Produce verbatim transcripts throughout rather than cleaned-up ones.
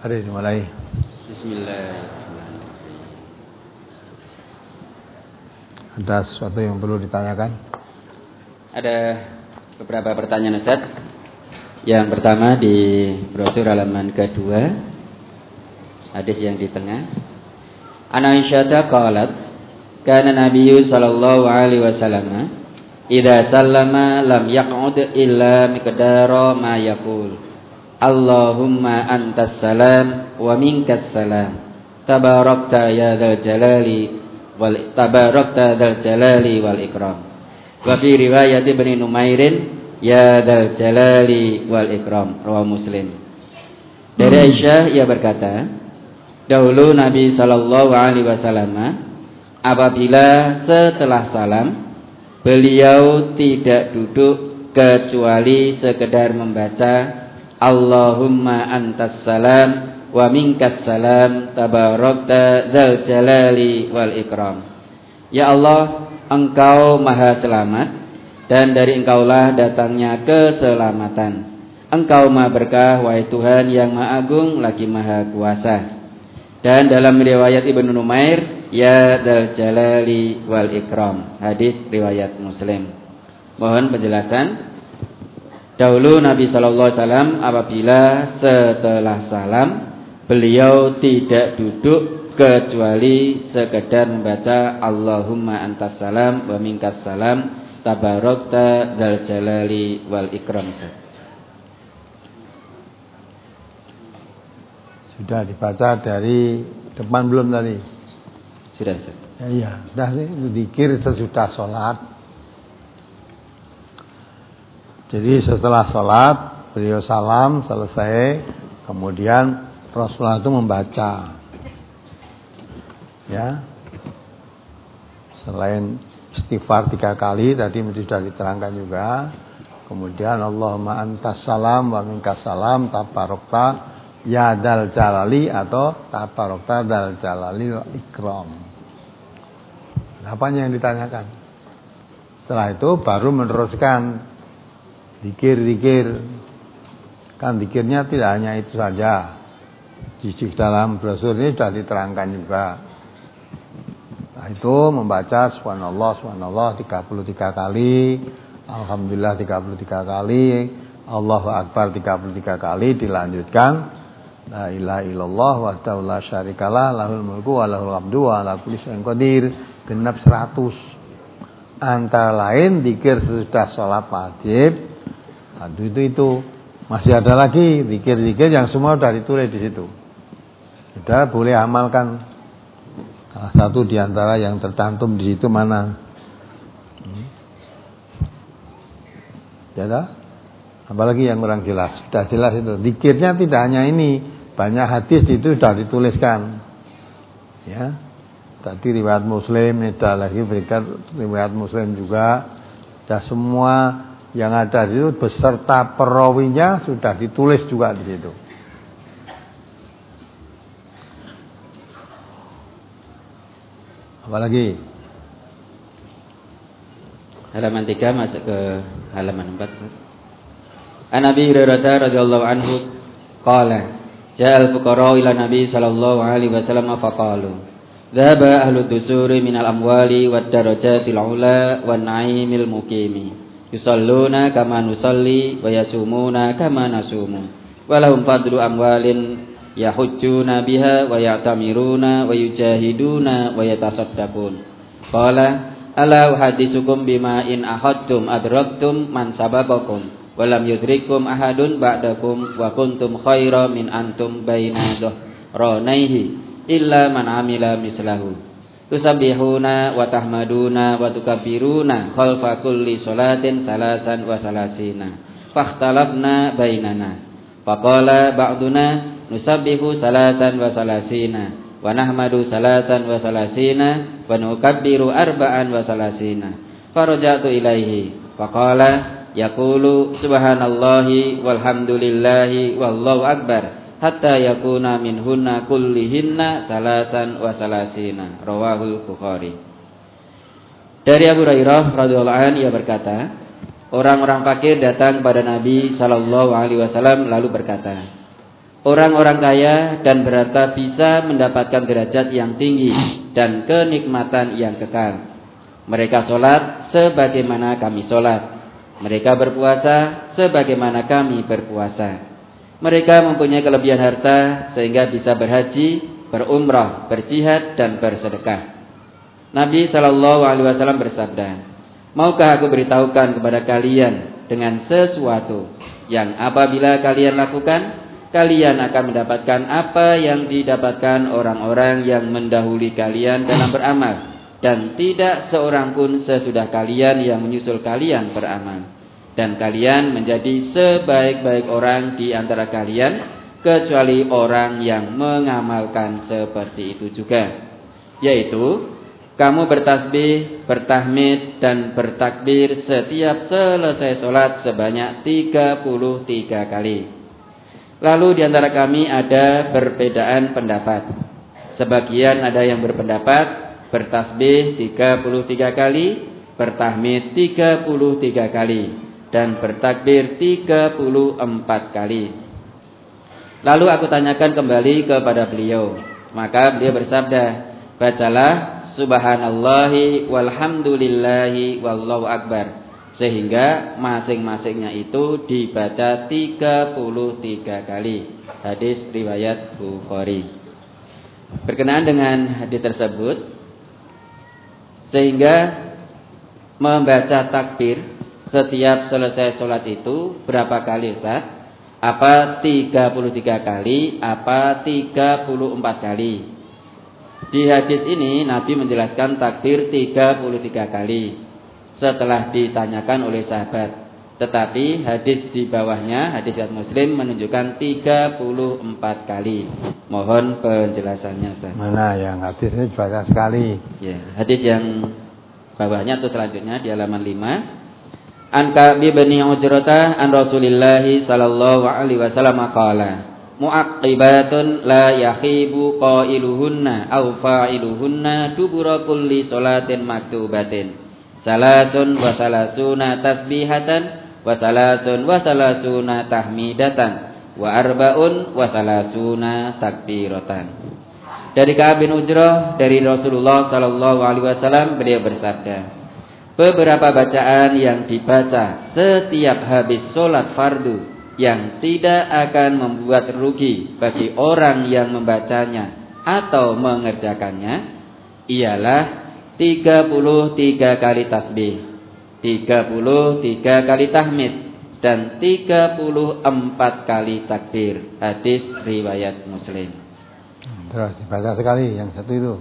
Mari dimulai. Bismillahirrahmanirrahim. Ada sesuatu yang perlu ditanyakan? Ada beberapa pertanyaan Ustaz. Yang pertama di brosur halaman kedua, hadis yang di tengah. An Aisyah qalat, kana Nabiyyu sallallahu alaihi wasallam idza sallama lam yaq'ud illa miqdara ma yaqul. Allahumma antas salam wa minkas salam. Tabarakta ya dzal jalali wal tabarakta dzal jalali wal ikram. Wa fi riwayat Ibnu Numairin ya dzal jalali wal ikram. Rawahu Muslim. Dari Aisyah ia berkata, dahulu Nabi sallallahu alaihi wasallam apabila setelah salam beliau tidak duduk kecuali sekedar membaca Allahumma antas salam wa minkas salam tabarakta dzal jalali wal ikram. Ya Allah, Engkau maha selamat dan dari Engkaulah datangnya keselamatan. Engkau maha berkah wahai Tuhan yang maha agung lagi maha kuasa. Dan dalam riwayat Ibnu Numair ya dzal jalali wal ikram. Hadis riwayat Muslim. Mohon penjelasan. Dahulu Nabi sallallahu alaihi wasallam apabila setelah salam beliau tidak duduk kecuali sekedar membaca Allahumma antas salam wa minkas salam tabarakta dzal jalali wal ikram. Sudah dibaca dari depan belum tadi? Sudah. Ya, iya, sudah zikir sesudah sholat. Jadi setelah sholat beliau salam selesai, kemudian Rasulullah itu membaca, ya, selain istighfar tiga kali tadi sudah diterangkan juga, kemudian Allahumma antas salam wa minkas salam tabarakta ya dzal jalali atau tabarakta dzal jalali wal ikram. Apanya yang ditanyakan? Setelah itu baru meneruskan zikir-zikir. Kan zikirnya tidak hanya itu saja. Di dalam brosur ini sudah diterangkan juga. Nah, itu membaca subhanallah subhanallah tiga puluh tiga kali, alhamdulillah tiga puluh tiga kali, Allahu akbar tiga puluh tiga kali, dilanjutkan la ilaha illallah wahdahu la syarikalah lahul mulku wa lahul hamdu wa ala kulli syai'in qadir, genap seratus. Antara lain zikir sesudah sholat wajib. Aduh, itu itu masih ada lagi zikir-zikir yang semua sudah ditulis di situ. Kita boleh amalkan salah satu di antara yang tercantum di situ mana? Hmm. Ya, apalagi yang kurang jelas? Sudah jelas itu. Zikirnya tidak hanya ini, banyak hadis itu sudah dituliskan. Ya, tadi riwayat Muslim, ada lagi berikan riwayat Muslim juga. Sudah semua yang ada di situ beserta perawinya sudah ditulis juga di situ. Apalagi? Halaman tiga masuk ke halaman empat. An Abi Hurairah radhiyallahu anhu qala ja'al fuqara ila Nabi sallallahu alaihi wasallam faqalu dhaba ahlu dusuri minal amwali wad darajatil ula wan na'imil muqimi yusalluna kama nusalli wa yasumuna kama nasumu wa lahum fadlu amwalin yahujjuna biha wa ya'tamiruna wa yujahiduna wa yatasaddaqun. Qala ala uhadditsukum bima in ahadtum adraktum man sabaqakum wa lam yudrikum ahadun ba'dakum wa kuntum khaira min antum baina dhahranaihi illa man amila mislahu. Tusabbihuna wa tahmaduna wa tukabbiruna khalfa kulli salatin salasan wa salasina. Fakhtalafna bainana. Faqala ba'duna nusabbihu salatan wa salasina wa nahmadu salatan wa salasina wa nukabbiru arba'an wa salasina. Faraja'tu ilaihi faqala yaqulu subhanallahi walhamdulillahi wallahu akbar hatta yakuna minhunna kullihinna salatan wa salasina. Rawahul Bukhari. Dari Abu Hurairah radhiyallahu anhu ia berkata, orang-orang fakir datang kepada Nabi sallallahu alaihi wasallam lalu berkata, Orang-orang kaya dan berharta bisa mendapatkan derajat yang tinggi dan kenikmatan yang kekal. Mereka sholat sebagaimana kami sholat. Mereka berpuasa sebagaimana kami berpuasa. Mereka mempunyai kelebihan harta sehingga bisa berhaji, berumrah, berjihad dan bersedekah. Nabi Shallallahu Alaihi Wasallam bersabda, maukah aku beritahukan kepada kalian dengan sesuatu yang apabila kalian lakukan, kalian akan mendapatkan apa yang didapatkan orang-orang yang mendahului kalian dalam beramal, dan tidak seorang pun sesudah kalian yang menyusul kalian beramal, dan kalian menjadi sebaik-baik orang di antara kalian kecuali orang yang mengamalkan seperti itu juga, yaitu kamu bertasbih, bertahmid dan bertakbir setiap selesai sholat sebanyak tiga puluh tiga kali. Lalu di antara kami ada perbedaan pendapat. Sebagian ada yang berpendapat bertasbih tiga puluh tiga kali, bertahmid tiga puluh tiga kali, dan bertakbir tiga puluh empat kali. Lalu aku tanyakan kembali kepada beliau. Maka beliau bersabda, bacalah subhanallahi walhamdulillahi wallahu akbar, sehingga masing-masingnya itu dibaca tiga puluh tiga kali. Hadis riwayat Bukhari. Berkenaan dengan hadis tersebut, sehingga membaca takbir setiap selesai sholat itu berapa kali Ustaz? Apa tiga puluh tiga kali? Apa tiga puluh empat kali? Di hadis ini Nabi menjelaskan takbir tiga puluh tiga kali setelah ditanyakan oleh sahabat. Tetapi hadis di bawahnya, hadis riwayat Muslim menunjukkan tiga puluh empat kali. Mohon penjelasannya Ustaz. Mana yang hadisnya dibaca sekali? Ya, hadis yang bawahnya atau selanjutnya di halaman lima. An Ka'bi bin Ujrata an Rasulillahi sallallahu alaihi wasallam qala, mu'aqibatun la yakhibu qailuhunna aw fa'iluhunna dubura kulli salatin maktubatin. Salatun wa salasuna tasbihatan wa salatun wa salasuna tahmidatan wa arba'un wa salasuna takbiratan. Dari Ka'ab bin Ujrah dari Rasulullah sallallahu alaihi wasallam, beliau bersabda, beberapa bacaan yang dibaca setiap habis sholat fardu yang tidak akan membuat rugi bagi orang yang membacanya atau mengerjakannya ialah tiga puluh tiga kali tasbih, tiga puluh tiga kali tahmid, dan tiga puluh empat kali takbir. Hadis riwayat Muslim. Terus dibaca sekali yang satu itu.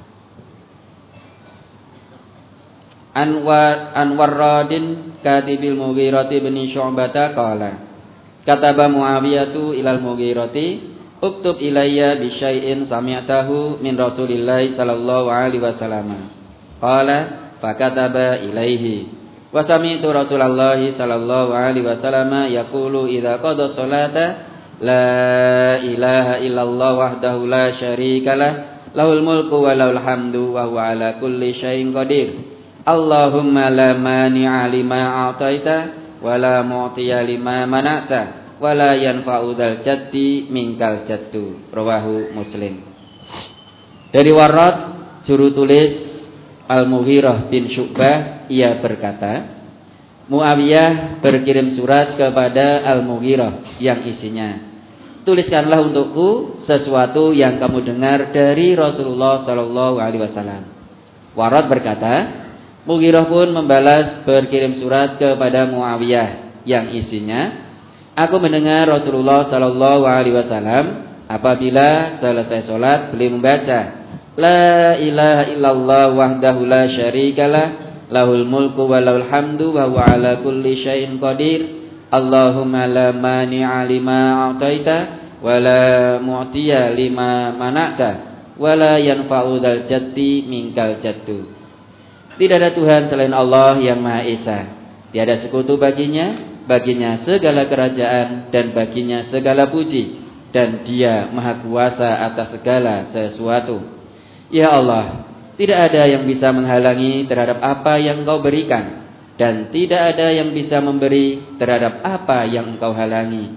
Anwar Anwar Radin Katibil Mughirati bin Syu'bata qala, kataba Muawiyatu ilal Mughirati, uktub ilayya bi syai'in sami'tahu min Rasulillahi sallallahu alaihi wasallam. Qala fakataba ilaihi wa sami'tu Rasulullah sallallahu alaihi wasallam yaqulu idza qada sholata la ilaha illallah wahdahu la syarikalah lahul mulku wa lahul hamdu wa huwa ala kulli syai'in qadir. Allahumma la mani'a lima a'taita wa la mu'tiya lima mana'ta wa la yanfa'u dzal jaddi minkal jaddu. Rawahu Muslim. Dari Warad, juru tulis Al-Mughirah bin Syu'bah, ia berkata, Muawiyah berkirim surat kepada Al-Mughirah yang isinya, tuliskanlah untukku sesuatu yang kamu dengar dari Rasulullah sallallahu alaihi wasallam. Warad berkata, Mughirah pun membalas berkirim surat kepada Muawiyah yang isinya, aku mendengar Rasulullah sallallahu alaihi wasallam apabila selesai sholat beliau membaca, la ilaha illallah wahdahu la syarikalah lahul mulku wa lahul hamdu wa huwa ala kulli syai'in qadir. Allahumma la mani'a lima a'taita wa la mu'tiya lima mana'ta wa la yanfa'u dzal jaddi minkal jaddu. Tidak ada Tuhan selain Allah yang Maha Esa. Tiada sekutu baginya, baginya segala kerajaan dan baginya segala puji, dan Dia Maha Kuasa atas segala sesuatu. Ya Allah, tidak ada yang bisa menghalangi terhadap apa yang Engkau berikan, dan tidak ada yang bisa memberi terhadap apa yang Engkau halangi.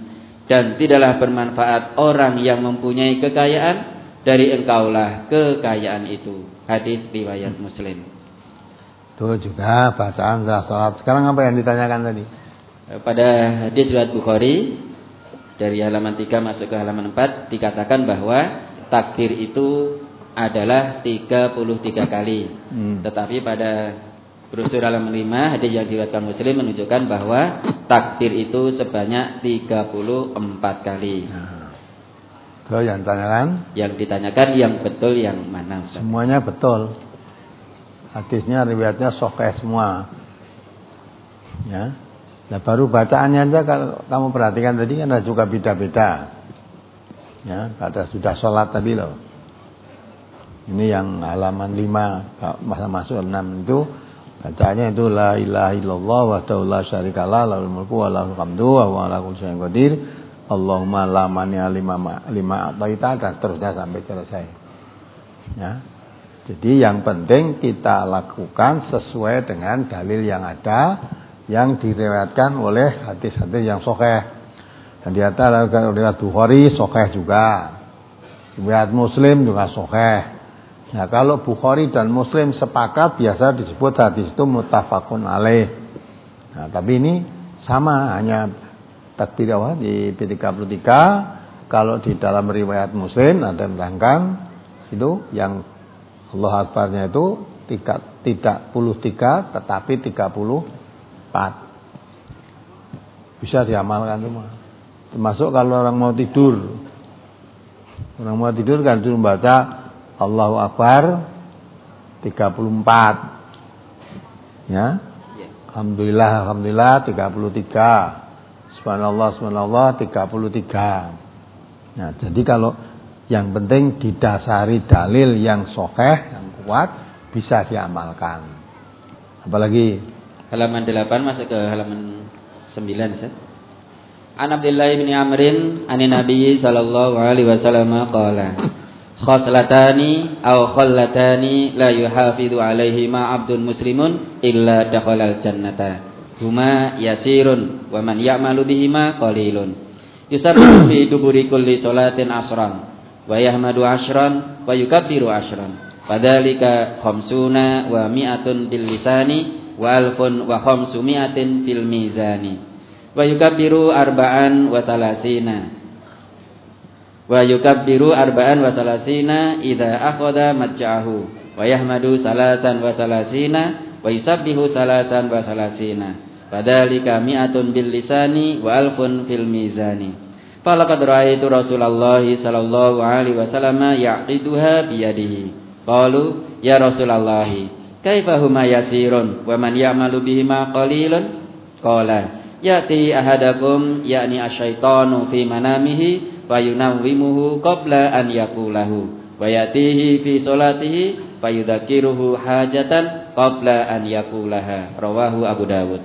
dan tidaklah bermanfaat orang yang mempunyai kekayaan dari engkaulah kekayaan itu. Hadis riwayat Muslim. Itu juga bacaan setelah salat. Sekarang apa yang ditanyakan tadi? Pada hadis riwayat Bukhari dari halaman tiga masuk ke halaman empat dikatakan bahwa takbir itu adalah tiga puluh tiga kali. Hmm. Tetapi pada brosur halaman lima hadis yang diriwayatkan Muslim menunjukkan bahwa takbir itu sebanyak tiga puluh empat kali. Nah. Itu yang ditanyakan? Yang ditanyakan yang betul yang mana? Ustaz? Semuanya betul. Hadisnya riwayatnya sahih semua. Ya. Nah, baru bacaannya aja kalau kamu perhatikan tadi kan ada juga beda-beda. Ya, ada sudah sholat tadi loh. Ini yang halaman lima masa masuk enam itu bacaannya itu la ilaha illallah wa la syarikalah lahul mulku wa lahul hamdu wa huwa ala kulli syai'in qadir. Allahumma la mani'a lima lima ataita dan seterusnya sampai selesai. Ya. Jadi yang penting kita lakukan sesuai dengan dalil yang ada yang diriwayatkan oleh hadis-hadis yang sahih. Dan di atas riwayat Bukhari sahih juga. Riwayat Muslim juga sahih. Nah, kalau Bukhari dan Muslim sepakat biasa disebut hadis itu muttafaqun alaih. Nah, tapi ini sama hanya takbir awal di P tiga puluh tiga. Kalau di dalam riwayat Muslim ada menerangkan itu yang Allah Akbarnya itu tidak tidak puluh tiga tetapi tiga puluh empat. Bisa diamalkan semua. Termasuk kalau orang mau tidur. Orang mau tidur kan dulu membaca Allahu Akbar tiga puluh empat. Ya. Alhamdulillah alhamdulillah tiga puluh tiga. Subhanallah subhanallah tiga puluh tiga. Nah, jadi kalau yang penting didasari dalil yang sahih, yang kuat bisa diamalkan. Apalagi halaman delapan masuk ke halaman sembilan, Ustaz. An Abdullah bin Amrin anin Nabi sallallahu alaihi wasallam qala khoslatani aw khallatani la yuhafidhu alaihi ma abdun muslimun illa dakhalal jannata huma yasirun wa man ya'malu bihima qalilun yusarru fi duburi kulli salatin asran wa yahmadu ashran wa yukabbiru ashran fadzalika khamsuna wa mi'atun bil lisani wa alfun wa khamsu mi'atin fil mizani wa yukabbiru arba'an wa salasina wa yukabbiru arba'an wa salasina idza akhadha matja'ahu wa yahmadu salatan wa salasina wa yusabbihu salatan wa salasina fadzalika mi'atun bil lisani wa alfun fil mizani falaqad ra'aitu Rasulullah sallallahu alaihi wasallam yaqiduha bi yadihi qalu ya Rasulullah kaifa huma yasirun wa man ya'malu bihima qalilun qala ya'ti ahadakum yakni asyaitanu fi manamihi fayunawwimuhu qabla an yaqulahu wa yatihi fi salatihi fayudzakiruhu hajatan qabla an yaqulaha rawahu Abu Dawud.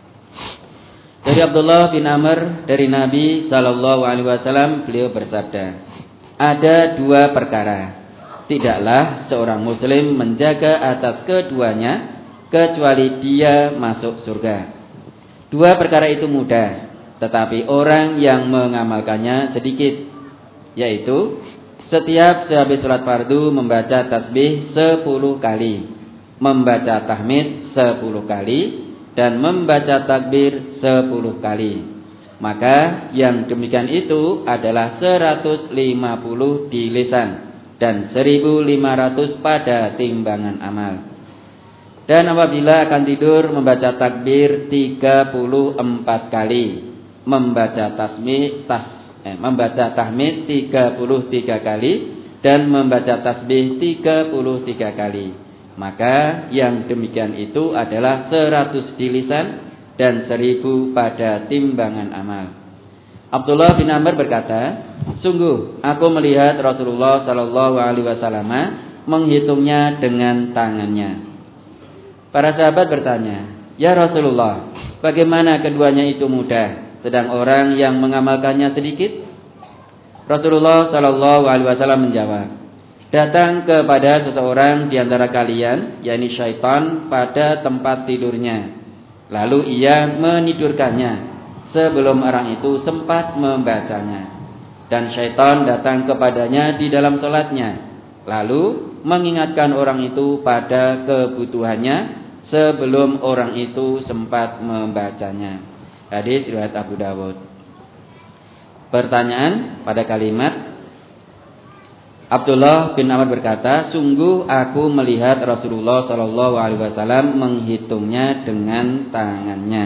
Dari Abdullah bin Amr dari Nabi sallallahu alaihi wasallam beliau bersabda, ada dua perkara tidaklah seorang muslim menjaga atas keduanya kecuali dia masuk surga. Dua perkara itu mudah, tetapi orang yang mengamalkannya sedikit, yaitu setiap sehabis sholat fardu membaca tasbih sepuluh kali, membaca tahmid sepuluh kali, dan membaca takbir sepuluh kali. Maka yang demikian itu adalah seratus lima puluh di lisan dan seribu lima ratus pada timbangan amal. Dan apabila akan tidur membaca takbir tiga puluh empat kali, membaca tasbih tas eh, membaca tahmid tiga puluh tiga kali dan membaca tasbih tiga puluh tiga kali. Maka yang demikian itu adalah seratus di lisan dan seribu pada timbangan amal. Abdullah bin Amr berkata, sungguh aku melihat Rasulullah sallallahu alaihi wasallam menghitungnya dengan tangannya. Para sahabat bertanya, ya Rasulullah, bagaimana keduanya itu mudah, sedang orang yang mengamalkannya sedikit? Rasulullah sallallahu alaihi wasallam menjawab, datang kepada seseorang di antara kalian, yakni syaitan, pada tempat tidurnya. Lalu ia menidurkannya. sebelum orang itu sempat membacanya. Dan syaitan datang kepadanya di dalam sholatnya, lalu mengingatkan orang itu pada kebutuhannya sebelum orang itu sempat membacanya. Hadis riwayat Abu Dawud. Pertanyaan pada kalimat Abdullah bin Amr berkata, sungguh aku melihat Rasulullah Shallallahu Alaihi Wasallam menghitungnya dengan tangannya.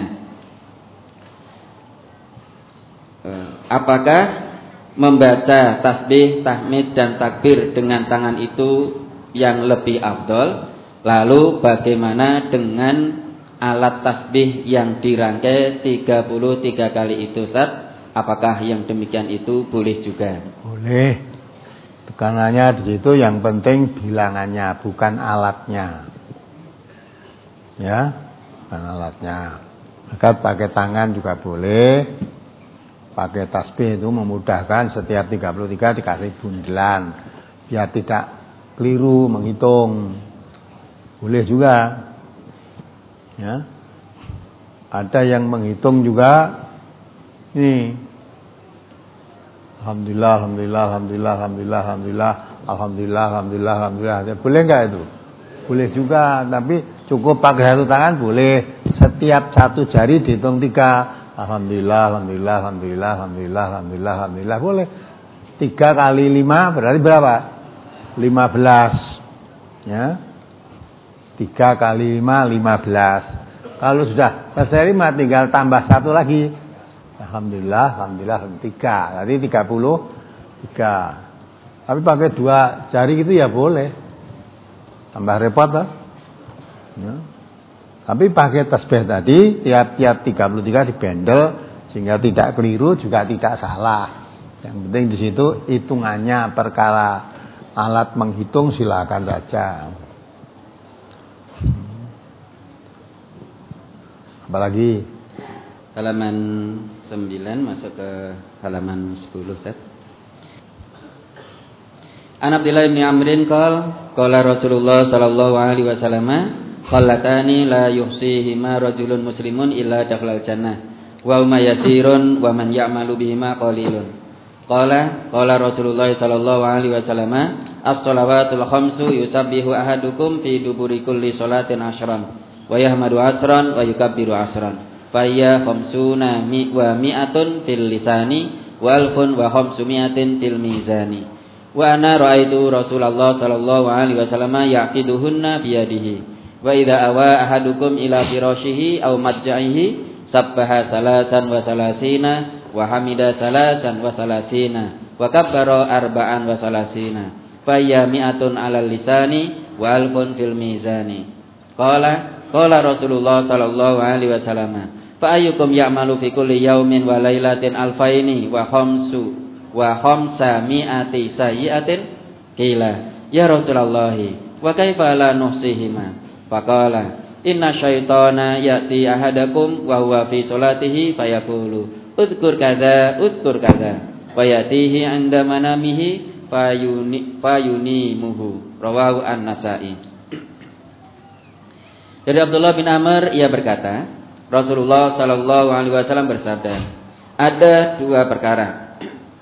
Apakah membaca tasbih, tahmid dan takbir dengan tangan itu yang lebih afdol? Lalu bagaimana dengan alat tasbih yang dirangkai tiga puluh tiga kali itu, Ustaz? Apakah yang demikian itu boleh juga? Boleh. Tekanannya di situ yang penting bilangannya, bukan alatnya. Ya, bukan alatnya. Maka pakai tangan juga boleh. Pakai tasbih itu memudahkan, setiap tiga puluh tiga dikasih bundelan biar tidak keliru menghitung. Boleh juga. Ya. Ada yang menghitung juga ini. Alhamdulillah, alhamdulillah, alhamdulillah, alhamdulillah, alhamdulillah, alhamdulillah, alhamdulillah, alhamdulillah. Boleh enggak itu? Boleh juga, tapi cukup pakai satu tangan boleh. Setiap satu jari dihitung tiga. Alhamdulillah, alhamdulillah, alhamdulillah, alhamdulillah, alhamdulillah, alhamdulillah, boleh. Tiga kali lima berarti berapa? Lima belas. Ya. Tiga kali lima, lima belas. Kalau sudah selesai lima, tinggal tambah satu lagi. Alhamdulillah, alhamdulillah, tiga. Jadi tiga puluh tiga. Tapi pakai dua jari gitu ya boleh. Tambah repot lah. Ya. Tapi pakai tasbih tadi tiap-tiap tiga puluh tiga dibendel sehingga tidak keliru juga tidak salah. Yang penting di situ hitungannya, perkara alat menghitung silakan saja. Apalagi halaman sembilan masuk ke halaman sepuluh, Ustaz. An Abdullah bin Amrin qala qala Rasulullah sallallahu alaihi wasallam khallatani la yuhsihima rajulun muslimun illa dakhalal jannah wa huma yasirun wa man ya'malu bihima qalilun. Qala qala Rasulullah sallallahu alaihi wasallam as-shalawatul khamsu yusabbihu ahadukum fi duburi kulli salatin ashran wa yahmadu asran wa yukabbiru asran fa ya khamsuna mi wa mi'atun fil lisani wa alfun wa khamsumi'atin fil mizani wa ana ra'aitu Rasulullah sallallahu alaihi wasallam yaqiduhunna biyadihi wa idza awa ahadukum ila firashihi aw madja'ihi sabbaha salasan wa salasina wa hamida salasan wa salasina wa kabbara arba'an wa salasina fa ya mi'atun 'alal lisani wa alfun fil mizani. Qala qala Rasulullah sallallahu alaihi wasallam fa ayyukum ya'malu fi kulli yaumin wa lailatin alfaini wa khamsu wa khamsa mi'ati sayyi'atin qila ya Rasulullah wa kaifa la nuhsihima. Faqala inna syaitana ya'ti ahadakum wa huwa fi salatihi fayaqulu udhkur kadza udhkur kadza wa ya'tihi 'inda manamihi fayuni fayunimuhu rawahu an-Nasa'i. Dari Abdullah bin Amr ia berkata, Rasulullah sallallahu alaihi wasallam bersabda, ada dua perkara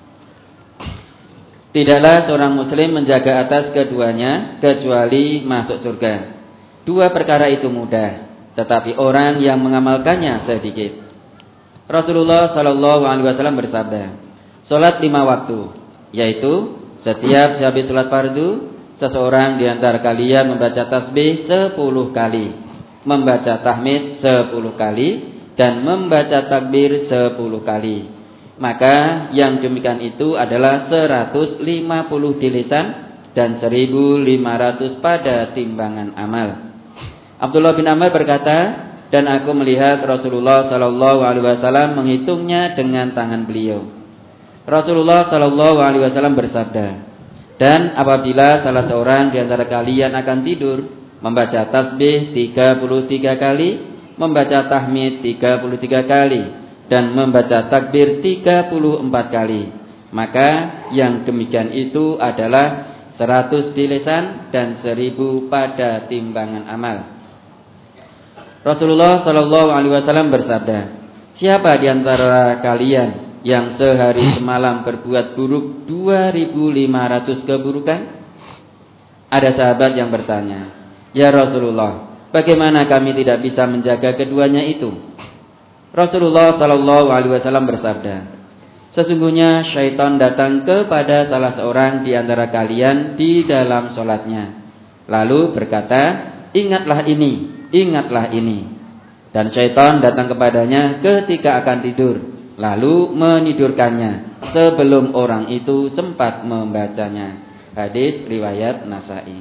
tidaklah seorang muslim menjaga atas keduanya kecuali masuk surga. Dua perkara itu mudah, tetapi orang yang mengamalkannya sedikit. Rasulullah sallallahu alaihi wasallam bersabda, salat lima waktu, yaitu setiap habis salat fardu, seseorang di antara kalian membaca tasbih sepuluh kali, membaca tahmid sepuluh kali, dan membaca takbir sepuluh kali. Maka yang demikian itu adalah seratus lima puluh di lisan dan seribu lima ratus pada timbangan amal. Abdullah bin Amr berkata, dan aku melihat Rasulullah sallallahu alaihi wasallam menghitungnya dengan tangan beliau. Rasulullah sallallahu alaihi wasallam bersabda, dan apabila salah seorang di antara kalian akan tidur, membaca tasbih tiga puluh tiga kali, membaca tahmid tiga puluh tiga kali, dan membaca takbir tiga puluh empat kali, maka yang demikian itu adalah seratus di lisan dan seribu pada timbangan amal. Rasulullah sallallahu alaihi wasallam bersabda, siapa di antara kalian yang sehari semalam berbuat buruk dua ribu lima ratus keburukan? Ada sahabat yang bertanya, ya Rasulullah, bagaimana kami tidak bisa menjaga keduanya itu? Rasulullah Shallallahu Alaihi Wasallam bersabda, sesungguhnya syaitan datang kepada salah seorang di antara kalian di dalam sholatnya, lalu berkata, ingatlah ini, ingatlah ini. Dan syaitan datang kepadanya ketika akan tidur, lalu menidurkannya sebelum orang itu sempat membacanya. Hadis riwayat Nasa'i.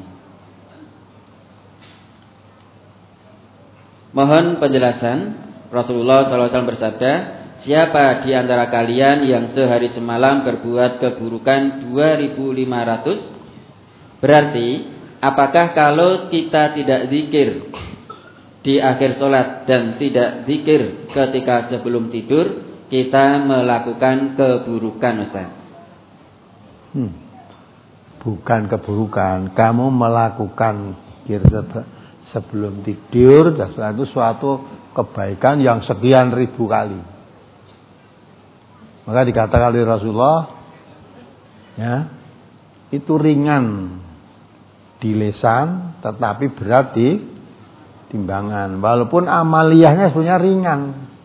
Mohon penjelasan. Rasulullah shallallahu alaihi wasallam bersabda, siapa di antara kalian yang sehari semalam berbuat keburukan dua ribu lima ratus? Berarti, apakah kalau kita tidak zikir di akhir sholat dan tidak zikir ketika sebelum tidur, kita melakukan keburukan, Ustaz? Hmm. Bukan keburukan, kamu melakukan zikir sebelum tidur, dan itu suatu kebaikan yang sekian ribu kali. Maka dikatakan oleh Rasulullah, ya, itu ringan di lisan, tetapi berat di timbangan. Walaupun amaliyahnya sebenarnya ringan,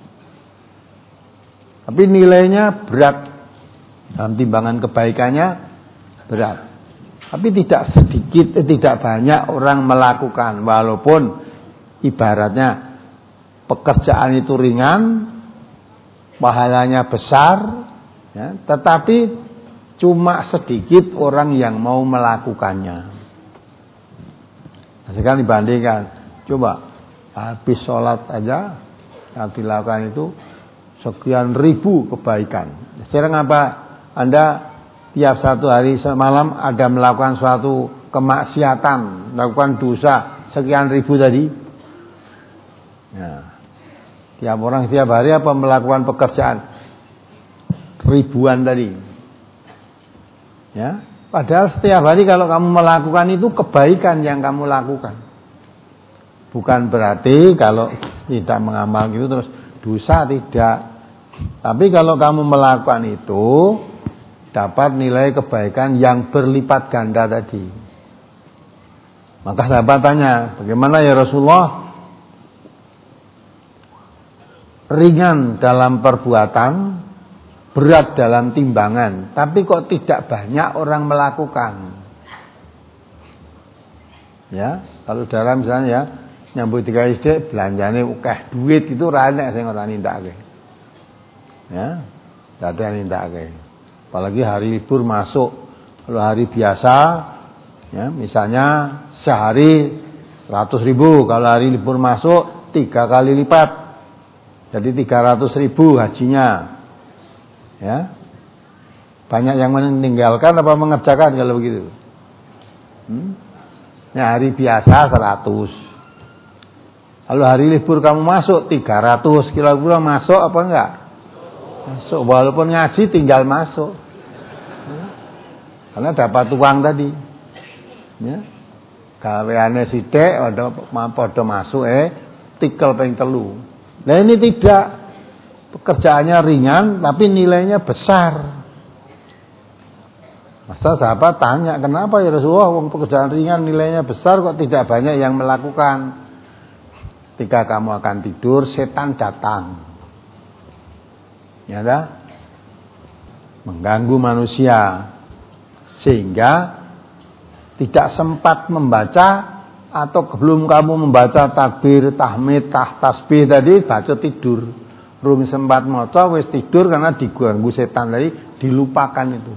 tapi nilainya berat. Dalam timbangan kebaikannya berat. Tapi tidak sedikit, eh, tidak banyak orang melakukan. Walaupun ibaratnya pekerjaan itu ringan, pahalanya besar, ya, tetapi cuma sedikit orang yang mau melakukannya. Nah, sekarang dibandingkan, coba habis sholat aja yang dilakukan itu sekian ribu kebaikan. Sekarang apa? Anda tiap satu hari semalam ada melakukan suatu kemaksiatan, melakukan dosa sekian ribu tadi. Ya. Tiap orang tiap hari apa melakukan pekerjaan ribuan tadi. Ya. Padahal setiap hari kalau kamu melakukan itu kebaikan yang kamu lakukan. Bukan berarti kalau tidak mengamal gitu terus dosa, tidak. Tapi kalau kamu melakukan itu dapat nilai kebaikan yang berlipat ganda tadi. Maka sahabat tanya, bagaimana ya Rasulullah? Ringan dalam perbuatan, berat dalam timbangan, tapi kok tidak banyak orang melakukan. Ya, kalau dalam misalnya ya nyambut tiga S D belanjane akeh duit itu ra enek sing ora nindakake. Ya, dadi nindakake. Apalagi hari libur masuk. Kalau hari biasa, ya misalnya sehari seratus ribu, kalau hari libur masuk tiga kali lipat, jadi tiga ratus ribu hajinya. Ya, banyak yang meninggalkan apa mengerjakan kalau begitu? Hmm? Ya, hari biasa seratus. Kalau hari libur kamu masuk tiga ratus, kira-kira masuk apa enggak? Masuk, walaupun ngaji tinggal masuk. Ya. Karena dapat uang tadi. Ya. Gaweane sithik padha masuk eh tikel ping telu. Nah ini tidak, pekerjaannya ringan tapi nilainya besar. Masa sahabat tanya, kenapa ya Rasulullah wong pekerjaan ringan nilainya besar kok tidak banyak yang melakukan? Ketika kamu akan tidur, setan datang. Ya dah, mengganggu manusia sehingga tidak sempat membaca, atau belum kamu membaca takbir, tahmid, tah, tasbih tadi baca tidur. Belum sempat maca wis tidur karena diganggu setan tadi, dilupakan itu.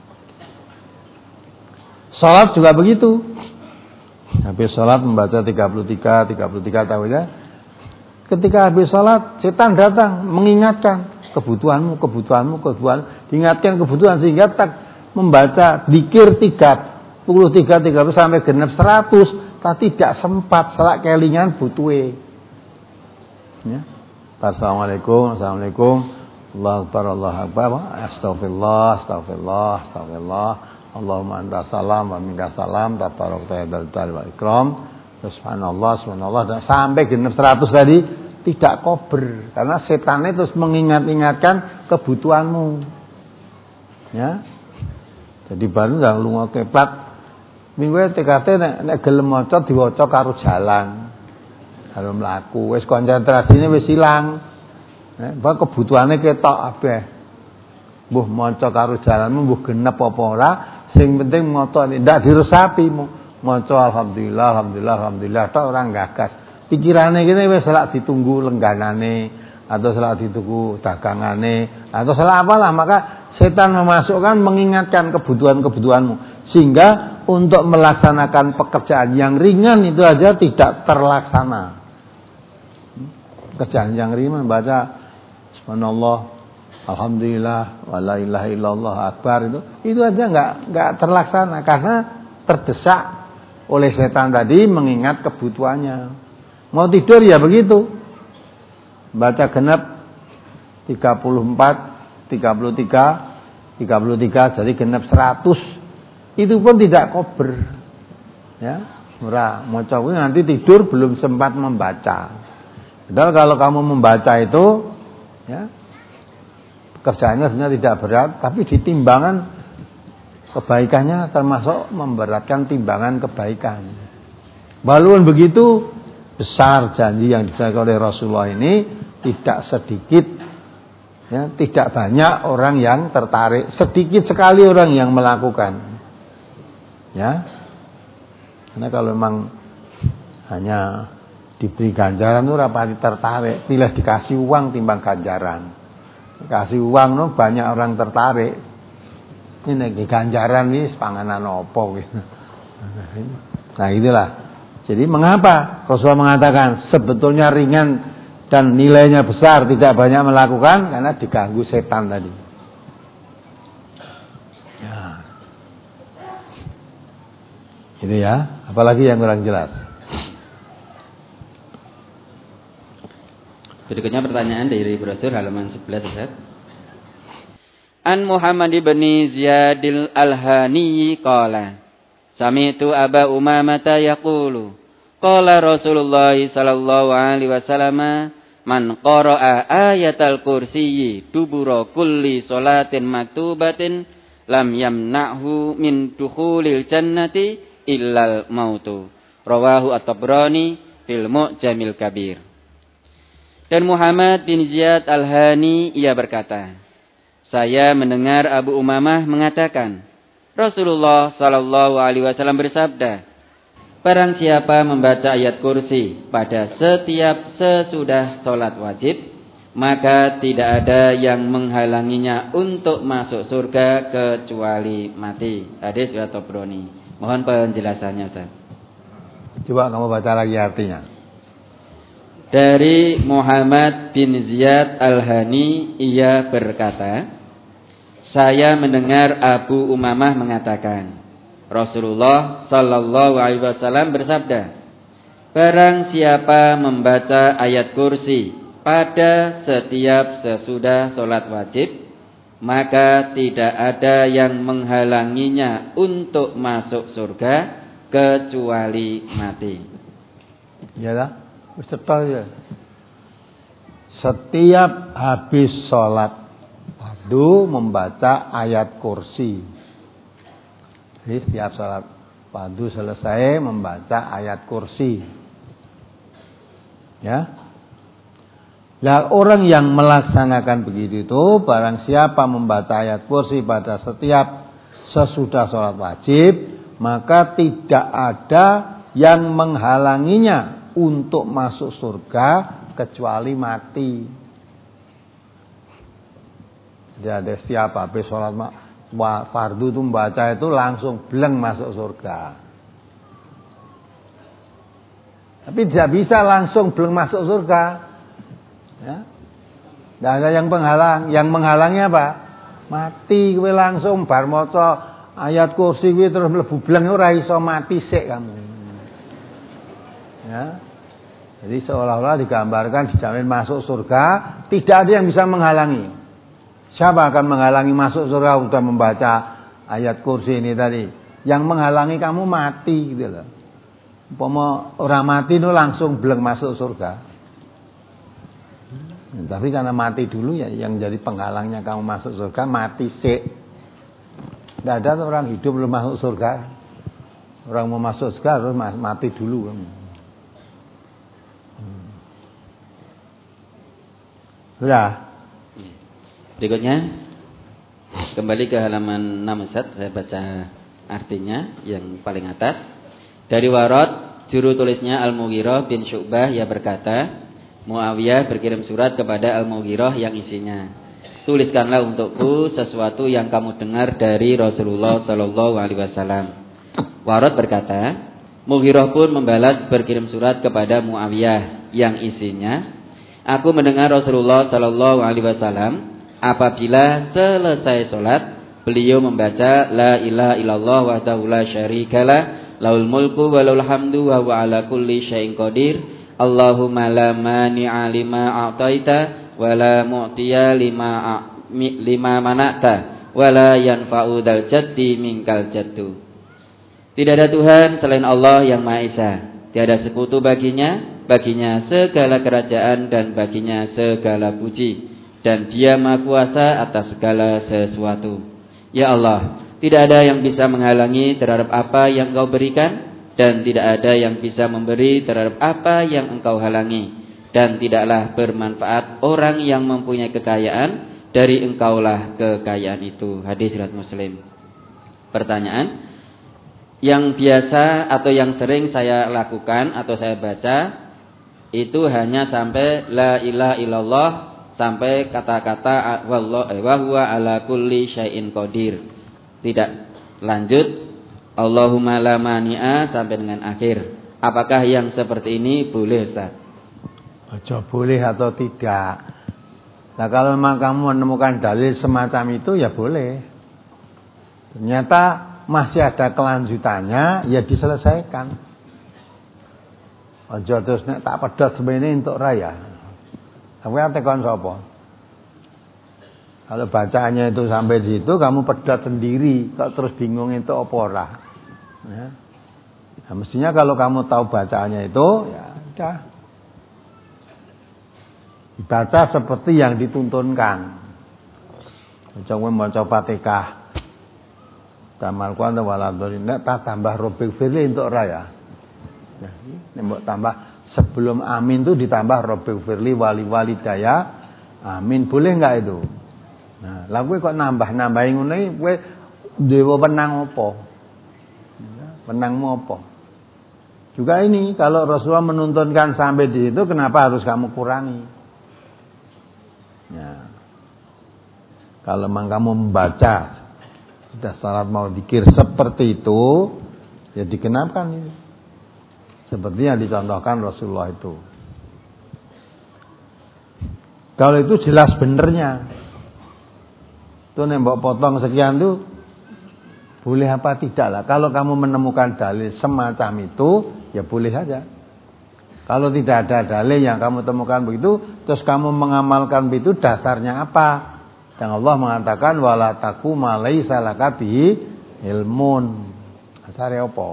Salat juga begitu. Habis salat membaca tiga puluh tiga, tiga puluh tiga tahu ya. Ketika habis salat setan datang mengingatkan kebutuhanmu, kebutuhanmu, kebutuhan, diingatkan kebutuhan sehingga tak membaca zikir tiga puluh tiga, tiga puluh sampai genap seratus, tapi tidak sempat selak kelingan butuhe. Ya. Assalamualaikum, assalamualaikum, Allahu akbar, Allahu akbar, astagfirullah, astagfirullah, astagfirullah, Allahumma anta salam wa minka salam, tabarakta ya dzal jalali wal ikram, subhanallah, subhanallah, dan sampai genap seratus tadi tidak kober karena setannya terus mengingat-ingatkan kebutuhanmu. Ya. Jadi baru ndak lunga keplat. Minggu T K T nek nek gelem maca diwaca karo jalan. Karo mlaku, wis konsentrasine wis ilang. Nek bah kebutuhane ketok kabeh. Mbuh maca karo jalanmu mbuh genep apa ora, sing penting maca ndak diresapi maca alhamdulillah alhamdulillah alhamdulillah tok ora gagas. Pikirane kene wis selak ditunggu lengganane atau selak ditunggu dagangane atau selak apalah, maka setan memasukkan mengingatkan kebutuhan-kebutuhanmu sehingga untuk melaksanakan pekerjaan yang ringan itu aja tidak terlaksana. Pekerjaan yang ringan membaca subhanallah alhamdulillah wala ilaha illallah akbar itu itu aja enggak enggak terlaksana karena terdesak oleh setan tadi mengingat kebutuhannya. Mau tidur ya begitu. Baca genap tiga puluh empat, tiga puluh tiga, tiga puluh tiga jadi genap seratus. Itu pun tidak kober. Ya, ora maca kuwi nanti tidur belum sempat membaca. Padahal kalau kamu membaca itu ya pekerjaannya sebenarnya tidak berat, tapi ditimbangan kebaikannya termasuk memberatkan timbangan kebaikan. Walaupun begitu besar janji yang disampaikan oleh Rasulullah ini, tidak sedikit ya, tidak banyak orang yang tertarik, sedikit sekali orang yang melakukan. Ya. Karena kalau memang hanya diberi ganjaran itu rapati tertarik, pilih dikasih uang timbang ganjaran. Dikasih uang no, banyak orang tertarik. Ini ganjaran ini panganan opo gitu. Nah, itulah. Jadi mengapa Rasulullah mengatakan sebetulnya ringan dan nilainya besar, tidak banyak melakukan karena diganggu setan tadi. Ya. Itu ya, apalagi yang kurang jelas. Berikutnya pertanyaan dari brosur halaman sebelas Ustaz. An Muhammad bin Ziyadil Al-Hani qala sami'tu Aba Umamah yaqulu qala Rasulullah sallallahu alaihi wasallam man qara'a ayatal kursiyyi dubura kulli salatin maktubatin lam yamna'hu min dukhulil jannati illal mautu. Rawahu At-Tabrani fil Mu'jamil Kabir. Dan Muhammad bin Ziyad Al-Hani ia berkata, saya mendengar Abu Umamah mengatakan, Rasulullah sallallahu alaihi wasallam bersabda, barang siapa membaca ayat kursi pada setiap sesudah sholat wajib, maka tidak ada yang menghalanginya untuk masuk surga kecuali mati. Hadis riwayat Tabrani. Mohon penjelasannya, Ustaz. Coba kamu baca lagi artinya. Dari Muhammad bin Ziyad Al-Hani ia berkata, saya mendengar Abu Umamah mengatakan, Rasulullah sallallahu alaihi wasallam bersabda, barang siapa membaca ayat kursi pada setiap sesudah sholat wajib, maka tidak ada yang menghalanginya untuk masuk surga kecuali mati. Ya lah, betul ya. Setiap habis sholat fardu membaca ayat kursi. Jadi setiap sholat fardu selesai membaca ayat kursi. Ya. Nah, orang yang melaksanakan begitu itu, barang siapa membaca ayat kursi pada setiap sesudah sholat wajib, maka tidak ada yang menghalanginya untuk masuk surga kecuali mati. Jadi ada setiap habis sholat fardu itu membaca itu langsung bleng masuk surga. Tapi tidak bisa langsung bleng masuk surga. Ya. Tidak ada yang penghalang. Yang menghalangnya apa? Mati kowe langsung bar maca ayat kursi kowe terus mlebu bleng ora iso mati sik kamu. Ya. Jadi seolah-olah digambarkan dijamin masuk surga, tidak ada yang bisa menghalangi. Siapa akan menghalangi masuk surga untuk membaca ayat kursi ini tadi? Yang menghalangi kamu mati gitu loh. Umpama orang mati itu langsung bleng masuk surga. Tapi karena mati dulu ya yang jadi penghalangnya kamu masuk surga, mati sik. Tidak ada orang hidup belum masuk surga. Orang mau masuk surga harus mati dulu. Sudah. Berikutnya kembali ke halaman enam Ustaz, saya baca artinya yang paling atas. Dari Warad, juru tulisnya Al-Mughirah bin Syu'bah, ia berkata, Muawiyah berkirim surat kepada Al-Mughirah yang isinya, tuliskanlah untukku sesuatu yang kamu dengar dari Rasulullah Sallallahu Alaihi Wasallam. Warad berkata, Mughirah pun membalas berkirim surat kepada Muawiyah yang isinya, aku mendengar Rasulullah Sallallahu Alaihi Wasallam apabila selesai sholat beliau membaca la ilaha illallah wahdahu la syarikalah laul mulku wa laul hamdu wa huwa ala kulli syai'in qadir. Allahumma la mani'a lima a'taita wa la mu'tiya lima lima mana'ta wa la yanfa'u dzal jaddi minkal jaddu. Tidak ada Tuhan selain Allah yang Maha Esa, tiada sekutu baginya, baginya segala kerajaan dan baginya segala puji, dan Dia Maha Kuasa atas segala sesuatu. Ya Allah, tidak ada yang bisa menghalangi terhadap apa yang Engkau berikan, dan tidak ada yang bisa memberi terhadap apa yang Engkau halangi, dan tidaklah bermanfaat orang yang mempunyai kekayaan, dari Engkaulah kekayaan itu. Hadis riwayat Muslim. Pertanyaan, yang biasa atau yang sering saya lakukan atau saya baca itu hanya sampai la ilaha illallah, sampai kata-kata wallahu wa huwa ala kulli syai'in qadir. Tidak lanjut Allahumma la mani'a sampai dengan akhir. Apakah yang seperti ini boleh, Ustaz? Ojo boleh atau tidak. Nah, kalau memang kamu menemukan dalil semacam itu ya boleh. Ternyata masih ada kelanjutannya, ya diselesaikan. Ojo terus nek tak pedhot semene entuk raya. Sampai ate kon sapa? Kalau bacaannya itu sampai di situ kamu pedhot sendiri, kok terus bingung itu apa ora. Ya. Nah, mestinya kalau kamu tahu bacaannya itu, ya udah. Dibaca seperti yang dituntunkan. Coba maca Fatihah. Tamal kuanta waladori, nek tak tambah robik firli untuk raya. Nah, nek tambah sebelum amin itu ditambah robik firli wali wali daya. Amin boleh enggak itu? Nah, lah kowe kok nambah-nambahin ngono iki kowe dewa penang apa? Menangmu apa? Juga ini kalau Rasulullah menuntunkan sampai di situ, kenapa harus kamu kurangi? Ya. Kalau memang kamu membaca sudah salat mau zikir seperti itu, ya dikenakan ini. Seperti yang dicontohkan Rasulullah itu. Kalau itu jelas benernya. Itu nembok potong sekian tuh boleh apa tidak lah. Kalau kamu menemukan dalil semacam itu, ya boleh saja. Kalau tidak ada dalil yang kamu temukan begitu, terus kamu mengamalkan begitu, dasarnya apa? Dan Allah mengatakan wala taquma laisa laka bihi ilmun. Dasare apa?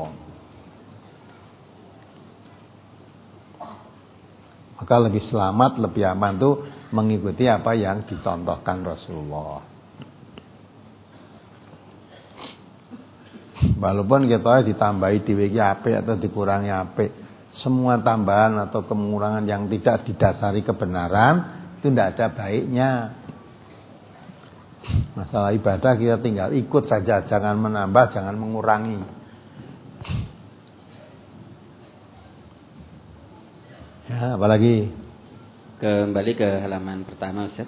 Maka lebih selamat, lebih aman tuh mengikuti apa yang dicontohkan Rasulullah. Walaupun kita ditambahi dhewe iki apik atau dikurangi apik, semua tambahan atau pengurangan yang tidak didasari kebenaran itu tidak ada baiknya. Masalah ibadah kita tinggal ikut saja, jangan menambah, jangan mengurangi. Ya, apalagi kembali ke halaman pertama, Ustaz.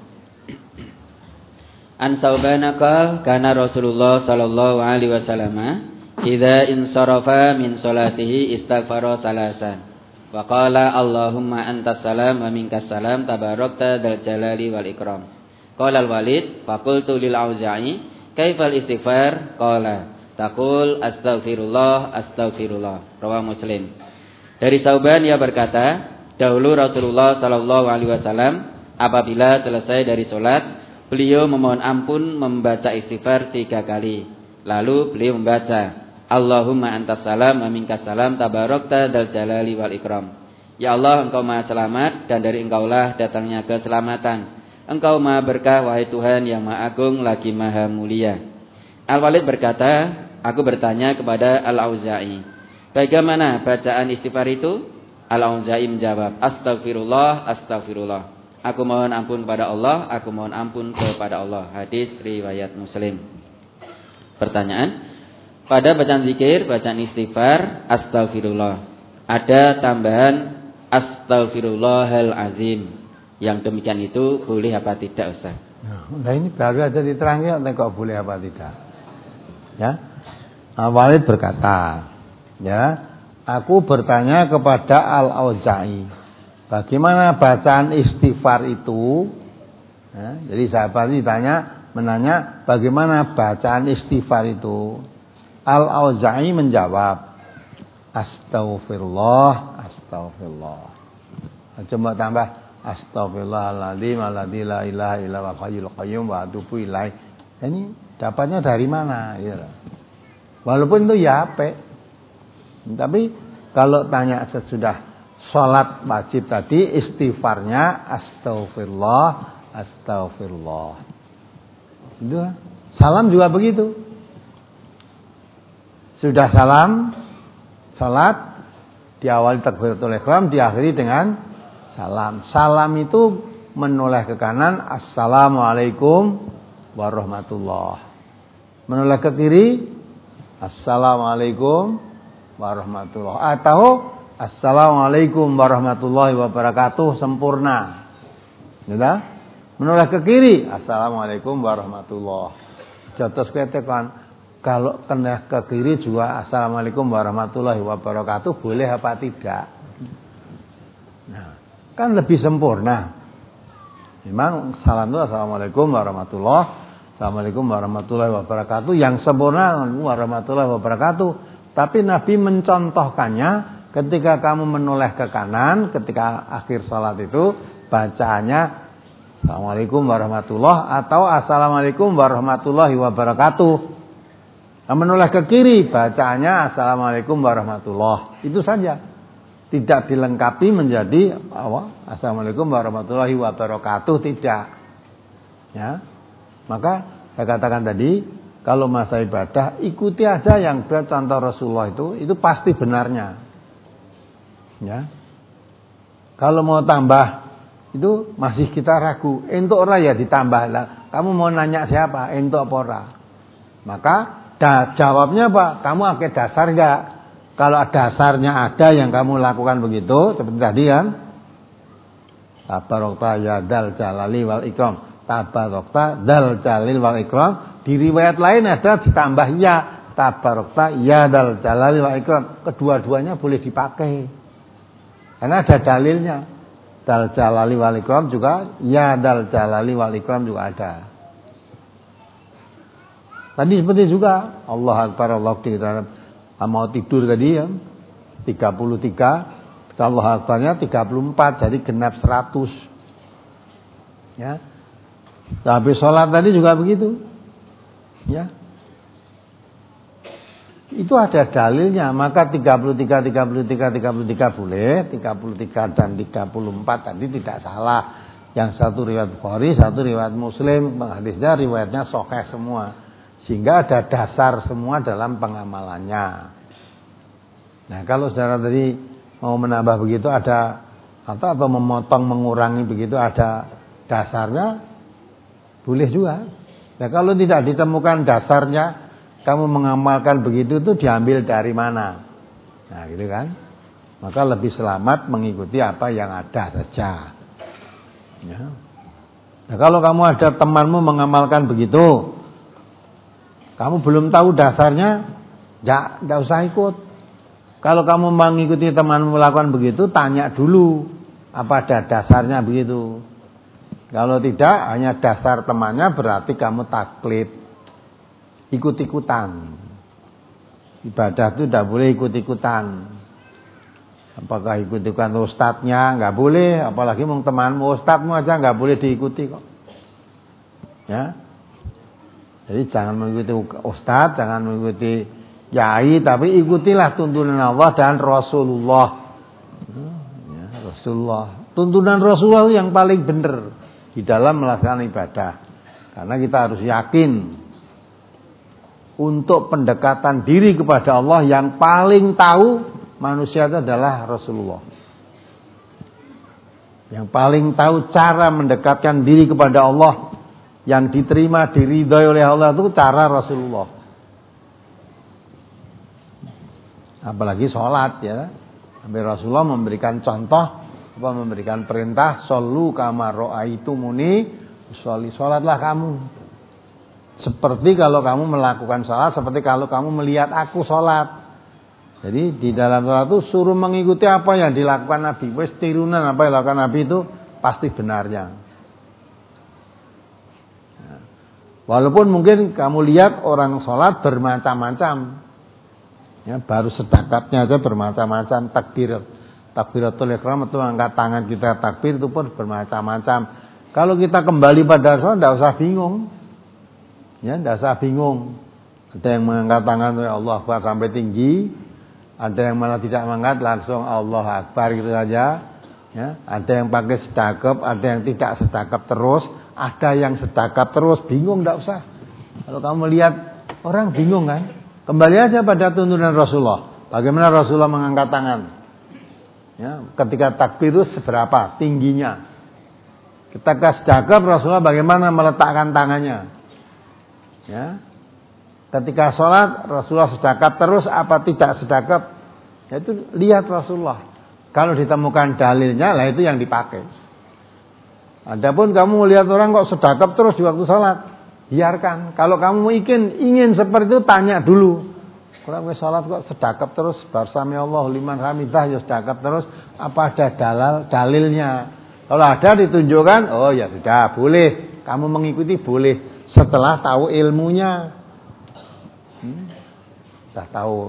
An Saubanaka kana Rasulullah sallallahu alaihi wasallam idza insarafa min salatihi istaghfara salasan wa qala Allahumma antas salam wa minkas salam tabarakta dzal jalali wal ikram. Qala al-Walid faqultu lil Auza'i kaifal istighfar? Qala taqul astaghfirullah astaghfirullah. Rawahu Muslim. Dari Sauban ia berkata, dahulu Rasulullah sallallahu alaihi wasallam apabila selesai dari salat, beliau memohon ampun membaca istighfar tiga kali. Lalu beliau membaca Allahumma antas salam wa minkas salam tabarakta dzal jalali wal ikram. Ya Allah, Engkau Maha Selamat dan dari Engkaulah datangnya keselamatan. Engkau Maha Berkah, wahai Tuhan yang Maha Agung lagi Maha Mulia. Al-Walid berkata, aku bertanya kepada Al-Auza'i, bagaimana bacaan istighfar itu? Al-Auza'i menjawab, Astaghfirullah, Astaghfirullah. Aku mohon ampun kepada Allah, aku mohon ampun kepada Allah. Hadis riwayat Muslim. Pertanyaan, pada bacaan zikir, bacaan istighfar, Astaghfirullah, ada tambahan Astaghfirullahal azim. Yang demikian itu boleh apa tidak, Ustaz? Nah ini baru aja diterangkan kok boleh apa tidak. Ya. Walid berkata, ya, aku bertanya kepada Al-Auza'i, bagaimana bacaan istighfar itu? Ya, jadi sahabat ditanya, menanya bagaimana bacaan istighfar itu? Al-Auza'i menjawab, Astaghfirullah, Astaghfirullah. Coba tambah Astaghfirullahaladzim alladzi la ilaha illa huwal hayyul qayyum wa atubu ilaih. Ini dapatnya dari mana? Ya. Walaupun itu ya apik. Tapi kalau tanya sesudah sholat wajib tadi, istighfarnya Astaghfirullah, Astaghfirullah. Itu. Salam juga begitu. Sudah salam, salat diawali takbiratul ihram, diakhiri dengan salam. Salam itu menoleh ke kanan, Assalamualaikum warahmatullah. Menoleh ke kiri, Assalamualaikum warahmatullah. Atau Assalamualaikum warahmatullahi wabarakatuh sempurna. Sudah? Menoleh ke kiri, Assalamualaikum warahmatullah. Jatuh ketekan. Kalau kena ke kiri juga Assalamualaikum warahmatullahi wabarakatuh, boleh apa tidak? Nah, kan lebih sempurna. Memang salam itu Assalamualaikum warahmatullahi Assalamualaikum warahmatullahi wabarakatuh. Yang sempurna warahmatullahi wabarakatuh. Tapi Nabi mencontohkannya ketika kamu menoleh ke kanan, ketika akhir salat itu bacaannya Assalamualaikum warahmatullahi atau Assalamualaikum warahmatullahi wabarakatuh. Nah, menoleh ke kiri bacaannya Assalamualaikum warahmatullahi. Itu saja. Tidak dilengkapi menjadi apa? Assalamualaikum warahmatullahi wabarakatuh, tidak. Ya. Maka saya katakan tadi, kalau masa ibadah ikuti aja yang contoh Rasulullah itu, itu pasti benarnya. Ya. Kalau mau tambah itu masih kita ragu. Entuk ora ya ditambah lah. Kamu mau nanya siapa? Entuk apa ora? Maka da, jawabnya apa? Kamu pakai dasar enggak? Kalau dasarnya ada yang kamu lakukan begitu, seperti tadi kan? Tabarokta ya dal jalali wal ikram. Tabarokta dal jalil wal ikram. Di riwayat lain ada ditambah ya. Tabarokta ya dal jalali wal ikram. Kedua-duanya boleh dipakai. Karena ada dalilnya. Dal jalali wal ikram juga, ya dal jalali wal ikram juga ada. Tadi seperti juga Allah Akbar, Allah kita mau tidur tadi ya tiga puluh tiga, Allah Akbarnya tiga puluh empat, jadi genap seratus. Ya. Habis sholat tadi juga begitu. Ya. Itu ada dalilnya, maka tiga puluh tiga, tiga puluh tiga, tiga puluh tiga boleh, tiga puluh tiga dan tiga puluh empat tadi tidak salah. Yang satu riwayat Bukhari, satu riwayat Muslim, hadisnya riwayatnya sahih semua. Sehingga ada dasar semua dalam pengamalannya. Nah, kalau saudara tadi mau menambah begitu ada atau atau memotong mengurangi begitu ada dasarnya, boleh juga. Nah, kalau tidak ditemukan dasarnya, kamu mengamalkan begitu itu diambil dari mana? Nah, gitu kan? Maka lebih selamat mengikuti apa yang ada saja. Ya. Nah, kalau kamu ada temanmu mengamalkan begitu, kamu belum tahu dasarnya, ya tidak usah ikut. Kalau kamu mengikuti temanmu melakukan begitu, tanya dulu apa ada dasarnya begitu. Kalau tidak, hanya dasar temannya berarti kamu taklid, ikut-ikutan. Ibadah itu tidak boleh ikut-ikutan. Apakah ikut-ikutan ustadznya? Nggak boleh. Apalagi mau temanmu, ustadzmu aja nggak boleh diikuti kok. Ya. Jadi jangan mengikuti ustadz, jangan mengikuti yai, tapi ikutilah tuntunan Allah dan Rasulullah. Ya. Rasulullah. Tuntunan Rasulullah yang paling benar di dalam melaksanakan ibadah. Karena kita harus yakin untuk pendekatan diri kepada Allah yang paling tahu manusia itu adalah Rasulullah. Yang paling tahu cara mendekatkan diri kepada Allah yang diterima, diridhai oleh Allah itu cara Rasulullah. Apalagi sholat ya. Sampai Rasulullah memberikan contoh, apa memberikan perintah, shollu kama ra'aitumuni, sholli, sholatlah kamu. Seperti kalau kamu melakukan sholat, seperti kalau kamu melihat aku sholat. Jadi di dalam sholat itu suruh mengikuti apa yang dilakukan Nabi. Wes tirunan apa yang dilakukan Nabi itu pasti benarnya. Walaupun mungkin kamu lihat orang sholat bermacam-macam. Ya, baru sedekapnya aja bermacam-macam, takbir, takbiratul ihram itu angkat tangan kita takbir itu pun bermacam-macam. Kalau kita kembali pada sholat, tidak usah bingung, ya, tidak usah bingung. Ada yang mengangkat tangan oleh Allah Akbar sampai tinggi, ada yang malah tidak mengangkat langsung Allah Akbar gitu saja. Ya, ada yang pakai sedekap, ada yang tidak sedekap terus, ada yang sedekap terus, bingung tidak usah. Kalau kamu melihat orang bingung kan? Kembali aja pada tuntunan Rasulullah. Bagaimana Rasulullah mengangkat tangan? Ya, ketika takbir itu seberapa tingginya? Ketika sedekap Rasulullah bagaimana meletakkan tangannya? Ya. Ketika sholat Rasulullah sedekap terus apa tidak sedekap? Ya, itu lihat Rasulullah. Kalau ditemukan dalilnya, lah itu yang dipakai. Adapun kamu lihat orang kok sedekap terus di waktu sholat, biarkan. Kalau kamu ingin ingin seperti itu tanya dulu. Kalau kamu sholat kok sedekap terus, barsami Allah liman hamidah ya sedekap terus, apa ada dalal dalilnya? Kalau ada ditunjukkan, oh ya sudah boleh. Kamu mengikuti boleh setelah tahu ilmunya. Hmm, sudah tahu.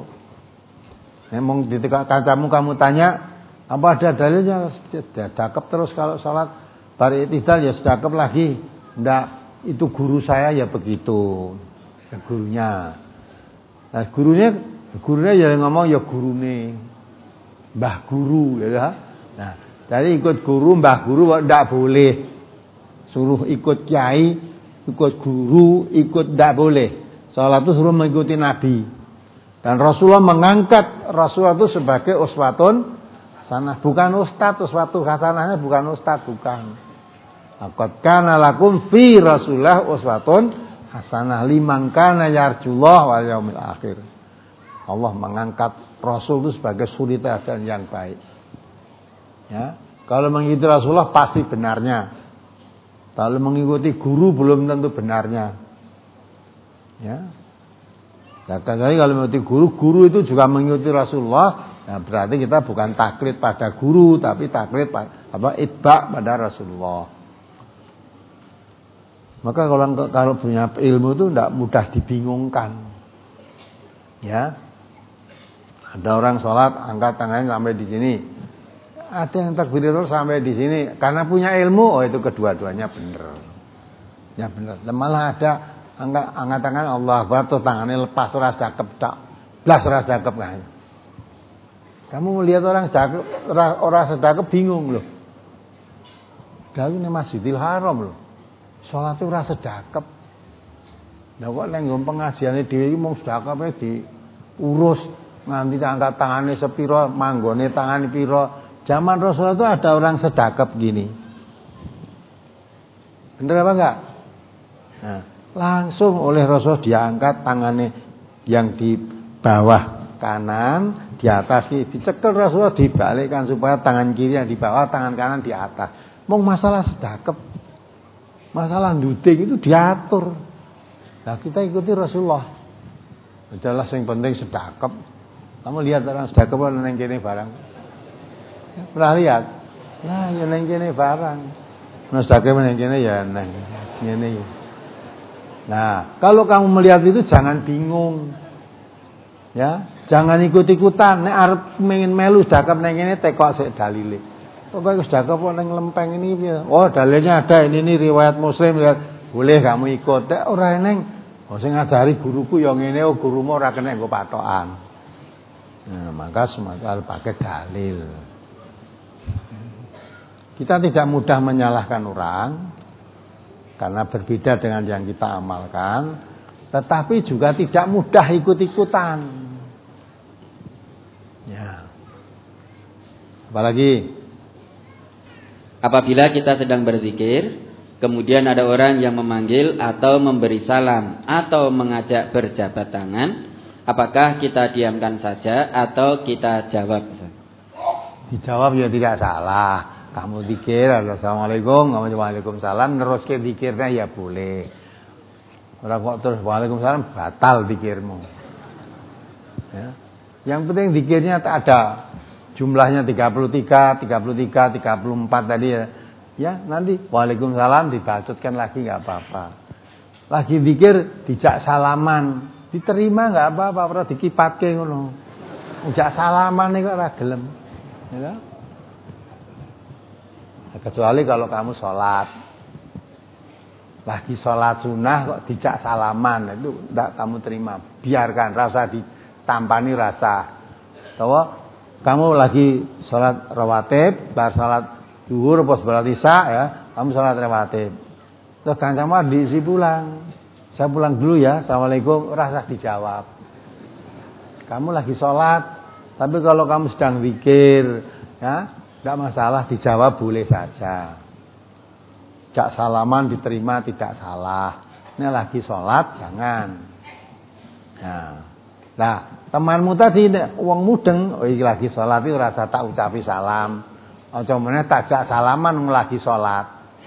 Memang di kacamu kamu tanya, apa ada dalilnya? Sedekap terus kalau sholat, bari tidak ya sedekap lagi. Enggak. Itu guru saya ya begitu, ya gurunya. Nah gurunya, gurunya ya ngomong ya gurune, mbah guru ya. Nah jadi ikut guru, mbah guru tidak boleh. Suruh ikut kiai, ikut guru, ikut tidak boleh. Salat itu suruh mengikuti Nabi. Dan Rasulullah mengangkat Rasulullah itu sebagai uswatun hasanah, bukan ustadz. Uswatun hasanahnya bukan ustadz, bukan. Laqad kana lakum fi Rasulillah uswatun hasanah liman kana yarjullah wal yaumil akhir. Allah mengangkat Rasul itu sebagai suri teladan yang baik. Ya, kalau mengikuti Rasulullah pasti benarnya. Kalau mengikuti guru belum tentu benarnya. Ya. Nah, kalau mengikuti guru, guru itu juga mengikuti Rasulullah. Nah, berarti kita bukan taklid pada guru, tapi taklid apa itba pada Rasulullah. Maka kalau kalau punya ilmu itu tidak mudah dibingungkan. Ya. Ada orang sholat angkat tangannya sampai di sini. Ada yang takbiratul sampai di sini. Karena punya ilmu, oh itu kedua-duanya benar. Ya benar. Dan malah ada angkat angkat tangan Allah Akbar tuh tangannya lepas ora sedekap tak. Blas ora sedekap kan. Kamu melihat orang sedekap ora sedekap bingung loh. Dalu ini Masjidil Haram loh. Salat ora sedekap. Lah kok nek nggon pengajiane dhewe iki mung sedekape diurus nganti angkat tangane sepira, manggone tangane pira. Zaman Rasulullah itu ada orang sedekap gini. Bener apa enggak? Nah, langsung oleh Rasul diangkat tangannya yang di bawah kanan, di atas kiri. Dicekel Rasulullah dibalikkan supaya tangan kiri yang di bawah, tangan kanan di atas. Mung masalah sedekap. Masalah nduding itu diatur. Nah, kita ikuti Rasulullah. Jelas yang penting sedekap. Kamu lihat orang sedekap nang kene barang. Ya, pernah lihat? Nah, ya nang kene barang. Nah, sedekap nang kene ya nang ngene. Nah, kalau kamu melihat itu jangan bingung. Ya, jangan ikut-ikutan. Nek arep mengin melu sedekap nang kene tekok sik dalile. Pokoknya sudah kau neng lempeng ini, oh dalilnya ada ini nih riwayat Muslim lihat boleh kamu ikut. Dek orang neng, oh saya ngajari guruku yang ini, oh gurumu orang kena gue patokan. Nah, maka semacam pakai dalil. Kita tidak mudah menyalahkan orang karena berbeda dengan yang kita amalkan, tetapi juga tidak mudah ikut-ikutan. Ya. Apalagi apabila kita sedang berzikir, kemudian ada orang yang memanggil atau memberi salam atau mengajak berjabat tangan, apakah kita diamkan saja atau kita jawab? Dijawab ya tidak salah. Kamu zikir, assalamualaikum, kamu waalaikumsalam, terus ke zikirnya ya boleh. Orang kok terus waalaikumsalam, batal zikirmu. Ya. Yang penting zikirnya tak ada jumlahnya tiga puluh tiga, tiga puluh tiga, tiga puluh empat tadi ya. Ya, nanti waalaikumsalam dibacutkan lagi enggak apa-apa. Lagi zikir dijak salaman, diterima enggak apa-apa, ora dikipatke ngono. Dijak salaman iki kok ora gelem. Ya. Kecuali kalau kamu sholat, lagi sholat sunnah kok dijak salaman, itu tidak kamu terima. Biarkan, rasa ditampani rasa. Tahu? Kamu lagi sholat rawatib, bar sholat zuhur, pas sholat isya ya, kamu sholat rawatib. Terus kancamu diisi pulang, saya pulang dulu ya, assalamualaikum, rasa dijawab. Kamu lagi sholat, tapi kalau kamu sedang zikir, ya. Tidak masalah, dijawab boleh saja. Jak salaman diterima tidak salah. Ini lagi sholat jangan. Nah, nah temanmu tadi wong mudeng, oh iki lagi sholat itu rasa tak ucapi salam. Aja meneh tak jak salaman lagi sholat.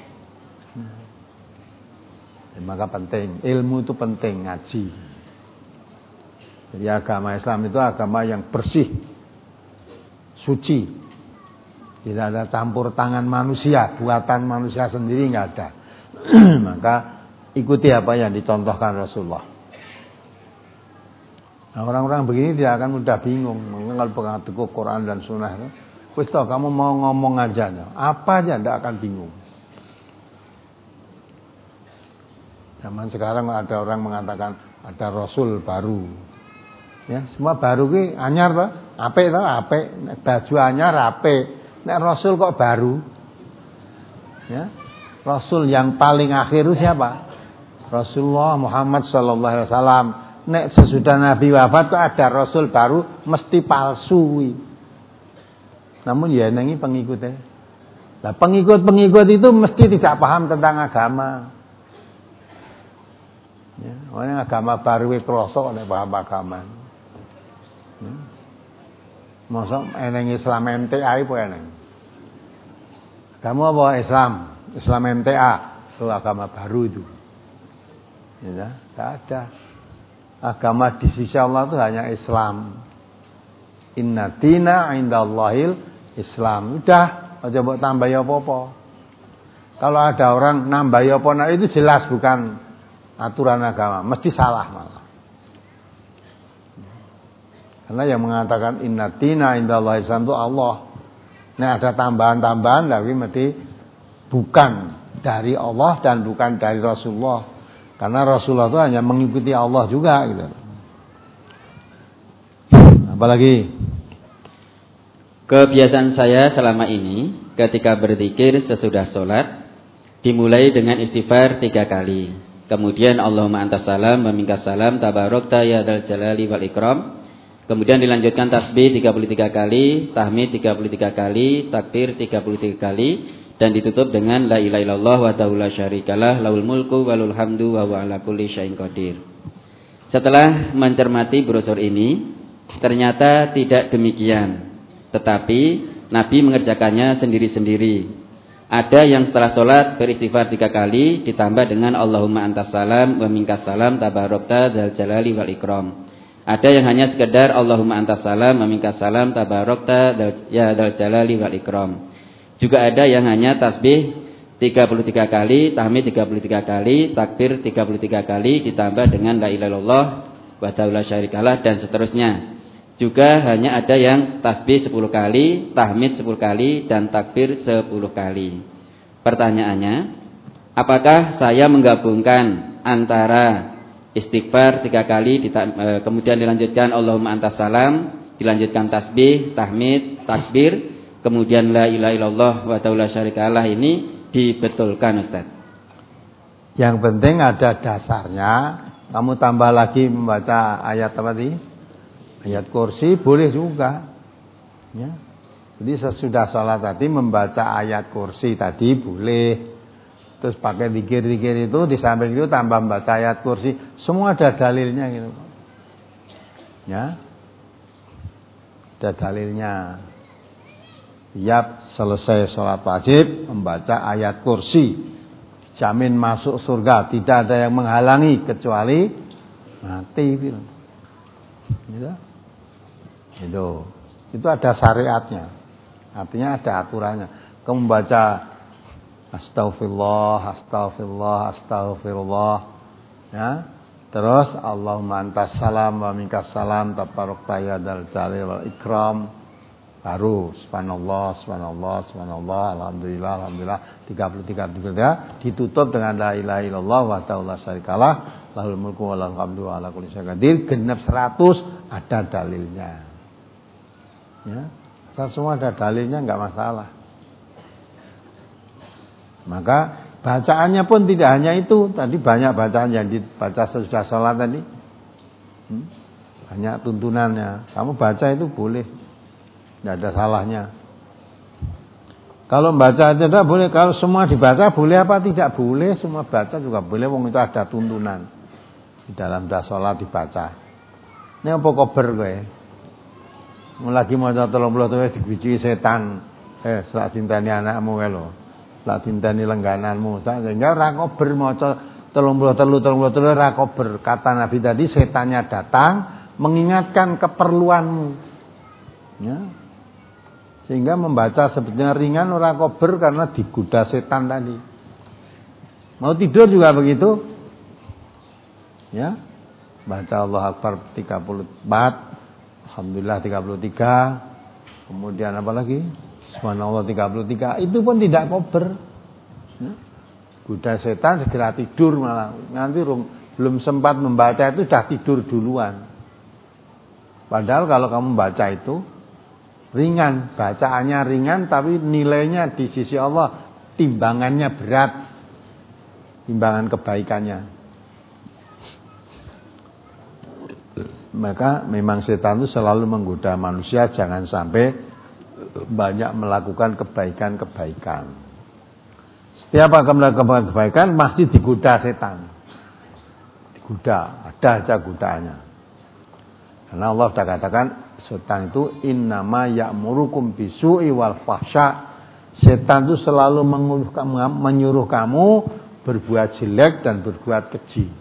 Hmm. Maka penting, ilmu itu penting, ngaji. Jadi agama Islam itu agama yang bersih, suci. Tidak ada campur tangan manusia, buatan manusia sendiri nggak ada. Maka ikuti apa yang dicontohkan Rasulullah. Nah, orang-orang begini tidak akan mudah bingung. Mungkin kalau pegang teguh Quran dan Sunnah itu, wis toh kamu mau ngomong aja, apa aja tidak akan bingung. Zaman sekarang ada orang mengatakan ada Rasul baru. Ya, semua baru ki anyar toh, apik toh, apik, baju anyar apik. Nek Rasul kok baru? Ya. Rasul yang paling akhir itu siapa? Rasulullah Muhammad sallallahu alaihi wasallam. Nek sesudah Nabi wafat kok ada Rasul baru, mesti palsu. Namun ya nengi pengikutnya. Nah, pengikut-pengikut itu mesti tidak paham tentang agama. Ya, orang agama baru wis krasa nek paham agama. Ya. Masa eneng Islam M T A apa eneng? Kamu apa Islam? Islam M T A itu agama baru itu. Ya, tidak ada. Agama di sisi Allah itu hanya Islam. Inna dina indallahil Islam. Udah, aja mbok tambahi apa-apa. Kalau ada orang nambahi apa nah itu jelas bukan aturan agama, mesti salah malah. Karena yang mengatakan inna dina indallahil Islam itu Allah. Nah ada tambahan-tambahan tapi mesti bukan dari Allah dan bukan dari Rasulullah. Karena Rasulullah itu hanya mengikuti Allah juga gitu. Apalagi kebiasaan saya selama ini ketika berzikir sesudah sholat dimulai dengan istighfar tiga kali. Kemudian Allahumma antas salam wa minkas salam tabarakta ya dzal jalali wal ikram. Kemudian dilanjutkan tasbih tiga puluh tiga kali, tahmid tiga puluh tiga kali, takbir tiga puluh tiga kali dan ditutup dengan la ilaha illallah wahdahu la syarikalah lahul mulku walul hamdu wa huwa ala kulli syai'in qadir. Setelah mencermati brosur ini, ternyata tidak demikian. Tetapi Nabi mengerjakannya sendiri-sendiri. Ada yang setelah sholat beristighfar tiga kali ditambah dengan Allahumma antas salam wa minkas salam tabarakta dzal jalali wal ikram. Ada yang hanya sekedar Allahumma antas salam wa minkas salam tabarakta ya dzal jalali wal ikram. Juga ada yang hanya tasbih tiga puluh tiga kali, tahmid tiga puluh tiga kali, takbir tiga puluh tiga kali ditambah dengan la ilaha illallah wahdahu la syarikalah dan seterusnya. Juga hanya ada yang tasbih sepuluh kali, tahmid sepuluh kali dan takbir sepuluh kali. Pertanyaannya, apakah saya menggabungkan antara istighfar tiga kali, kemudian dilanjutkan Allahumma antas salam, dilanjutkan tasbih, tahmid, takbir, kemudian la ilaha illallah wa la syarikalah ini dibetulkan Ustaz? Yang penting ada dasarnya. Kamu tambah lagi membaca ayat apa tadi? Ayat kursi boleh juga. Ya. Jadi sesudah sholat tadi membaca ayat kursi tadi boleh. Terus pakai zikir-zikir itu di samping itu tambah membaca ayat kursi. Semua ada dalilnya gitu. Ya. Ada dalilnya. Tiap selesai sholat wajib membaca ayat kursi. Jamin masuk surga, tidak ada yang menghalangi kecuali mati gitu. Gitu. Itu. Itu ada syariatnya. Artinya ada aturannya. Kamu baca Astaghfirullah, Astaghfirullah, Astaghfirullah. Ya. Terus Allahumma antas salam wa minkas salam tabarakta ya dzal jalali wal ikram. Baru subhanallah, subhanallah, subhanallah, alhamdulillah, alhamdulillah tiga puluh tiga ditutup dengan la ilaha illallah wa ta'ala syarikalah lahul mulku wa lahul hamdu wa ala kulli syai'in qadir. Genap seratus ada dalilnya. Ya. Semua ada dalilnya, enggak masalah. Maka bacaannya pun tidak hanya itu. Tadi banyak bacaan yang dibaca sesudah sholat tadi. Hmm? Banyak tuntunannya. Kamu baca itu boleh. Tidak ada salahnya. Kalau membaca aja tidak boleh. Kalau semua dibaca boleh apa tidak boleh. Semua baca juga boleh. Wong itu ada tuntunan. Di dalam dah sholat dibaca. Ini apa kober gue. Lagi mau tolong puluh tuh dibiji setan. Eh selak cintani anakmu lo. Selak cintani lenggananmu. Sehingga rakober mau tolong puluh telu tolong puluh telu rakober. Kata Nabi tadi setannya datang mengingatkan keperluanmu. Ya. Sehingga membaca sebetulnya ringan orang kober karena digoda setan tadi. Mau tidur juga begitu. Ya. Baca Allah Akbar tiga puluh empat, alhamdulillah tiga puluh tiga. Kemudian apa lagi? Subhanallah tiga puluh tiga. Itu pun tidak kober. Ya. Goda setan segera tidur malah. Nanti belum sempat membaca itu sudah tidur duluan. Padahal kalau kamu baca itu ringan, bacaannya ringan tapi nilainya di sisi Allah timbangannya berat, timbangan kebaikannya. Maka memang setan itu selalu menggoda manusia jangan sampai banyak melakukan kebaikan-kebaikan. Setiap akan melakukan kebaikan pasti digoda setan, digoda, ada aja godaannya. Karena Allah sudah katakan setan itu innama ya'murukum bisu'i wal fahsya. Setan itu selalu menyuruh kamu berbuat jelek dan berbuat keji.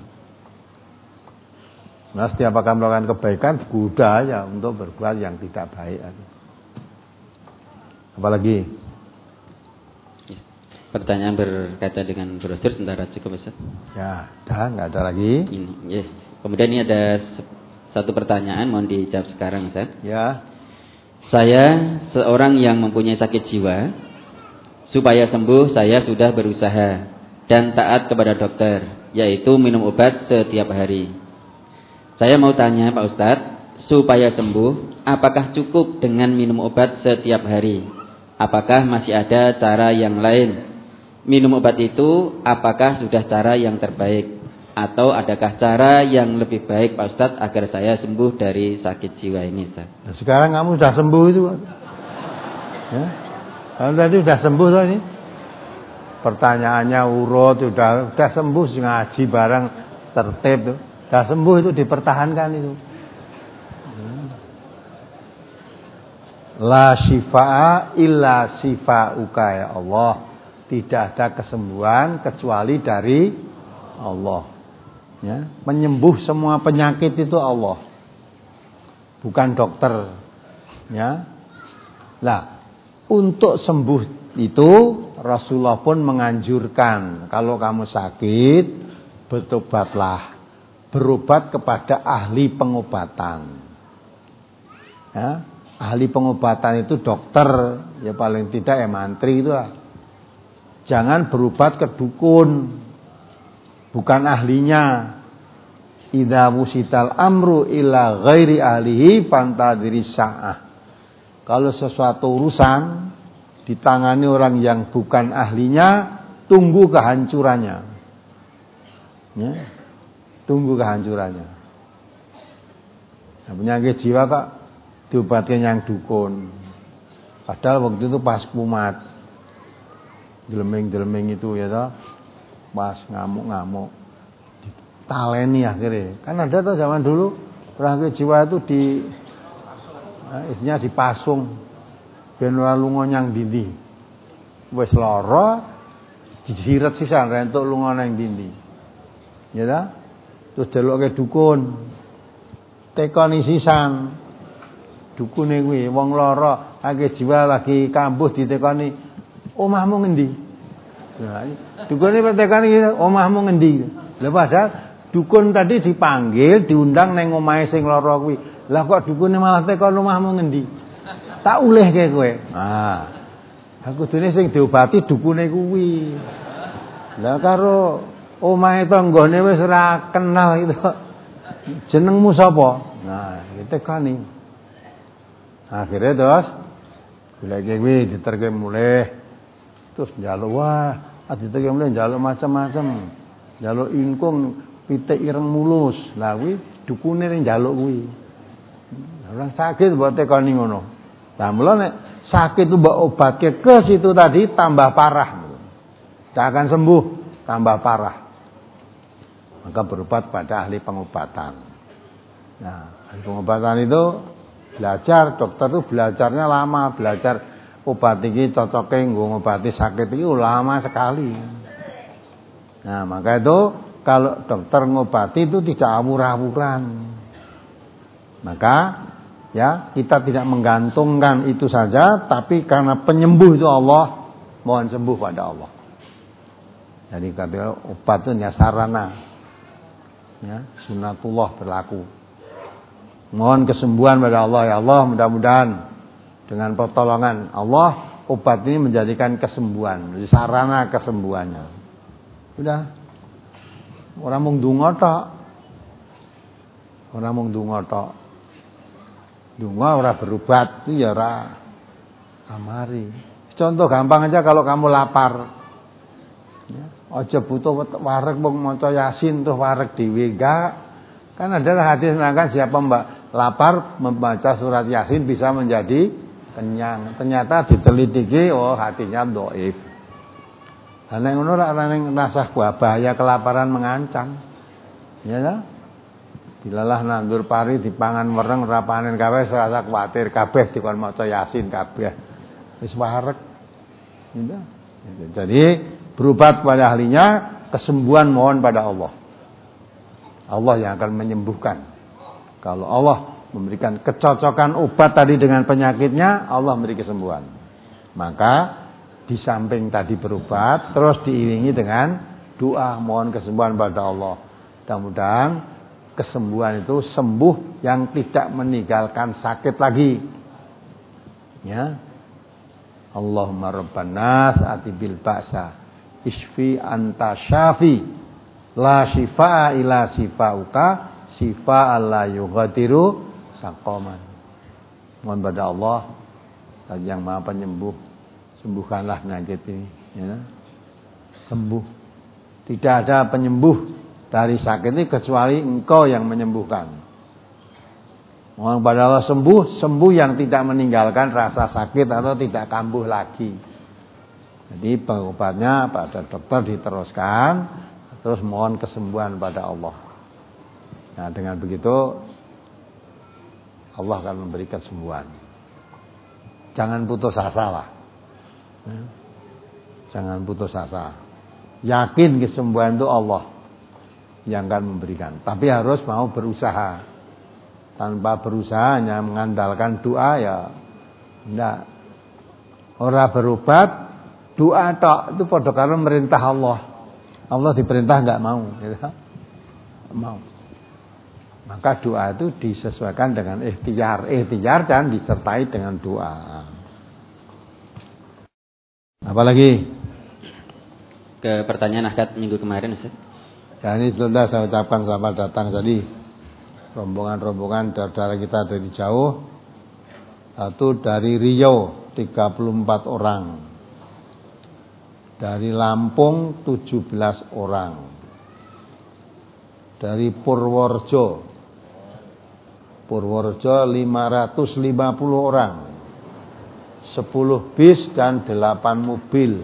Nah, setiap akan melakukan kebaikan digoda ya untuk berbuat yang tidak baik. Apalagi? Pertanyaan berkaitan dengan brosur sebentar cukup Ustaz. Ya, dah enggak ada lagi. Ini, yes. Kemudian ini ada satu pertanyaan, mohon dijawab sekarang Ustaz. Ya. Saya seorang yang mempunyai sakit jiwa. Supaya sembuh saya sudah berusaha dan taat kepada dokter, yaitu minum obat setiap hari. Saya mau tanya Pak Ustadz, supaya sembuh apakah cukup dengan minum obat setiap hari? Apakah masih ada cara yang lain? Minum obat itu apakah sudah cara yang terbaik? Atau adakah cara yang lebih baik Pak Ustadz agar saya sembuh dari sakit jiwa ini Ustaz? Nah, sekarang kamu sudah sembuh itu. Ya? Kamu tadi sudah sembuh tadi. Pertanyaannya urut, sudah sudah sembuh, ngaji bareng tertib tuh. Sudah sembuh itu dipertahankan itu. La syifa'a illa syifa'uka ya Allah. Tidak ada kesembuhan kecuali dari Allah. Ya, menyembuh semua penyakit itu Allah, bukan dokter. Ya, nah untuk sembuh itu Rasulullah pun menganjurkan kalau kamu sakit bertobatlah, berobat kepada ahli pengobatan. Ya, ahli pengobatan itu dokter, ya paling tidak ya mantri itu lah. Jangan berobat ke dukun. Bukan ahlinya. Idza wusital amru ila ghairi ahlihi fantadiri sa'ah. Kalau sesuatu urusan ditangani orang yang bukan ahlinya, tunggu kehancurannya. Ya, tunggu kehancurannya. Nah, penyakit jiwa kok diobatkan yang dukun. Padahal waktu itu pas kumat, gelembing-gelembing itu ya toh, pas ngamuk-ngamuk, ditaleni akhirnya. Kan ada tuh zaman dulu penyakit jiwa itu di, nah, isinya dipasung, ben ora lunga nyang dindi. Wis lara, dijiret sisan rentuk lunga nang dindi. Ya toh? Terus deloke dukun. Tekoni sisan. Dukune kuwi wong lara, akeh jiwa lagi kambuh ditekoni, omahmu ngendi? Ya, dukune tekoni omahmu ngendi? Lha padahal dukun tadi dipanggil, diundang nang omahe sing lara kuwi. Lah kok dukune malah tekon omahmu ngendi? Tak ulehke kowe. Nah, aku kudune sing diobati dukune kuwi. Lah karo omahe tanggane wis ora kenal itu. Jenengmu sapa? Nah, ditekoni. Akhirnya terus bila kuwi diterke mulih terus njaluk wah, diterke mulih njaluk macam-macam. Njaluk ingkung pitik ireng mulus. Lah kuwi dukune ning njaluk kuwi. Orang sakit mbok tekoni ngono. Lah mula nek sakit itu mbok obatke ke situ tadi tambah parah. Tak akan sembuh, tambah parah. Maka berobat pada ahli pengobatan. Nah, ahli pengobatan itu belajar, dokter itu belajarnya lama, belajar obat ini cocoknya nggo ngobati sakit itu lama sekali. Nah, maka itu kalau dokter ngobati itu tidak awur-awuran. Maka ya, kita tidak menggantungkan itu saja, tapi karena penyembuh itu Allah, mohon sembuh pada Allah. Jadi kata obat itu hanya sarana. Ya, sunatullah berlaku. Mohon kesembuhan pada Allah, ya Allah, mudah-mudahan dengan pertolongan Allah obat ini menjadikan kesembuhan, menjadi sarana kesembuhannya. Sudah. Orang mung donga tok. Orang mung donga tok. Donga ora berobat itu ya ora amari. Contoh gampang aja kalau kamu lapar. Ya, aja butuh wareg mung maca Yasin terus wareg dhewe enggak. Kan ada hadis mengatakan siapa mbak lapar membaca surat Yasin bisa menjadi kenyang. Ternyata diteliti, oh hatinya dhaif. Lah nek ngono ora ning rasah bahaya kelaparan mengancam. Ya ta? Dilalah nandur pari dipangan mereng ora panen kabeh rasa kuwatir kabeh dikon maca Yasin kabeh. Wis wareg. Ya. Jadi berobat pada ahlinya, kesembuhan mohon pada Allah. Allah yang akan menyembuhkan. Kalau Allah memberikan kecocokan obat tadi dengan penyakitnya, Allah memberi kesembuhan. Maka di samping tadi berobat, terus diiringi dengan doa mohon kesembuhan pada Allah. Mudah-mudahan kesembuhan itu sembuh yang tidak meninggalkan sakit lagi. Ya. Allahumma rabban nas ati bil ba'sa isfi anta syafi. La shifa'a ila shifa'uka shifa'a la yughadiru saqaman. Mohon pada Allah yang Maha Penyembuh, sembuhkanlah penyakit ini, ya. Sembuh. Tidak ada penyembuh dari sakit ini kecuali Engkau yang menyembuhkan. Mohon pada Allah sembuh, sembuh yang tidak meninggalkan rasa sakit atau tidak kambuh lagi. Jadi pengobatnya pada dokter diteruskan. Terus mohon kesembuhan pada Allah. Nah, dengan begitu Allah akan memberi kesembuhan. Jangan putus asa lah. Jangan putus asa. Yakin kesembuhan itu Allah yang akan memberikan. Tapi harus mau berusaha. Tanpa berusaha hanya mengandalkan doa ya enggak. Ora berobat, doa tok itu padha karo merintah Allah. Allah diperintah enggak mau, gitu. Mau. Maka doa itu disesuaikan dengan ikhtiar, ikhtiar dan disertai dengan doa. Apalagi ke pertanyaan akad minggu kemarin, Ustaz. Ya, ini sudah saya ucapkan selamat datang tadi rombongan-rombongan saudara kita dari jauh. Satu dari Riau, tiga puluh empat orang. Dari Lampung tujuh belas orang. Dari Purworejo Purworejo lima ratus lima puluh orang. sepuluh bis dan delapan mobil.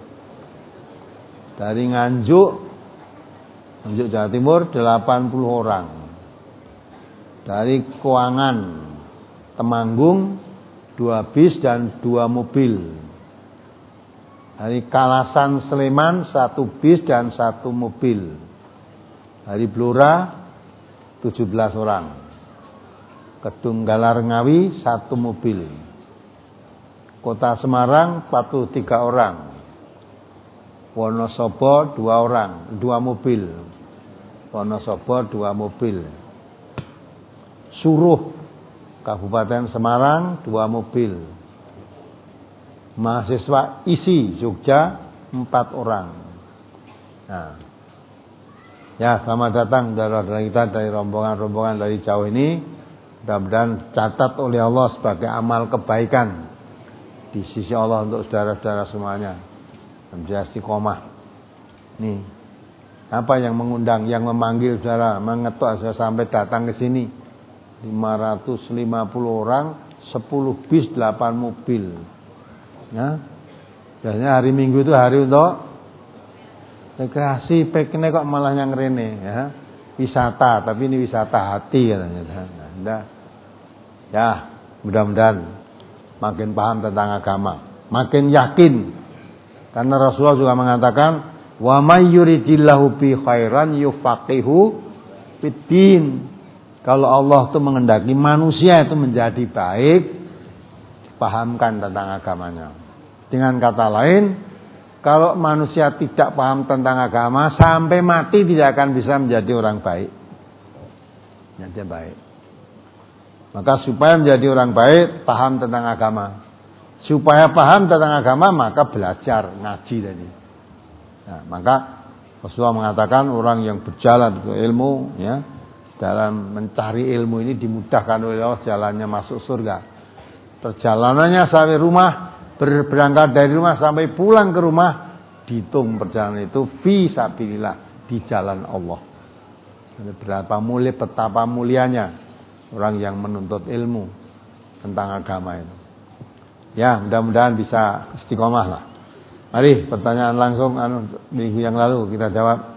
Dari Nganjuk Nganjuk Jawa Timur delapan puluh orang. Dari Kuangan Temanggung dua bis dan dua mobil. Dari Kalasan Sleman satu bis dan satu mobil. Dari Blora tujuh belas orang. Kedung Galar Ngawi satu mobil. Kota Semarang empat puluh tiga orang. Wonosobo dua orang, dua mobil. Wonosobo dua mobil. Suruh Kabupaten Semarang dua mobil. Mahasiswa I S I Jogja empat orang. Nah, ya, selamat datang saudara-saudara kita dari rombongan-rombongan dari jauh ini. Mudah-mudahan catat oleh Allah sebagai amal kebaikan di sisi Allah untuk saudara-saudara semuanya. Menjadi istiqomah. Nih, apa yang mengundang, yang memanggil saudara, mengetuk saudara sampai datang ke sini? lima ratus lima puluh orang, sepuluh bis, delapan mobil. Ya, biasanya hari Minggu itu hari untuk rekreasi, piknik, kok malah yang rene, ya, wisata, tapi ini wisata hati katanya. Nah, ya, mudah-mudahan makin paham tentang agama, makin yakin, karena Rasulullah juga mengatakan, wa may yuridillahu bi khairan yufaqihu fiddin. Kalau Allah itu menghendaki manusia itu menjadi baik, pahamkan tentang agamanya. Dengan kata lain, kalau manusia tidak paham tentang agama, sampai mati tidak akan bisa menjadi orang baik. Menjadi baik. Maka supaya menjadi orang baik, paham tentang agama. Supaya paham tentang agama, maka belajar, ngaji tadi. Nah, maka Rasulullah mengatakan orang yang berjalan ke ilmu, ya, dalam mencari ilmu ini dimudahkan oleh Allah jalannya masuk surga. Perjalanannya sampai rumah, berangkat dari rumah sampai pulang ke rumah, dihitung perjalanan itu fi sabilillah, di jalan Allah. Berapa mulia, betapa mulianya orang yang menuntut ilmu tentang agama itu. Ya, mudah-mudahan bisa istiqomah lah. Mari pertanyaan langsung anu minggu yang lalu kita jawab.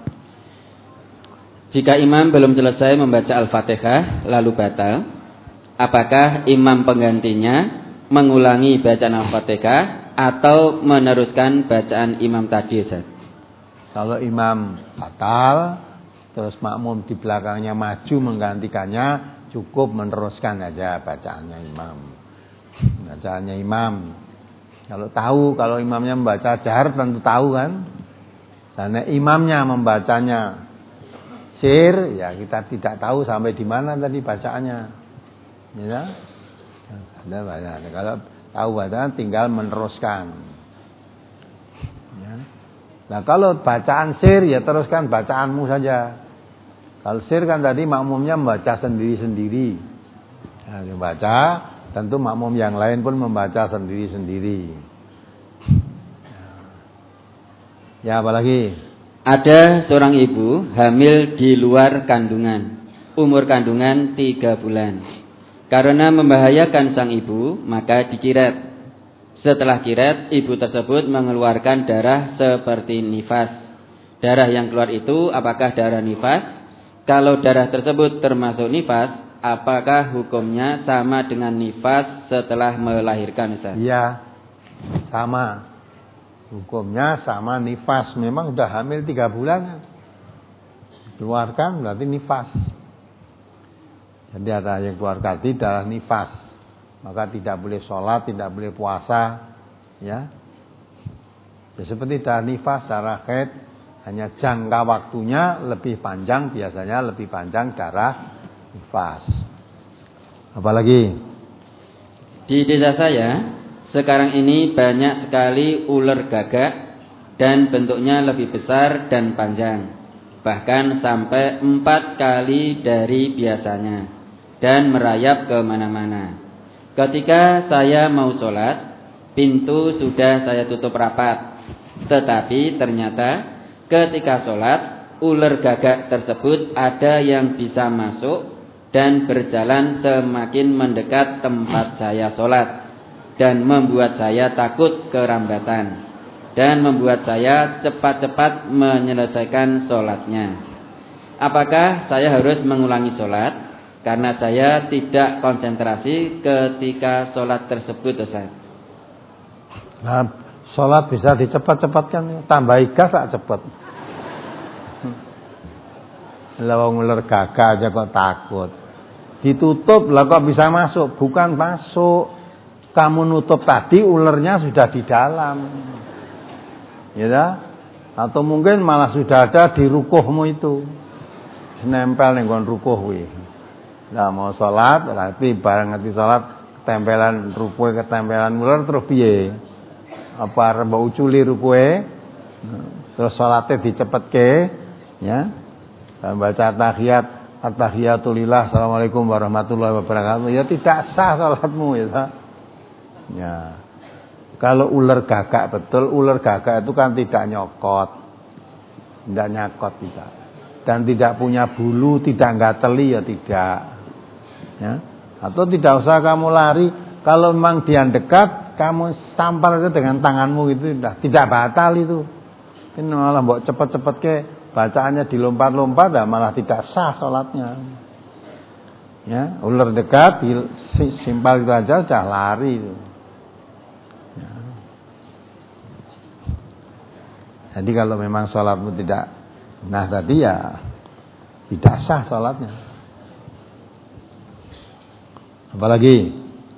Jika imam belum selesai membaca Al-Fatihah lalu batal, apakah imam penggantinya mengulangi bacaan Al-Fatihah atau meneruskan bacaan imam tadi, Ustaz? Kalau imam batal, terus makmum di belakangnya maju menggantikannya, cukup meneruskan aja bacaannya imam. Bacaannya imam. Kalau tahu, kalau imamnya membaca jahar tentu tahu kan. Karena imamnya membacanya sir, ya kita tidak tahu sampai di mana tadi bacaannya. Ya. Ada bacaan. Kalau tahu bacaan tinggal meneruskan. Ya. Nah, kalau bacaan sir ya teruskan bacaanmu saja. Kalau sir kan tadi makmumnya membaca sendiri-sendiri. Nah, dia baca, tentu makmum yang lain pun membaca sendiri-sendiri. Ya, apalagi? Ada seorang ibu hamil di luar kandungan, umur kandungan tiga bulan. Karena membahayakan sang ibu, maka dikiret. Setelah kiret, ibu tersebut mengeluarkan darah seperti nifas. Darah yang keluar itu apakah darah nifas? Kalau darah tersebut termasuk nifas, apakah hukumnya sama dengan nifas setelah melahirkan, Ustaz? Iya, sama. Hukumnya sama nifas. Memang sudah hamil tiga bulan, keluarkan berarti nifas. Jadi ada yang keluar tadi darah nifas, maka tidak boleh sholat, tidak boleh puasa, ya. Ya seperti darah nifas, darah haid, hanya jangka waktunya lebih panjang, biasanya lebih panjang darah nifas. Apalagi? Di desa saya sekarang ini banyak sekali ular gagak dan bentuknya lebih besar dan panjang, bahkan sampai empat kali dari biasanya dan merayap ke mana-mana. Ketika saya mau sholat, pintu sudah saya tutup rapat. Tetapi ternyata ketika sholat, ular gagak tersebut ada yang bisa masuk dan berjalan semakin mendekat tempat saya sholat, dan membuat saya takut kerambatan, dan membuat saya cepat-cepat menyelesaikan sholatnya. Apakah saya harus mengulangi sholat karena saya tidak konsentrasi ketika sholat tersebut, Ustaz? Nah, sholat bisa dicepat-cepatkan, tambah gas tak cepat. Lawang ular gagak aja kok takut. Ditutup lah kok bisa masuk? Bukan masuk. Kamu nutup tadi ularnya sudah di dalam. Ya, atau mungkin malah sudah ada di rukuhmu itu. Nempel ning nggon rukuh kuwi. Lah mau salat, berarti bareng ngerti salat ketempelan rukuhe ketempelan ular terus piye? Apa arep uculi rukuhe? Terus salate dicepetke, ya. Dan baca tahiyat, at-tahiyatulillah, assalamualaikum warahmatullahi wabarakatuh. Ya tidak sah salatmu ya. Ya. Kalau ular gagak betul, ular gagak itu kan tidak nyokot. Tidak nyakot tidak. Dan tidak punya bulu, tidak ngateli ya tidak. Ya. Atau tidak usah kamu lari, kalau memang dia dekat, kamu sampar itu dengan tanganmu itu sudah tidak batal itu. Ini malah mbok cepet-cepet ke bacaannya dilompat-lompat, dah malah tidak sah sholatnya. Ya, ular dekat, simpal itu aja sudah lari itu. Ya. Jadi kalau memang sholatmu tidak nah tadi ya tidak sah sholatnya. Apalagi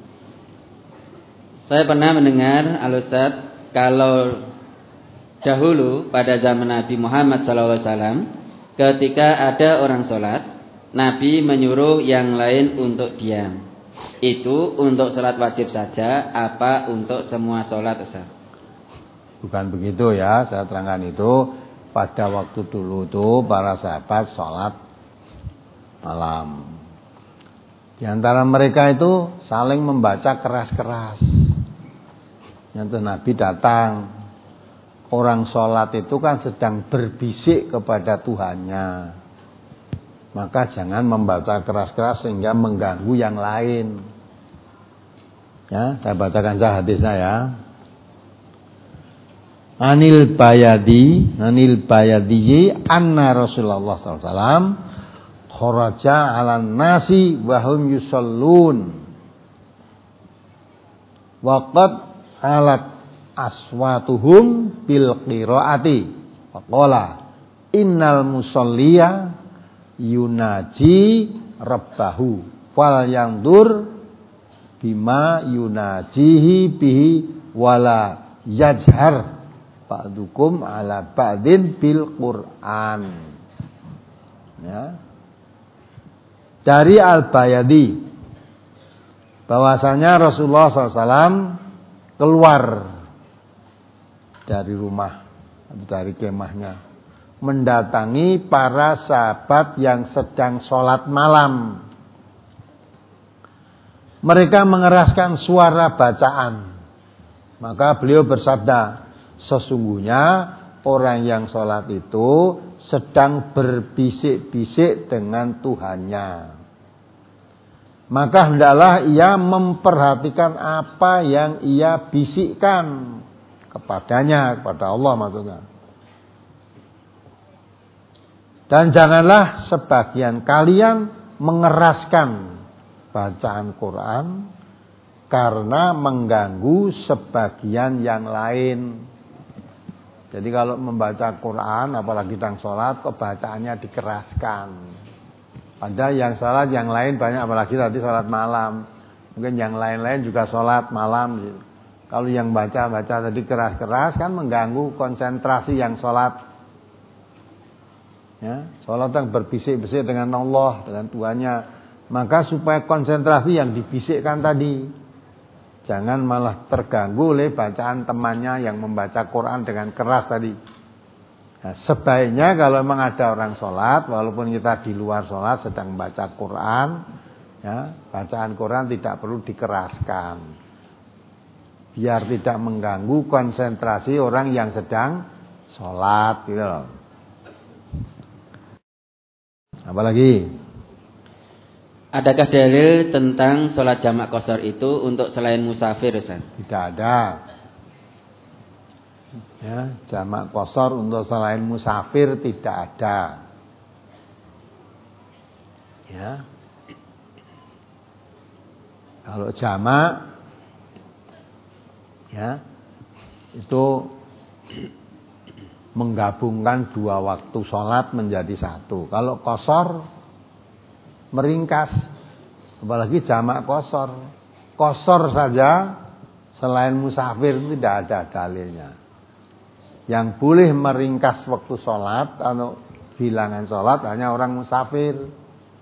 saya pernah mendengar Al-Ustaz, kalau dahulu pada zaman Nabi Muhammad shallallahu alaihi wasallam, ketika ada orang sholat, Nabi menyuruh yang lain untuk diam. Itu untuk sholat wajib saja apa untuk semua sholat, Ustaz? Bukan begitu ya, saya terangkan itu. Pada waktu dulu itu para sahabat sholat malam. Di antara mereka itu saling membaca keras-keras. Yang Nabi datang. Orang sholat itu kan sedang berbisik kepada Tuhannya. Maka jangan membaca keras-keras sehingga mengganggu yang lain. Ya, saya bacakan saja hadisnya ya. Anil Bayadi, Anil Bayadi, anna Rasulullah sallallahu alaihi wasallam kharaja 'alan nasi wa hum yusallun. Waqad alat aswatuhum bil qiraati. Faqala innal musalliya yunaji rabbahu fal yandur bima yunajihi bihi wala yajhar ba'dukum ala ba'din bil Qur'an. Ya. Dari Al-Bayadi bahwasanya Rasulullah shallallahu alaihi wasallam keluar dari rumah atau dari kemahnya mendatangi para sahabat yang sedang sholat malam. Mereka mengeraskan suara bacaan. Maka beliau bersabda, sesungguhnya orang yang sholat itu sedang berbisik-bisik dengan Tuhannya. Maka hendaklah ia memperhatikan apa yang ia bisikkan kepadanya, kepada Allah maksudnya. Dan janganlah sebagian kalian mengeraskan bacaan Quran karena mengganggu sebagian yang lain. Jadi kalau membaca Quran, apalagi tentang sholat, kebacaannya dikeraskan. Ada yang sholat, yang lain banyak, apalagi tadi sholat malam. Mungkin yang lain-lain juga sholat malam. Kalau yang baca-baca tadi keras-keras kan mengganggu konsentrasi yang sholat. Ya, sholat yang berbisik-bisik dengan Allah, dengan Tuhannya. Maka supaya konsentrasi yang dibisikkan tadi, jangan malah terganggu oleh bacaan temannya yang membaca Quran dengan keras tadi. Nah, sebaiknya kalau memang ada orang sholat, walaupun kita di luar sholat sedang membaca Quran, ya, bacaan Quran tidak perlu dikeraskan. biar tidak mengganggu konsentrasi orang yang sedang sholat gitu loh. Apalagi? Adakah dalil tentang sholat jamak qashar itu untuk selain musafir, Ustaz? Tidak ada. Ya, jamak qashar untuk selain musafir tidak ada. Ya. Kalau jamak ya itu menggabungkan dua waktu sholat menjadi satu. Kalau qashar meringkas, apalagi jamak qashar. Qashar saja selain musafir tidak ada dalilnya. Yang boleh meringkas waktu sholat atau bilangan sholat hanya orang musafir.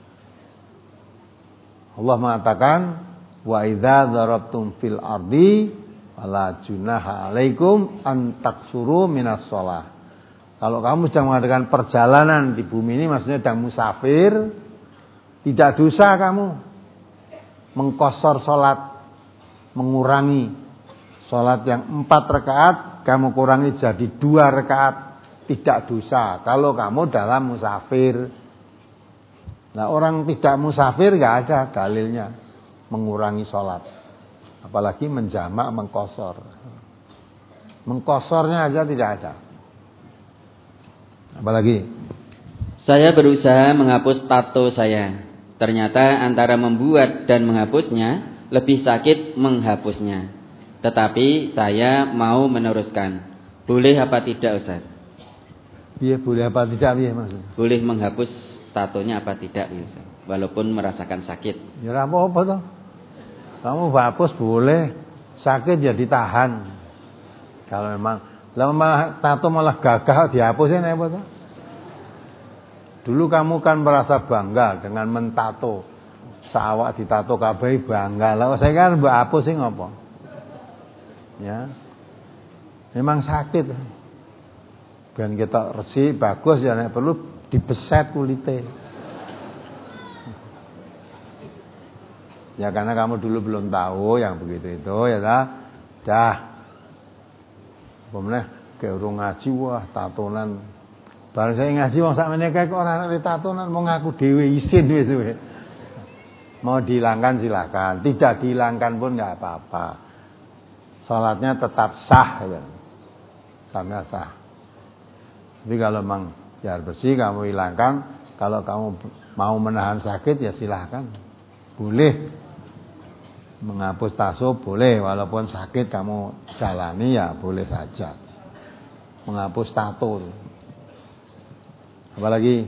Allah mengatakan, wa idza darabtum fil ardi fala junaha alaikum an taksuru minas shalah. Kalau kamu sedang mengadakan perjalanan di bumi ini, maksudnya sedang musafir, tidak dosa kamu mengqashar salat, mengurangi salat yang empat rakaat kamu kurangi jadi dua rakaat, tidak dosa kalau kamu dalam musafir. Nah, orang tidak musafir enggak ada dalilnya mengurangi sholat, apalagi menjamak mengqashar. Mengqasharnya aja tidak ada. Apalagi? Saya berusaha menghapus tato saya. Ternyata antara membuat dan menghapusnya lebih sakit menghapusnya. Tetapi saya mau meneruskan. Boleh apa tidak, Ustaz? Iya, boleh apa tidak ya maksudnya? Boleh menghapus tatonya apa tidak, Ustaz? Walaupun merasakan sakit. Ya apa-apa toh. Kamu hapus boleh, sakit ya ditahan. Kalau memang lama tato malah gagah dihapusin apa toh? Dulu kamu kan merasa bangga dengan mentato. Sawak ditato kabeh bangga. Lah saya kan mbok hapus sing apa? Ya. Memang sakit. Ben kita resik bagus ya nek perlu dibeset kulite. Ya karena kamu dulu belum tahu yang begitu itu ya dah. Dah. Pemeneh ke urung ngaji wah tatonan. Bareng saya ngaji wong sak meneh kok ora ana tatonan mau ngaku dhewe isin wis wis. Mau dihilangkan silakan, tidak dihilangkan pun enggak apa-apa. Salatnya tetap sah ya. Karena sah. Jadi kalau memang jar bersih kamu hilangkan, kalau kamu mau menahan sakit ya silahkan. Boleh menghapus tato boleh, walaupun sakit kamu jalani ya boleh saja. Menghapus tato. Apalagi?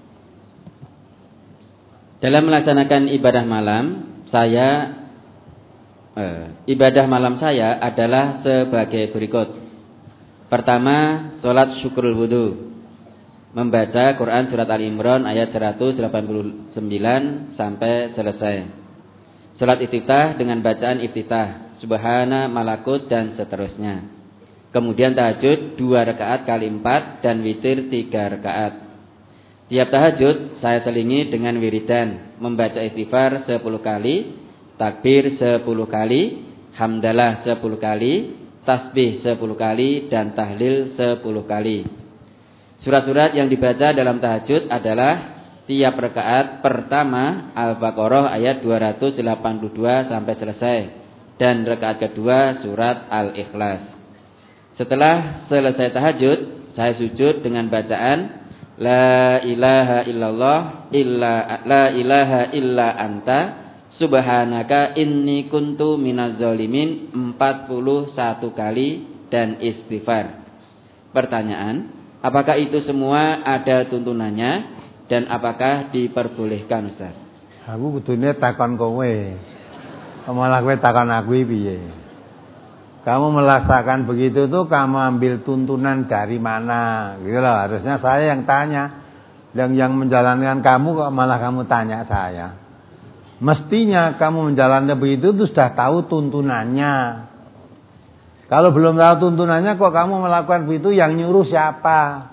Dalam melaksanakan ibadah malam, saya eh, ibadah malam saya adalah sebagai berikut. Pertama, sholat syukrul wudu. Membaca Quran surat Al-Imran ayat seratus delapan puluh sembilan sampai selesai. Sholat iftitah dengan bacaan iftitah, subhana, malakut dan seterusnya. Kemudian tahajud dua rakaat kali empat dan witir tiga rakaat. Tiap tahajud saya selingi dengan wiridan, membaca istighfar sepuluh kali, takbir sepuluh kali, hamdalah sepuluh kali, tasbih sepuluh kali dan tahlil sepuluh kali. Surat-surat yang dibaca dalam tahajud adalah tiap rakaat pertama Al-Baqarah ayat dua ratus delapan puluh dua sampai selesai dan rakaat kedua surat Al-Ikhlas. Setelah selesai tahajud, saya sujud dengan bacaan La ilaha illallah illa la ilaha illa anta subhanaka inni kuntu minaz zalimin empat puluh satu kali dan istighfar. Pertanyaan, apakah itu semua ada tuntunannya dan apakah diperbolehkan, Ustaz? Aku kudune takon kowe. Malah kowe takon aku piye? Kamu melaksanakan begitu tuh kamu ambil tuntunan dari mana? Gitu loh, harusnya saya yang tanya. Yang yang menjalankan kamu kok malah kamu tanya saya. Mestinya kamu menjalankan begitu tuh sudah tahu tuntunannya. Kalau belum tahu tuntunannya kok kamu melakukan begitu, yang nyuruh siapa?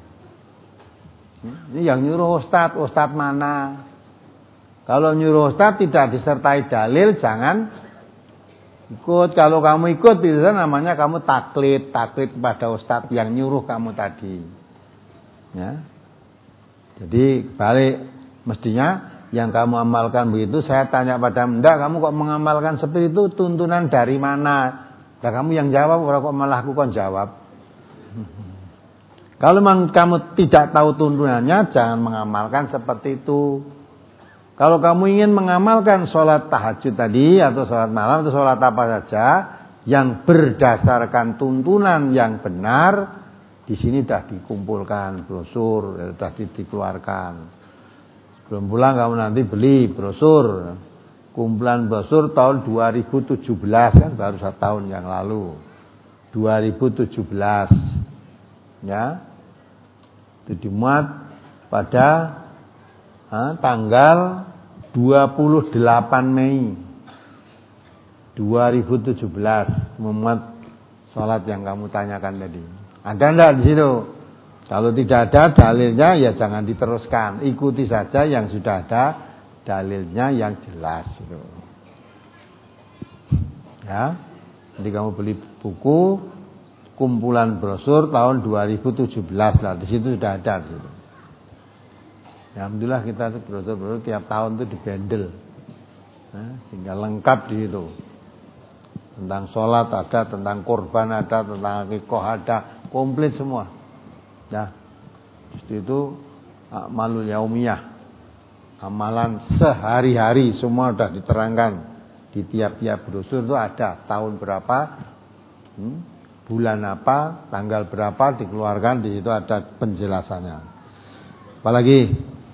Ini yang nyuruh ustadz, ustadz mana? Kalau nyuruh ustadz tidak disertai dalil, jangan Ikut, kalau kamu ikut itu namanya kamu taklid, taklid kepada ustadz yang nyuruh kamu tadi. Ya. Jadi balik, mestinya yang kamu amalkan begitu, saya tanya padamu, enggak kamu kok mengamalkan seperti itu, tuntunan dari mana? Nah, kamu yang jawab, orang kok malah aku kon jawab. Kalau memang kamu tidak tahu tuntunannya, jangan mengamalkan seperti itu. Kalau kamu ingin mengamalkan sholat tahajud tadi, atau sholat malam, atau sholat apa saja, yang berdasarkan tuntunan yang benar, di sini sudah dikumpulkan brosur, sudah dikeluarkan. Sebelum pulang kamu nanti beli brosur, kumpulan brosur tahun dua ribu tujuh belas, kan baru satu tahun yang lalu, dua ribu tujuh belas, ya, itu dimuat pada ha, tanggal dua puluh delapan Mei dua ribu tujuh belas, memuat sholat yang kamu tanyakan tadi. Ada enggak di situ? Kalau tidak ada dalilnya ya jangan diteruskan. Ikuti saja yang sudah ada dalilnya yang jelas itu. Ya. Jadi kamu beli buku kumpulan brosur tahun dua ribu tujuh belas lah, di situ sudah ada di situ. Ya, alhamdulillah kita tuh brosur-brosur tiap tahun tuh dibendel. Nah, sehingga lengkap di situ. Tentang sholat ada, tentang korban ada, tentang akikah ada, komplit semua. Nah, itu amalul yaumiyah, amalan sehari-hari semua sudah diterangkan di tiap-tiap brosur itu ada tahun berapa, hmm, bulan apa, tanggal berapa dikeluarkan, di situ ada penjelasannya. Apalagi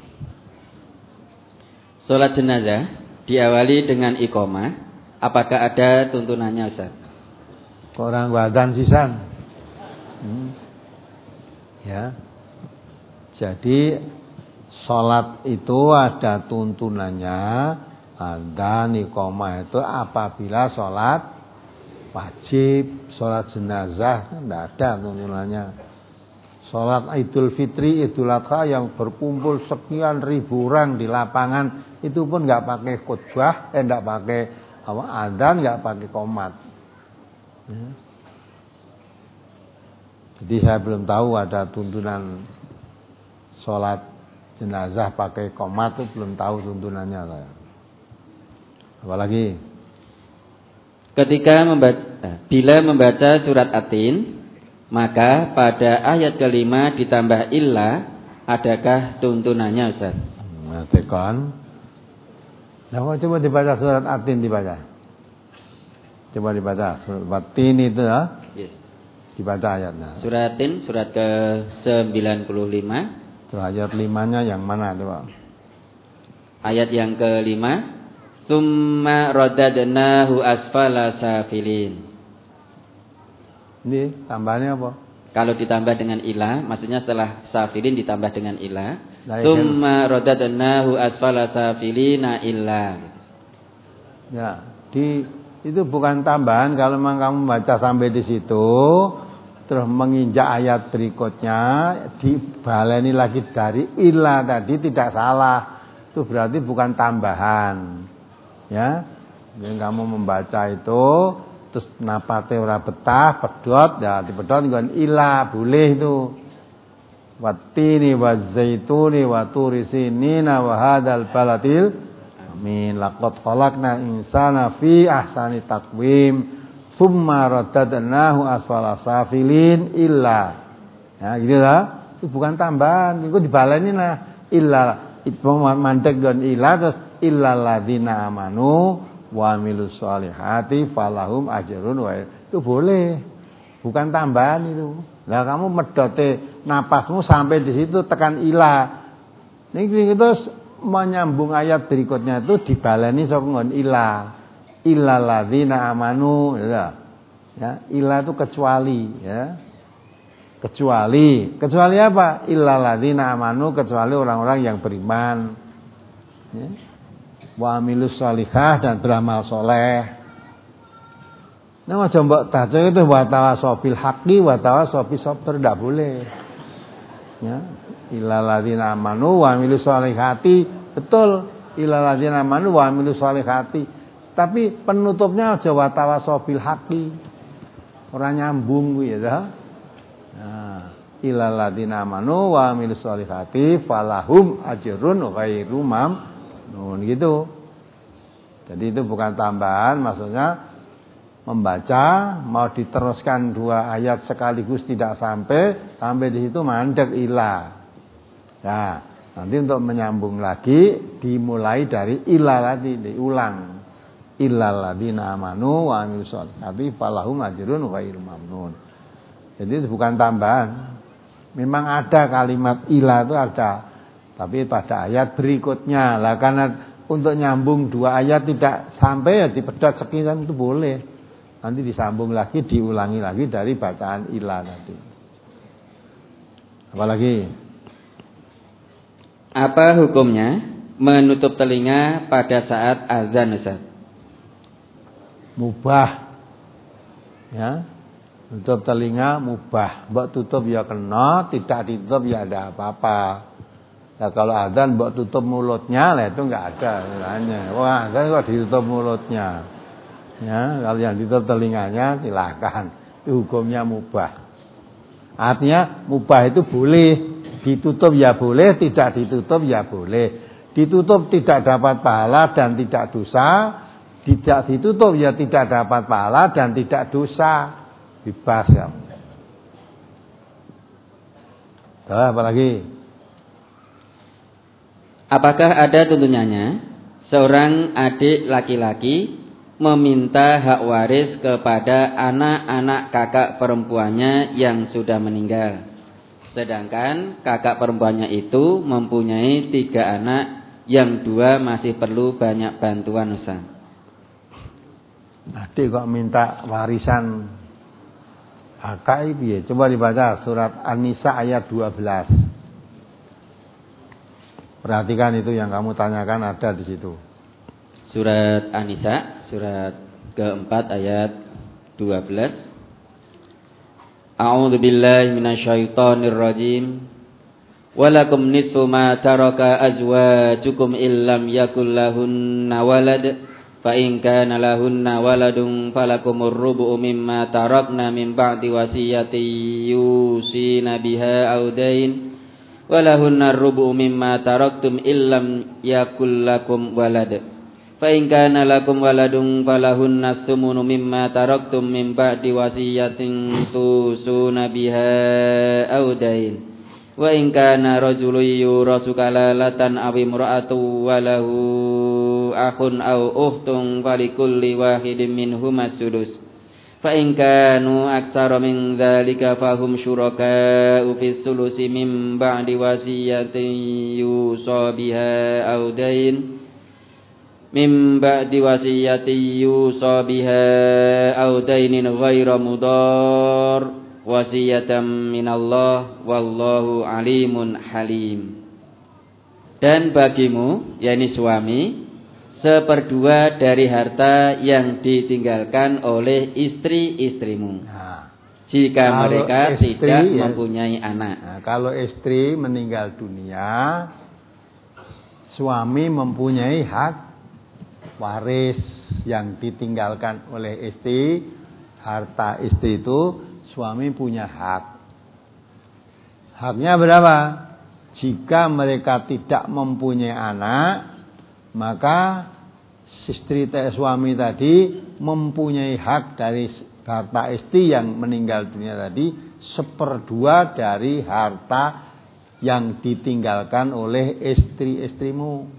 sholat jenazah diawali dengan iqamah, apakah ada tuntunannya Ustaz? Orang badan sisan. Hmm. Ya. Jadi sholat itu ada tuntunannya, ada iqamah itu apabila sholat wajib, sholat jenazah tidak ada tuntunannya. Sholat Idul Fitri, Idul Adha yang berkumpul sekian ribu orang di lapangan itu pun nggak pakai khutbah, eh nggak pakai apa adzan, nggak pakai qomat. Ya. Jadi saya belum tahu ada tuntunan sholat jenazah pakai qomat, itu belum tahu tuntunannya saya. Apalagi ketika membaca, bila membaca surat Atin, maka pada ayat kelima ditambah illa, adakah tuntunannya Ustaz? Nah, tekan. Nah, coba dibaca surat Atin dibaca. Coba dibaca surat Atin itu ya. Yes. Dibaca ayatnya. Surat Atin surat ke sembilan puluh lima. Ayat limanya yang mana coba? Ayat yang kelima. Tsumma radadnahu asfala safilin. Ini tambahannya apa? Kalau ditambah dengan ilah, maksudnya setelah safilin ditambah dengan ilah. Tsumma radadnahu asfala safilina illa. Ya, di itu bukan tambahan. Kalau memang kamu baca sampai di situ, terus menginjak ayat berikutnya, dibaleni lagi dari ilah tadi tidak salah. Itu berarti bukan tambahan. Ya, yang kamu membaca itu terus napate ora betah, pedot, ya dipedot dengan ilah, boleh itu. Wattini wazaituni wa turi sinina wa hadzal baladil amin. Laqad khalaqna insana fi ahsani taqwim tsumma radadnahu asfala safilin illa. Ya, gitu lah. Itu bukan tambahan, itu dibaleni nah illa itu mandek dan illa terus illal ladzina amanu wa amilus solihati falahum ajrun wa itu boleh, bukan tambahan itu. Lah kamu medote napasmu sampai di situ tekan ilah. Niki terus menyambung ayat berikutnya itu dibaleni saka ngon ilah. Illal ladzina amanu ya. Ya, ilah itu kecuali ya. Kecuali, kecuali apa? Illal ladzina amanu, kecuali orang-orang yang beriman. Ya. Wa amilus sholihah dan beramal soleh. Nah, macam mbok baca itu wa tawasobil haqqi wa tawasobil sabr tidak boleh. Ya, illal ladzina amanu wa amilus sholihati, betul. Illal ladzina amanu wa amilus sholihati. Tapi penutupnya aja wa tawasobil haqi. Ora nyambung kuwi ya ta. Nah, ilal ladzina amanu wa amilus solihati falahum ajrun ghairu mamnun gitu. Jadi itu bukan tambahan, maksudnya membaca mau diteruskan dua ayat sekaligus tidak sampai sampai di situ mandek ilah. Nah, nanti untuk menyambung lagi dimulai dari ilah tadi, diulang. Illal ladzina amanu wa amilus solihati falahum ajrun ghairu mamnun. Jadi itu bukan tambahan. Memang ada kalimat ilah itu ada, tapi pada ayat berikutnya. Lah karena untuk nyambung dua ayat tidak sampai ya dipedot sekian itu boleh. Nanti disambung lagi, diulangi lagi dari bacaan ilah nanti. Apalagi? Apa hukumnya menutup telinga pada saat azan, Ustaz? Mubah. Ya. Tutup telinga mubah. Mbok tutup ya kena, tidak ditutup ya ada apa-apa. Nah kalau azan mbok tutup mulutnya, lah itu enggak ada gunanya. Wah, azan kok ditutup mulutnya. Ya, kalau yang ditutup telinganya silakan. Itu hukumnya mubah. Artinya mubah itu boleh, ditutup ya boleh, tidak ditutup ya boleh. Ditutup tidak dapat pahala dan tidak dosa, tidak ditutup ya tidak dapat pahala dan tidak dosa. Bebas ya. Terus apa lagi? Apakah ada tuntunannya seorang adik laki-laki meminta hak waris kepada anak-anak kakak perempuannya yang sudah meninggal, sedangkan kakak perempuannya itu mempunyai tiga anak yang dua masih perlu banyak bantuan, Ustaz? Adik kok minta warisan kakak piye? Coba dibaca surat An-Nisa ayat dua belas. Perhatikan itu yang kamu tanyakan ada di situ. Surat An-Nisa, surat keempat ayat dua belas. A'udzu billahi minasyaitonir rajim. Walakum nisfu ma taraka azwajukum illam yakul lahunna walad fa in kana lahunna waladun falakumur rubu'u mimma tarakna min ba'di wasiyati yusina biha aw dain walahunna rubu'u mimma taraktum illam yakul lakum walad fa in kana lakum waladun falahunna tsumunu mimma taraktum min ba'di wasiyatin tusuna biha aw dain wa in kana rajulun yurasu kalalatan aw imra'atu wa lahu akhun aw ukhtun falikulli wahidin minhum as-sudus fa in kanu aktsara min dzalika fahum syuraka'u fis sulusi min ba'di wasiyatin yusa biha aw dain min ba'di wasiyati yusa biha aw dainin ghaira mudar wasiyatan minallah wallahu alimun halim. Dan bagimu, yakni suami, seperdua dari harta yang ditinggalkan oleh istri-istrimu, nah, jika mereka istri, tidak ya, mempunyai anak. Nah, kalau istri meninggal dunia, suami mempunyai hak waris yang ditinggalkan oleh istri. Harta istri itu suami punya hak. Haknya berapa? Jika mereka tidak mempunyai anak, maka istri suami tadi mempunyai hak dari harta istri yang meninggal dunia tadi, seperdua dari harta yang ditinggalkan oleh istri-istrimu.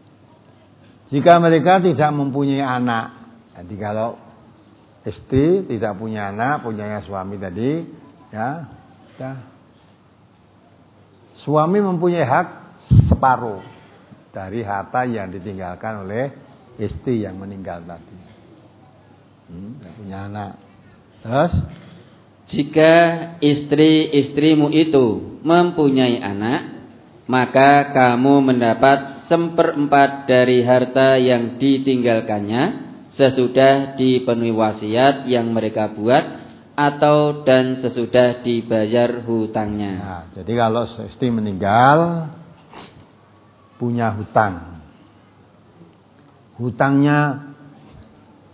Jika mereka tidak mempunyai anak, jadi kalau istri tidak punya anak, punyanya suami tadi, ya, ya, suami mempunyai hak separuh dari harta yang ditinggalkan oleh istri yang meninggal tadi. Hmm, tidak punya anak. Terus, jika istri-istrimu itu mempunyai anak, maka kamu mendapat seperempat dari harta yang ditinggalkannya sesudah dipenuhi wasiat yang mereka buat atau dan sesudah dibayar hutangnya. Nah, jadi kalau istri meninggal punya hutang, hutangnya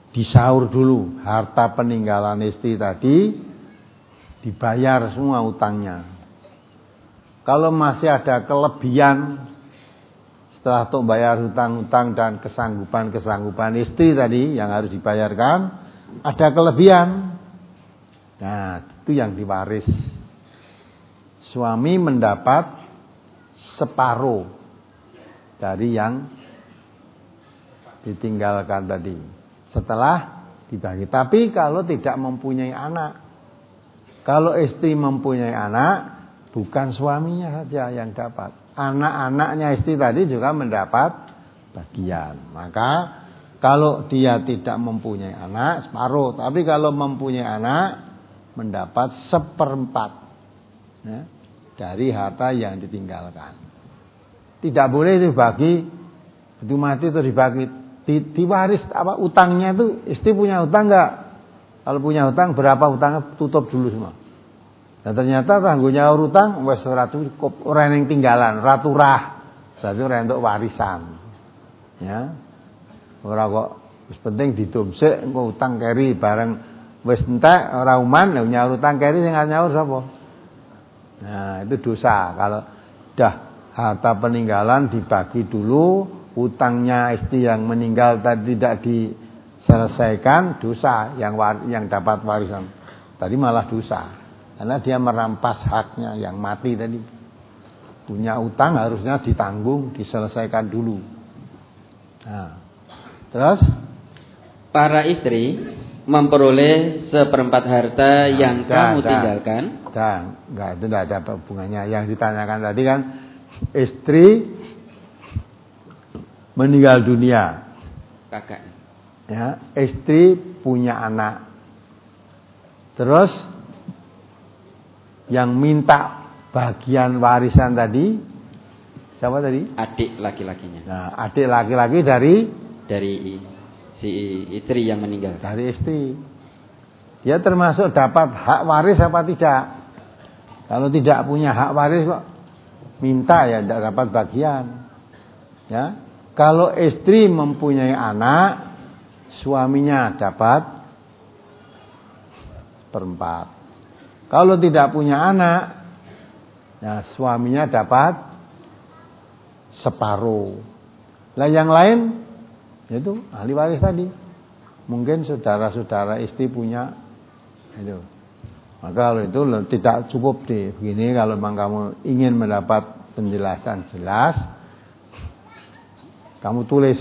disaur dulu harta peninggalan istri tadi, dibayar semua utangnya. Kalau masih ada kelebihan setelah untuk bayar hutang-hutang dan kesanggupan-kesanggupan istri tadi yang harus dibayarkan, ada kelebihan. Nah, itu yang diwaris. Suami mendapat separuh dari yang ditinggalkan tadi setelah dibagi. Tapi kalau tidak mempunyai anak, kalau istri mempunyai anak, bukan suaminya saja yang dapat, anak-anaknya istri tadi juga mendapat bagian. Maka kalau dia tidak mempunyai anak, separuh. Tapi kalau mempunyai anak, mendapat seperempat, ya, dari harta yang ditinggalkan. Tidak boleh dibagi, itu mati itu dibagi, di, diwaris apa utangnya itu. Istri punya utang enggak? Kalau punya utang, berapa utangnya tutup dulu semua. Dan ternyata tangguhnya utang wis ora cukup, ora ning tinggalan, ora turah. Berarti ora entuk warisan. Ya. Ora kok wis penting didomsik engko utang keri bareng wis entek ora uman, lha nyaur utang keri sing nyaur sapa? Nah, itu dosa. Kalau dah harta peninggalan dibagi dulu, utangnya istri yang meninggal tadi tidak diselesaikan, dosa yang war, yang dapat warisan. Tadi malah dosa. Karena dia merampas haknya yang mati tadi. Punya utang harusnya ditanggung, diselesaikan dulu. Nah, terus para istri memperoleh seperempat harta yang dan, kamu dan, tinggalkan. Dan enggak, itu tidak ada hubungannya. Yang ditanyakan tadi kan istri meninggal dunia. Kakak. Ya, istri punya anak. Terus yang minta bagian warisan tadi siapa tadi? Adik laki-lakinya. Nah, adik laki-laki dari dari si istri yang meninggal. Dari istri. Dia termasuk dapat hak waris apa tidak? Kalau tidak punya hak waris kok minta, ya tidak dapat bagian. Ya. Kalau istri mempunyai anak, suaminya dapat seperempat. Kalau tidak punya anak, nah suaminya dapat separuh. Lah yang lain itu ahli waris tadi. Mungkin saudara-saudara istri punya itu. Maka kalau itu tidak cukup deh begini, kalau memang kamu ingin mendapat penjelasan jelas, kamu tulis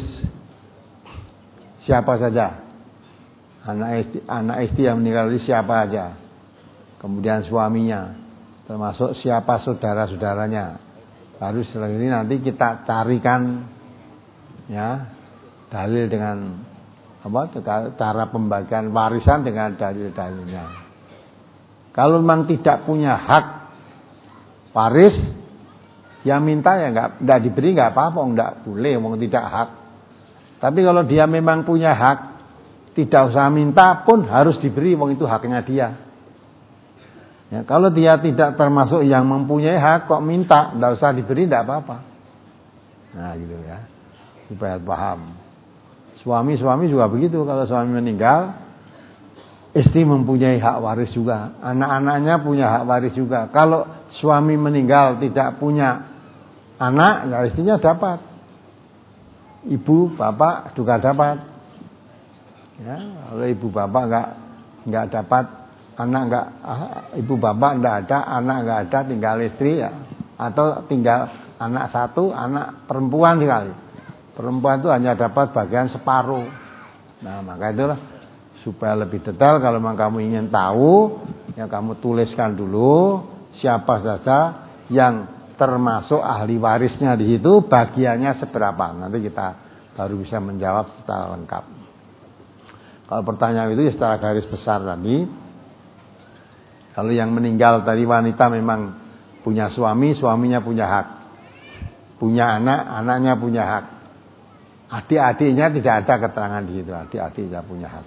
siapa saja anak istri, anak istri yang meninggal itu siapa aja, kemudian suaminya, termasuk siapa saudara-saudaranya. Baru setelah ini nanti kita carikan ya dalil dengan apa cara pembagian warisan dengan dalil-dalilnya. Kalau memang tidak punya hak waris, yang minta ya enggak enggak diberi enggak apa-apa, enggak boleh wong tidak hak. Tapi kalau dia memang punya hak, tidak usah minta pun harus diberi, wong itu haknya dia. Ya, kalau dia tidak termasuk yang mempunyai hak kok minta, enggak usah diberi enggak apa-apa. Nah, gitu ya. Supaya paham. Suami-suami juga begitu, kalau suami meninggal, istri mempunyai hak waris juga, anak-anaknya punya hak waris juga. Kalau suami meninggal tidak punya anak, ya istrinya dapat. Ibu, bapak juga dapat. Ya, kalau ibu bapak enggak enggak dapat, anak enggak, ibu bapak enggak ada, anak enggak ada, tinggal istri ya, atau tinggal anak satu, anak perempuan sekali. Perempuan itu hanya dapat bagian separuh. Nah, maka itulah supaya lebih detail, kalau memang kamu ingin tahu, ya kamu tuliskan dulu siapa saja yang termasuk ahli warisnya di situ, bagiannya seberapa. Nanti kita baru bisa menjawab secara lengkap. Kalau pertanyaan itu ya secara garis besar tadi, kalau yang meninggal tadi wanita memang punya suami, suaminya punya hak, punya anak, anaknya punya hak, adik-adiknya tidak ada keterangan di situ, adik-adiknya punya hak.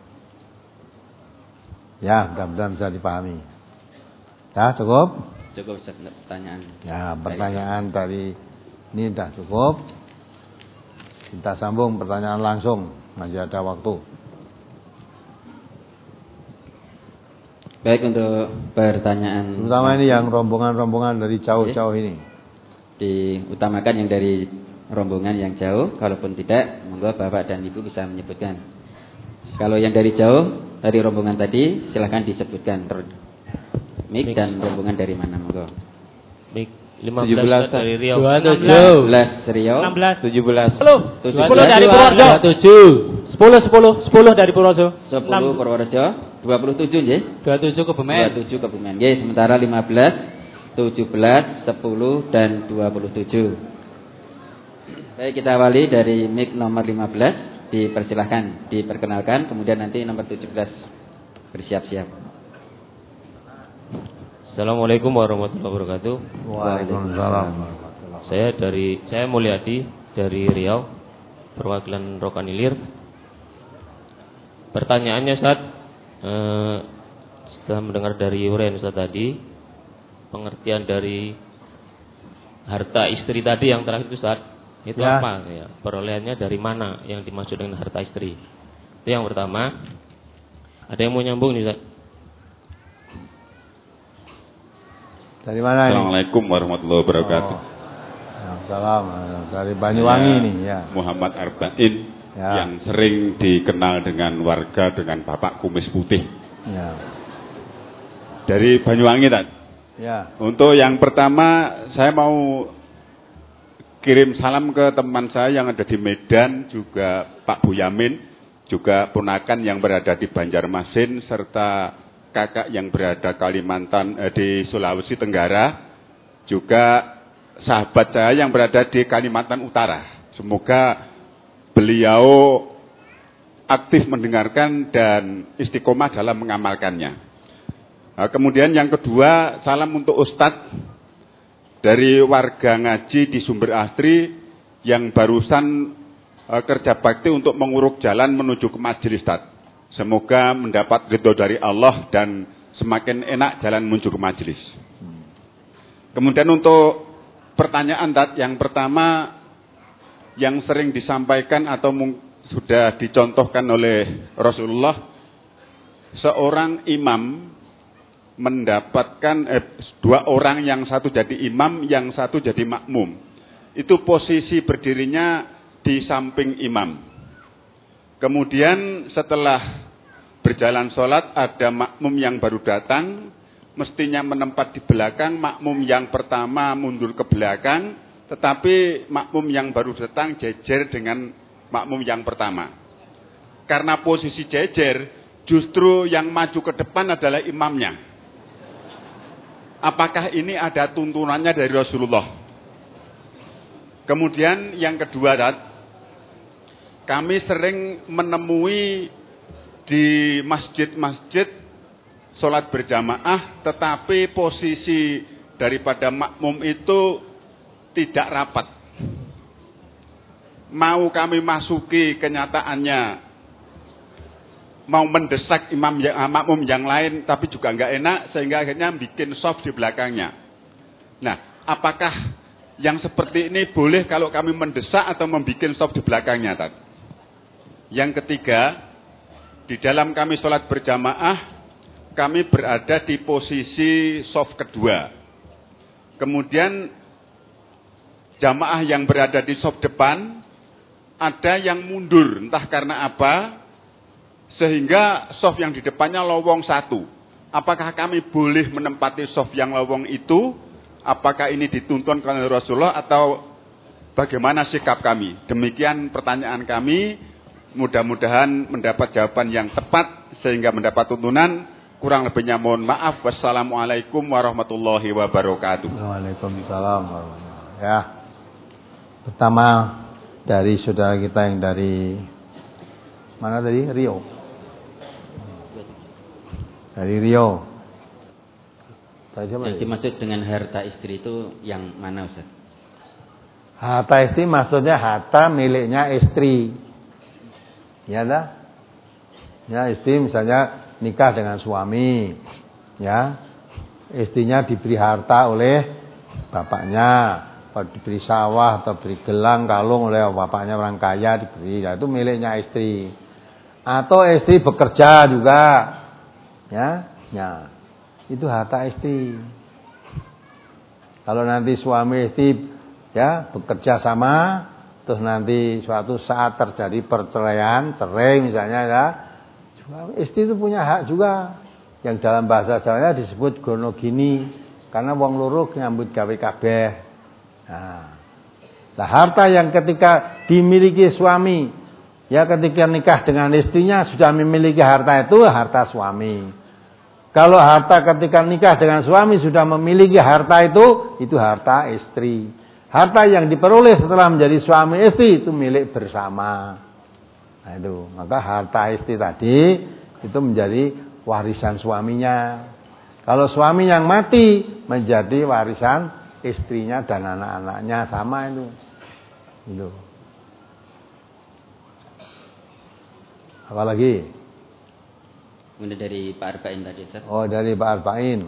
Ya, mudah-mudahan bisa dipahami. Ya, cukup? Cukup pertanyaan. Ya, pertanyaan dari ini sudah cukup. Kita sambung pertanyaan langsung, masih ada waktu. Baik, untuk pertanyaan terutama ini yang rombongan-rombongan dari jauh-jauh ini. Diutamakan yang dari rombongan yang jauh. Kalaupun tidak, monggo Bapak dan Ibu bisa menyebutkan. Kalau yang dari jauh, dari rombongan tadi, silahkan disebutkan. Mik dan rombongan dari mana, monggo. Mik lima belas dari Riau. dua puluh tujuh Riau. enam belas. tujuh belas. sepuluh. sepuluh dari Purworejo. tujuh. sepuluh sepuluh sepuluh dari Purworejo. sepuluh Purworejo. dua puluh tujuh nggih. dua puluh tujuh Kebumen. dua puluh tujuh Kebumen. Nggih, sementara lima belas, tujuh belas, sepuluh dan dua puluh tujuh. Baik, kita awali dari mik nomor lima belas. Dipersilahkan, diperkenalkan, kemudian nanti nomor tujuh belas bersiap-siap. Assalamualaikum warahmatullahi wabarakatuh. Waalaikumsalam. Saya dari saya Mulyadi dari Riau, perwakilan Rokanilir. Pertanyaannya Ustaz, eh, setelah mendengar dari uraian Ustaz tadi, pengertian dari harta istri tadi yang terakhir itu Ustaz, itu ya. apa ya? Perolehannya dari mana yang dimaksud dengan harta istri? Itu yang pertama. Ada yang mau nyambung nih Ustaz? Dari mana ini? Assalamualaikum warahmatullahi wabarakatuh. Oh. Salam dari Banyuwangi ya, nih ya. Muhammad Arba'in ya. Yang sering dikenal dengan warga dengan Bapak Kumis Putih. Ya. Dari Banyuwangi tadi. Ya. Untuk yang pertama saya mau kirim salam ke teman saya yang ada di Medan, juga Pak Buyamin, juga ponakan yang berada di Banjarmasin, serta kakak yang berada Kalimantan eh, di Sulawesi Tenggara, juga sahabat saya yang berada di Kalimantan Utara. Semoga beliau aktif mendengarkan dan istiqomah dalam mengamalkannya. Nah, kemudian yang kedua, salam untuk Ustadz dari warga ngaji di Sumber Asri yang barusan eh, kerja bakti untuk menguruk jalan menuju ke majelis Ustadz. Semoga mendapat ridho dari Allah dan semakin enak jalan menuju ke majelis. Kemudian untuk pertanyaan Tat, yang pertama yang sering disampaikan atau sudah dicontohkan oleh Rasulullah, seorang imam mendapatkan eh, dua orang, yang satu jadi imam, yang satu jadi makmum. Itu posisi berdirinya di samping imam. Kemudian setelah berjalan sholat, ada makmum yang baru datang, mestinya menempat di belakang, makmum yang pertama mundur ke belakang, tetapi makmum yang baru datang jejer dengan makmum yang pertama. Karena posisi jejer, justru yang maju ke depan adalah imamnya. Apakah ini ada tuntunannya dari Rasulullah? Kemudian yang kedua, kami sering menemui di masjid-masjid sholat berjamaah, tetapi posisi daripada makmum itu tidak rapat. Mau kami masuki, kenyataannya mau mendesak imam yang, makmum yang lain, tapi juga nggak enak, sehingga akhirnya bikin soft di belakangnya. Nah, apakah yang seperti ini boleh kalau kami mendesak atau membuat soft di belakangnya, Tat? Yang ketiga, di dalam kami sholat berjamaah, kami berada di posisi soft kedua. Kemudian jamaah yang berada di soft depan, ada yang mundur, entah karena apa, sehingga soft yang di depannya lowong satu. Apakah kami boleh menempati soft yang lowong itu? Apakah ini dituntun oleh Rasulullah atau bagaimana sikap kami? Demikian pertanyaan kami. Mudah-mudahan mendapat jawaban yang tepat sehingga mendapat tuntunan. Kurang lebihnya mohon maaf. Wassalamualaikum warahmatullahi wabarakatuh. Waalaikumsalam warahmatullahi wabarakatuh. Ya. Pertama dari saudara kita yang dari mana tadi? Riau. Dari Riau. Yang dimaksud dengan harta istri itu yang mana, Ustaz? Harta istri maksudnya harta miliknya istri. Ya dah. Ya, istri misalnya nikah dengan suami, ya. Istrinya diberi harta oleh bapaknya, atau diberi sawah atau diberi gelang, kalung oleh bapaknya orang kaya diberi. Ya, itu miliknya istri. Atau istri bekerja juga. Ya. Ya. itu harta istri. Kalau nanti suami istri ya bekerja sama, terus nanti suatu saat terjadi perceraian, cerai misalnya ya, istri itu punya hak juga. Yang dalam bahasa Jawanya disebut gono gini, karena wong loro nyambut gawe kabeh. Nah, nah, harta yang ketika dimiliki suami, ya ketika nikah dengan istrinya sudah memiliki harta itu harta suami. Kalau harta ketika nikah dengan suami sudah memiliki harta itu, itu harta istri. Harta yang diperoleh setelah menjadi suami istri itu milik bersama. Nah itu, maka harta istri tadi itu menjadi warisan suaminya. Kalau suami yang mati menjadi warisan istrinya dan anak-anaknya, sama itu. Itu. Apalagi? Kemudian dari Pak Arba'in tadi, Ustaz. Oh, dari Pak Arba'in.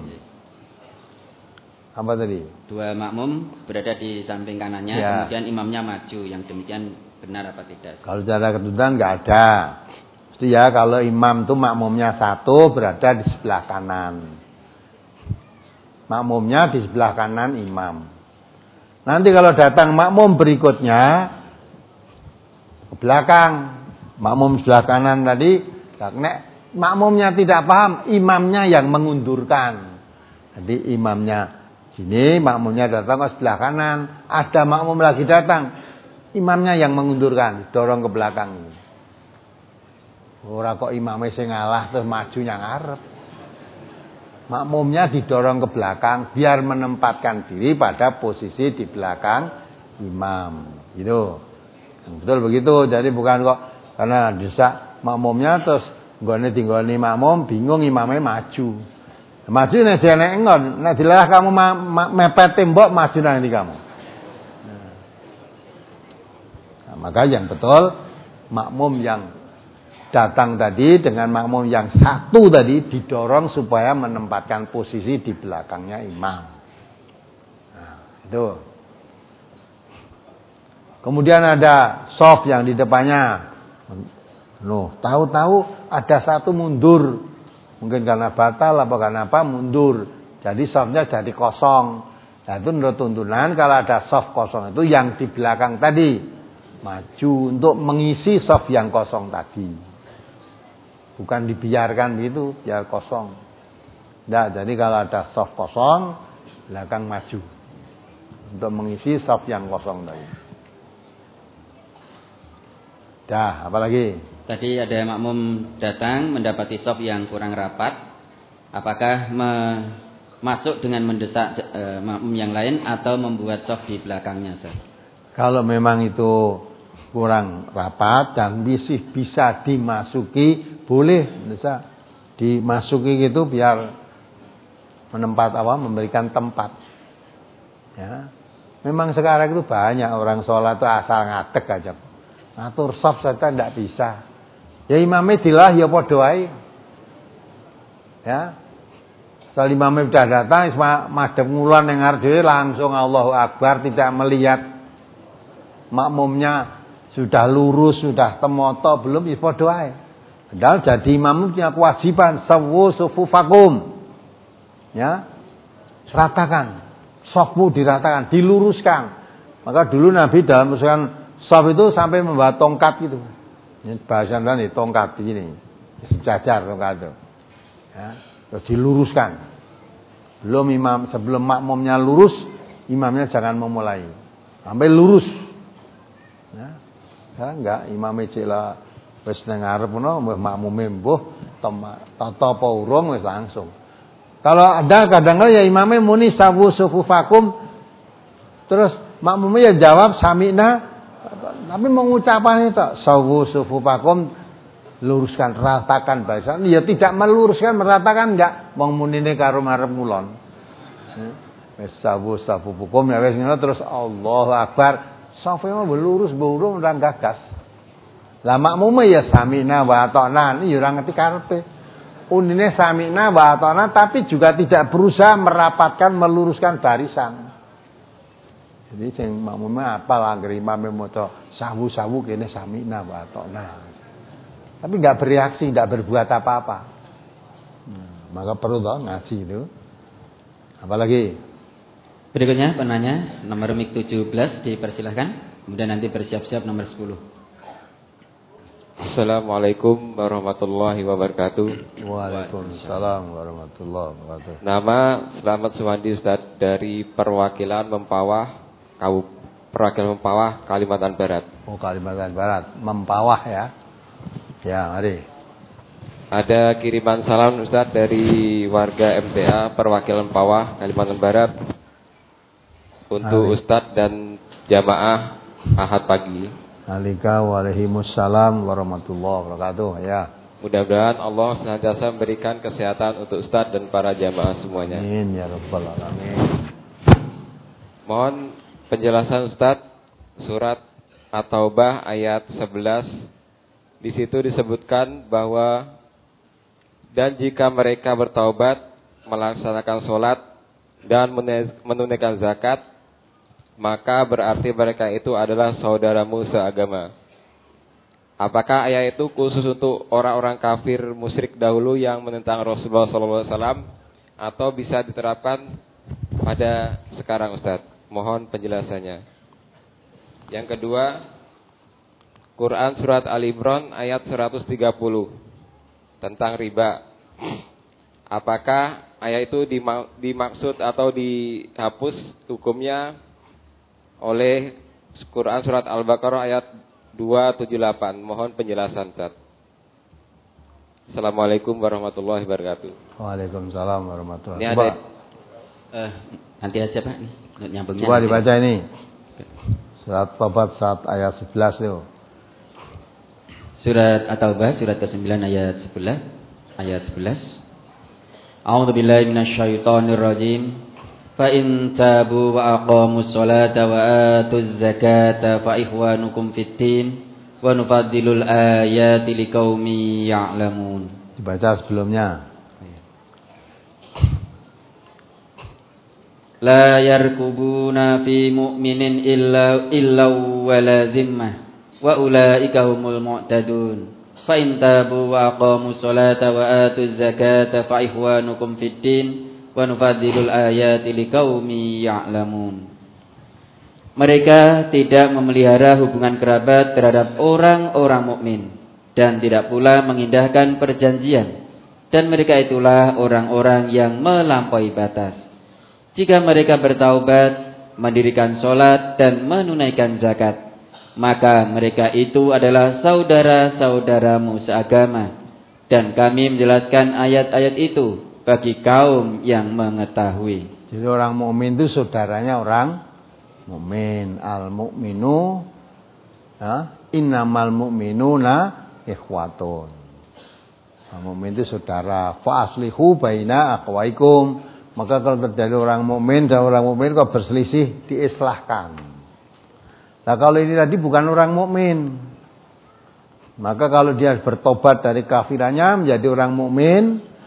Apa tadi? Dua makmum berada di samping kanannya, ya. Kemudian imamnya maju. Yang demikian benar apa tidak? Kalau cara ketentuan nggak ada. Mesti ya kalau imam itu makmumnya satu berada di sebelah kanan. Makmumnya di sebelah kanan imam. Nanti kalau datang makmum berikutnya ke belakang. Makmum sebelah kanan tadi, nek makmumnya tidak paham, imamnya yang mengundurkan. Jadi imamnya sini, makmumnya datang ke sebelah kanan, ada makmum lagi datang, imamnya yang mengundurkan, dorong ke belakang. Ora kok imamnya sing ngalah terus maju yang ngarep. Makmumnya didorong ke belakang biar menempatkan diri pada posisi di belakang imam. Gitu. Betul begitu. Jadi bukan kok karena desak makmumnya terus nggone tinggoni makmum bingung imamnya maju. Maju nek jane engon, nek dilah kamu ma, ma, mepet tembok maju nanti kamu. Nah, maka yang betul makmum yang datang tadi dengan makmum yang satu tadi didorong supaya menempatkan posisi di belakangnya imam. Nah, itu. Kemudian ada shaf yang di depannya. Loh, tahu-tahu ada satu mundur. Mungkin karena batal apa karena apa mundur. Jadi shafnya jadi kosong. Nah, itu menurut tuntunan kalau ada shaf kosong itu yang di belakang tadi maju untuk mengisi shaf yang kosong tadi. Bukan dibiarkan gitu, biar kosong. Nah, jadi kalau ada shaf kosong, belakang maju untuk mengisi shaf yang kosong tadi. Dah, apalagi? Tadi ada makmum datang mendapati shaf yang kurang rapat. Apakah me- masuk dengan mendesak e, makmum yang lain atau membuat shaf di belakangnya, Ustaz? Kalau memang itu kurang rapat dan bisa bisa dimasuki, boleh bisa dimasuki gitu biar menempat apa memberikan tempat. Ya. Memang sekarang itu banyak orang sholat itu asal ngadeg aja. Ngatur shaf saja tidak bisa. Ya imamnya dilah ya padha wae. Ya. Soal imamnya sudah datang madhep ngulon ning ngarep dhewe langsung Allahu Akbar tidak melihat makmumnya sudah lurus, sudah temoto belum ya padha wae. Padahal jadi imam punya kewajiban sawu sufufakum. Ya. Ratakan. Shafmu diratakan, diluruskan. Maka dulu Nabi dalam urusan shaf itu sampai membawa tongkat gitu. Ini bahasa dan tongkat begini. Sejajar tongkat itu. Ya. Terus diluruskan. Belum imam sebelum makmumnya lurus, imamnya jangan memulai. Sampai lurus. Ya. Ya enggak imame cila wis nang ngarep ngono makmume mbuh tata apa urung wis langsung. Kalau ada kadang-kadang ya imame muni sawu sufufakum terus makmume ya jawab sami'na tapi mengucapan itu sawu sufufakum luruskan ratakan bahasa ya tidak meluruskan meratakan enggak wong munine karo marep ngulon. Wis sawu sufufakum ya wis ngono terus Allahu Akbar. Safenya lurus burung ora gagas. Lah makmume ya samina wa ata'na iki ora ngerti karepe. Unine samina wa ata'na tapi juga tidak berusaha merapatkan meluruskan barisan. Jadi sing makmume apal anggere imame maca sawu-sawu kene samina wa ata'na. Tapi enggak bereaksi, enggak berbuat apa-apa. Hmm. maka perlu toh ngaji itu. Apalagi? Berikutnya penanya nomor mik tujuh belas dipersilahkan. Kemudian nanti bersiap-siap nomor sepuluh. Assalamualaikum warahmatullahi wabarakatuh. Waalaikumsalam warahmatullahi wabarakatuh. Nama Selamat Suwandi Ustaz dari perwakilan Mempawah, Kau perwakilan Mempawah, Kalimantan Barat. Oh, Kalimantan Barat, Mempawah ya. Ya, mari. Ada kiriman salam Ustaz dari warga M T A perwakilan Mempawah, Kalimantan Barat untuk Ustaz dan jamaah Ahad pagi. Alika waalaikumsalam warahmatullahi wabarakatuh. Ya. Mudah-mudahan Allah senantiasa memberikan kesehatan untuk Ustaz dan para jamaah semuanya. Amin ya rabbal alamin. Mohon penjelasan Ustaz surat At-Taubah ayat sebelas. Di situ disebutkan bahwa dan jika mereka bertaubat, melaksanakan sholat dan menunaikan zakat, maka berarti mereka itu adalah saudaramu seagama. Apakah ayat itu khusus untuk orang-orang kafir musyrik dahulu yang menentang Rasulullah shallallahu alaihi wasallam atau bisa diterapkan pada sekarang Ustaz? Mohon penjelasannya. Yang kedua, Quran surat Al-Imran ayat seratus tiga puluh tentang riba. Apakah ayat itu dimaksud atau dihapus hukumnya oleh Quran surat Al-Baqarah ayat dua tujuh delapan. Mohon penjelasan Ustaz. Assalamualaikum warahmatullahi wabarakatuh. Waalaikumsalam warahmatullahi wabarakatuh. Ini ada uh, nanti aja Pak nih nyambungnya. Coba dibaca ini. Surat Taubah surat ayat sebelas itu. Surat At-Taubah surat kesembilan ayat sebelas ayat sebelas. A'udzu billahi minasyaitonir rajim. Fa in tabu wa aqamus salata wa atuz zakata fa ikhwanukum fid din wa nufaddilul ayati liqaumin ya'lamun. Dibaca sebelumnya. La yarkubuna fi mu'minin illa illa wala zimmah wa ulaika humul mu'tadun. Fa in tabu wa aqamus salata wa atuz zakata fa ikhwanukum fid din wa nufadzilul ayati liqaumin ya'lamun. Mereka tidak memelihara hubungan kerabat terhadap orang-orang mukmin dan tidak pula mengindahkan perjanjian, dan mereka itulah orang-orang yang melampaui batas. Jika mereka bertaubat, mendirikan sholat dan menunaikan zakat, maka mereka itu adalah saudara-saudaramu seagama, dan kami menjelaskan ayat-ayat itu bagi kaum yang mengetahui. Jadi orang mukmin itu saudaranya orang mukmin. Al mukminu, ya, innamal mu'minuna ikhwatun. Orang mukmin itu saudara. Fa aslihu baina akhwaikum. Maka kalau terjadi orang mukmin dan orang mukmin kok berselisih, diislahkan. Nah kalau ini tadi bukan orang mukmin, maka kalau dia bertobat dari kafirannya menjadi orang mukmin.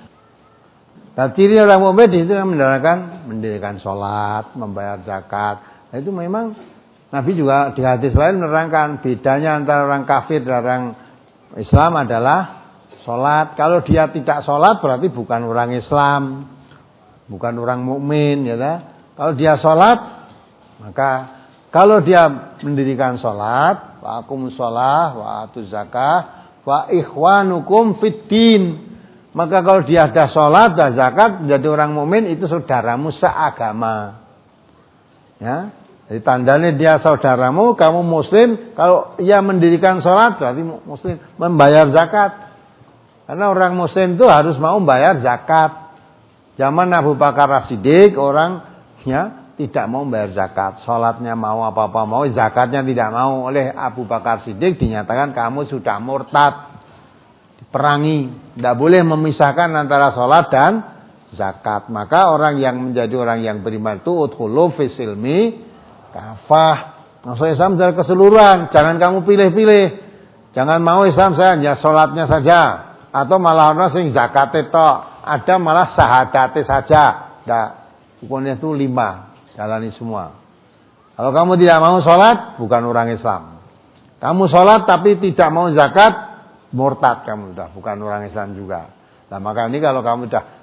Nah, ciri orang mukmin di situ yang mendirikan mendirikan sholat, membayar zakat. Nah, itu memang Nabi juga di hadis lain menerangkan bedanya antara orang kafir dan orang Islam adalah sholat. Kalau dia tidak sholat berarti bukan orang Islam, bukan orang mukmin, ya kan? Kalau dia sholat, maka kalau dia mendirikan sholat, wa aqimus shalah wa atuz zakah wa ikhwanukum fiddin. Maka kalau dia ada sholat dan zakat menjadi orang mukmin itu saudaramu seagama. Ya, jadi tandanya dia saudaramu, kamu muslim. Kalau ia mendirikan sholat berarti muslim, membayar zakat. Karena orang muslim itu harus mau membayar zakat. Zaman Abu Bakar As-Siddiq orang ya tidak mau membayar zakat, sholatnya mau apa-apa mau, zakatnya tidak mau. Oleh Abu Bakar As-Siddiq dinyatakan kamu sudah murtad. Perangi, tidak boleh memisahkan antara sholat dan zakat. Maka orang yang menjadi orang yang beriman itu udkhulu fis silmi kafah. Masuk Islam secara keseluruhan, jangan kamu pilih-pilih. Jangan mau Islam saya hanya sholatnya saja, atau malah orang sing zakat itu, ada malah syahadat saja. Nah, hukumnya itu lima, jalani semua. Kalau kamu tidak mau sholat, bukan orang Islam. Kamu sholat tapi tidak mau zakat, murtad kamu sudah, bukan orang Islam juga. Nah maka ini kalau kamu sudah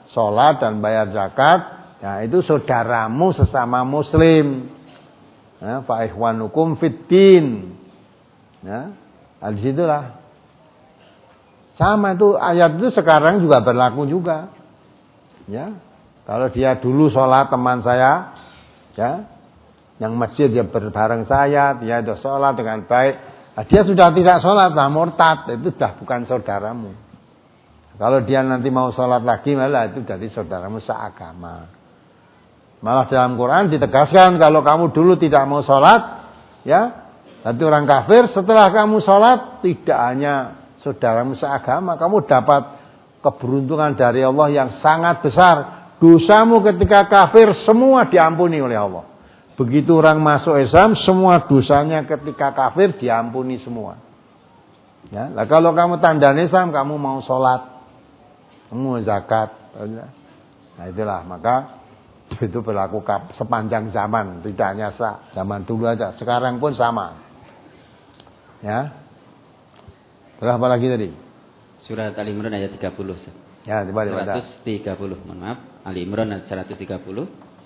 sholat dan bayar zakat, ya itu saudaramu sesama muslim. Ya, fa ikhwanukum fiddin. Ya, nah, disitulah. Sama itu ayat itu sekarang juga berlaku juga. Ya, kalau dia dulu sholat teman saya, ya, yang masjid dia berbareng saya, dia sudah sholat dengan baik. Nah, dia sudah tidak sholat, nah murtad, itu sudah bukan saudaramu. Kalau dia nanti mau sholat lagi, malah itu jadi saudaramu seagama. Malah dalam Quran ditegaskan kalau kamu dulu tidak mau sholat, ya, nanti orang kafir setelah kamu sholat tidak hanya saudaramu seagama, kamu dapat keberuntungan dari Allah yang sangat besar. Dosamu ketika kafir semua diampuni oleh Allah. Begitu orang masuk Islam, semua dosanya ketika kafir diampuni semua. Ya, nah kalau kamu tanda Islam, kamu mau sholat, kamu zakat, nah itulah, maka itu berlaku sepanjang zaman, tidak hanya zaman dulu aja, sekarang pun sama. Ya, terus apa lagi tadi? Surat Ali Imran ayat tiga puluh. Ya, coba dibaca. seratus tiga puluh, mohon maaf. Ali Imran ayat seratus tiga puluh.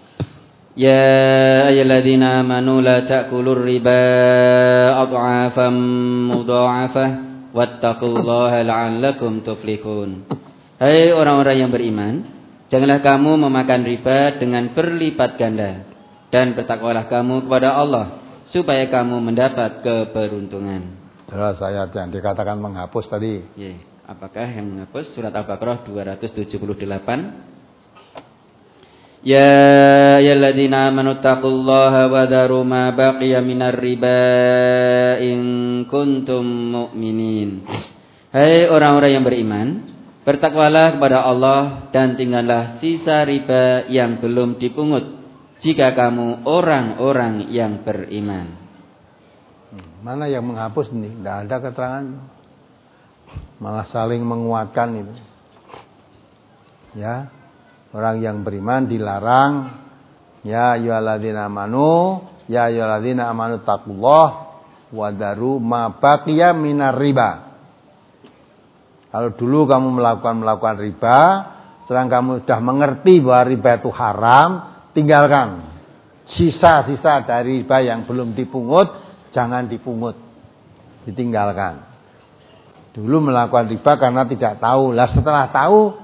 Ya ayyuhalladzina amanu la ta'kulur riba adhafan mudha'afah wattaqullaha la'allakum tuflihun. Hai orang-orang yang beriman, janganlah kamu memakan riba dengan berlipat ganda, dan bertakwalah kamu kepada Allah supaya kamu mendapat keberuntungan. Terus ayat yang dikatakan menghapus tadi. Ya, apakah yang menghapus? Surat Al-Baqarah dua ratus tujuh puluh delapan. Ya ayyuhalladzina amanu taqullaha wa dharu ma baqiya minar riba in kuntum mu'minin. Hai orang-orang yang beriman, bertakwalah kepada Allah dan tinggallah sisa riba yang belum dipungut jika kamu orang-orang yang beriman. Mana yang menghapus ini? Tidak ada keterangan. Malah saling menguatkan itu. Ya, orang yang beriman dilarang. Ya ayyuhalladzina amanu, ya ayyuhalladzina amanu taqullah wa daru ma baqiya minar riba. Kalau dulu kamu melakukan melakukan riba, sekarang kamu sudah mengerti bahwa riba itu haram, tinggalkan. Sisa-sisa dari riba yang belum dipungut, jangan dipungut, ditinggalkan. Dulu melakukan riba karena tidak tahu. Lah setelah tahu,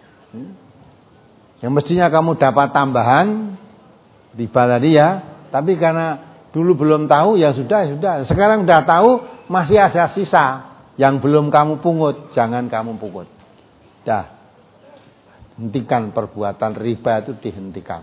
yang mestinya kamu dapat tambahan riba tadi ya, tapi karena dulu belum tahu, ya sudah, ya sudah. Sekarang sudah tahu, masih ada sisa yang belum kamu pungut, jangan kamu pungut. Dah, hentikan perbuatan riba itu, dihentikan.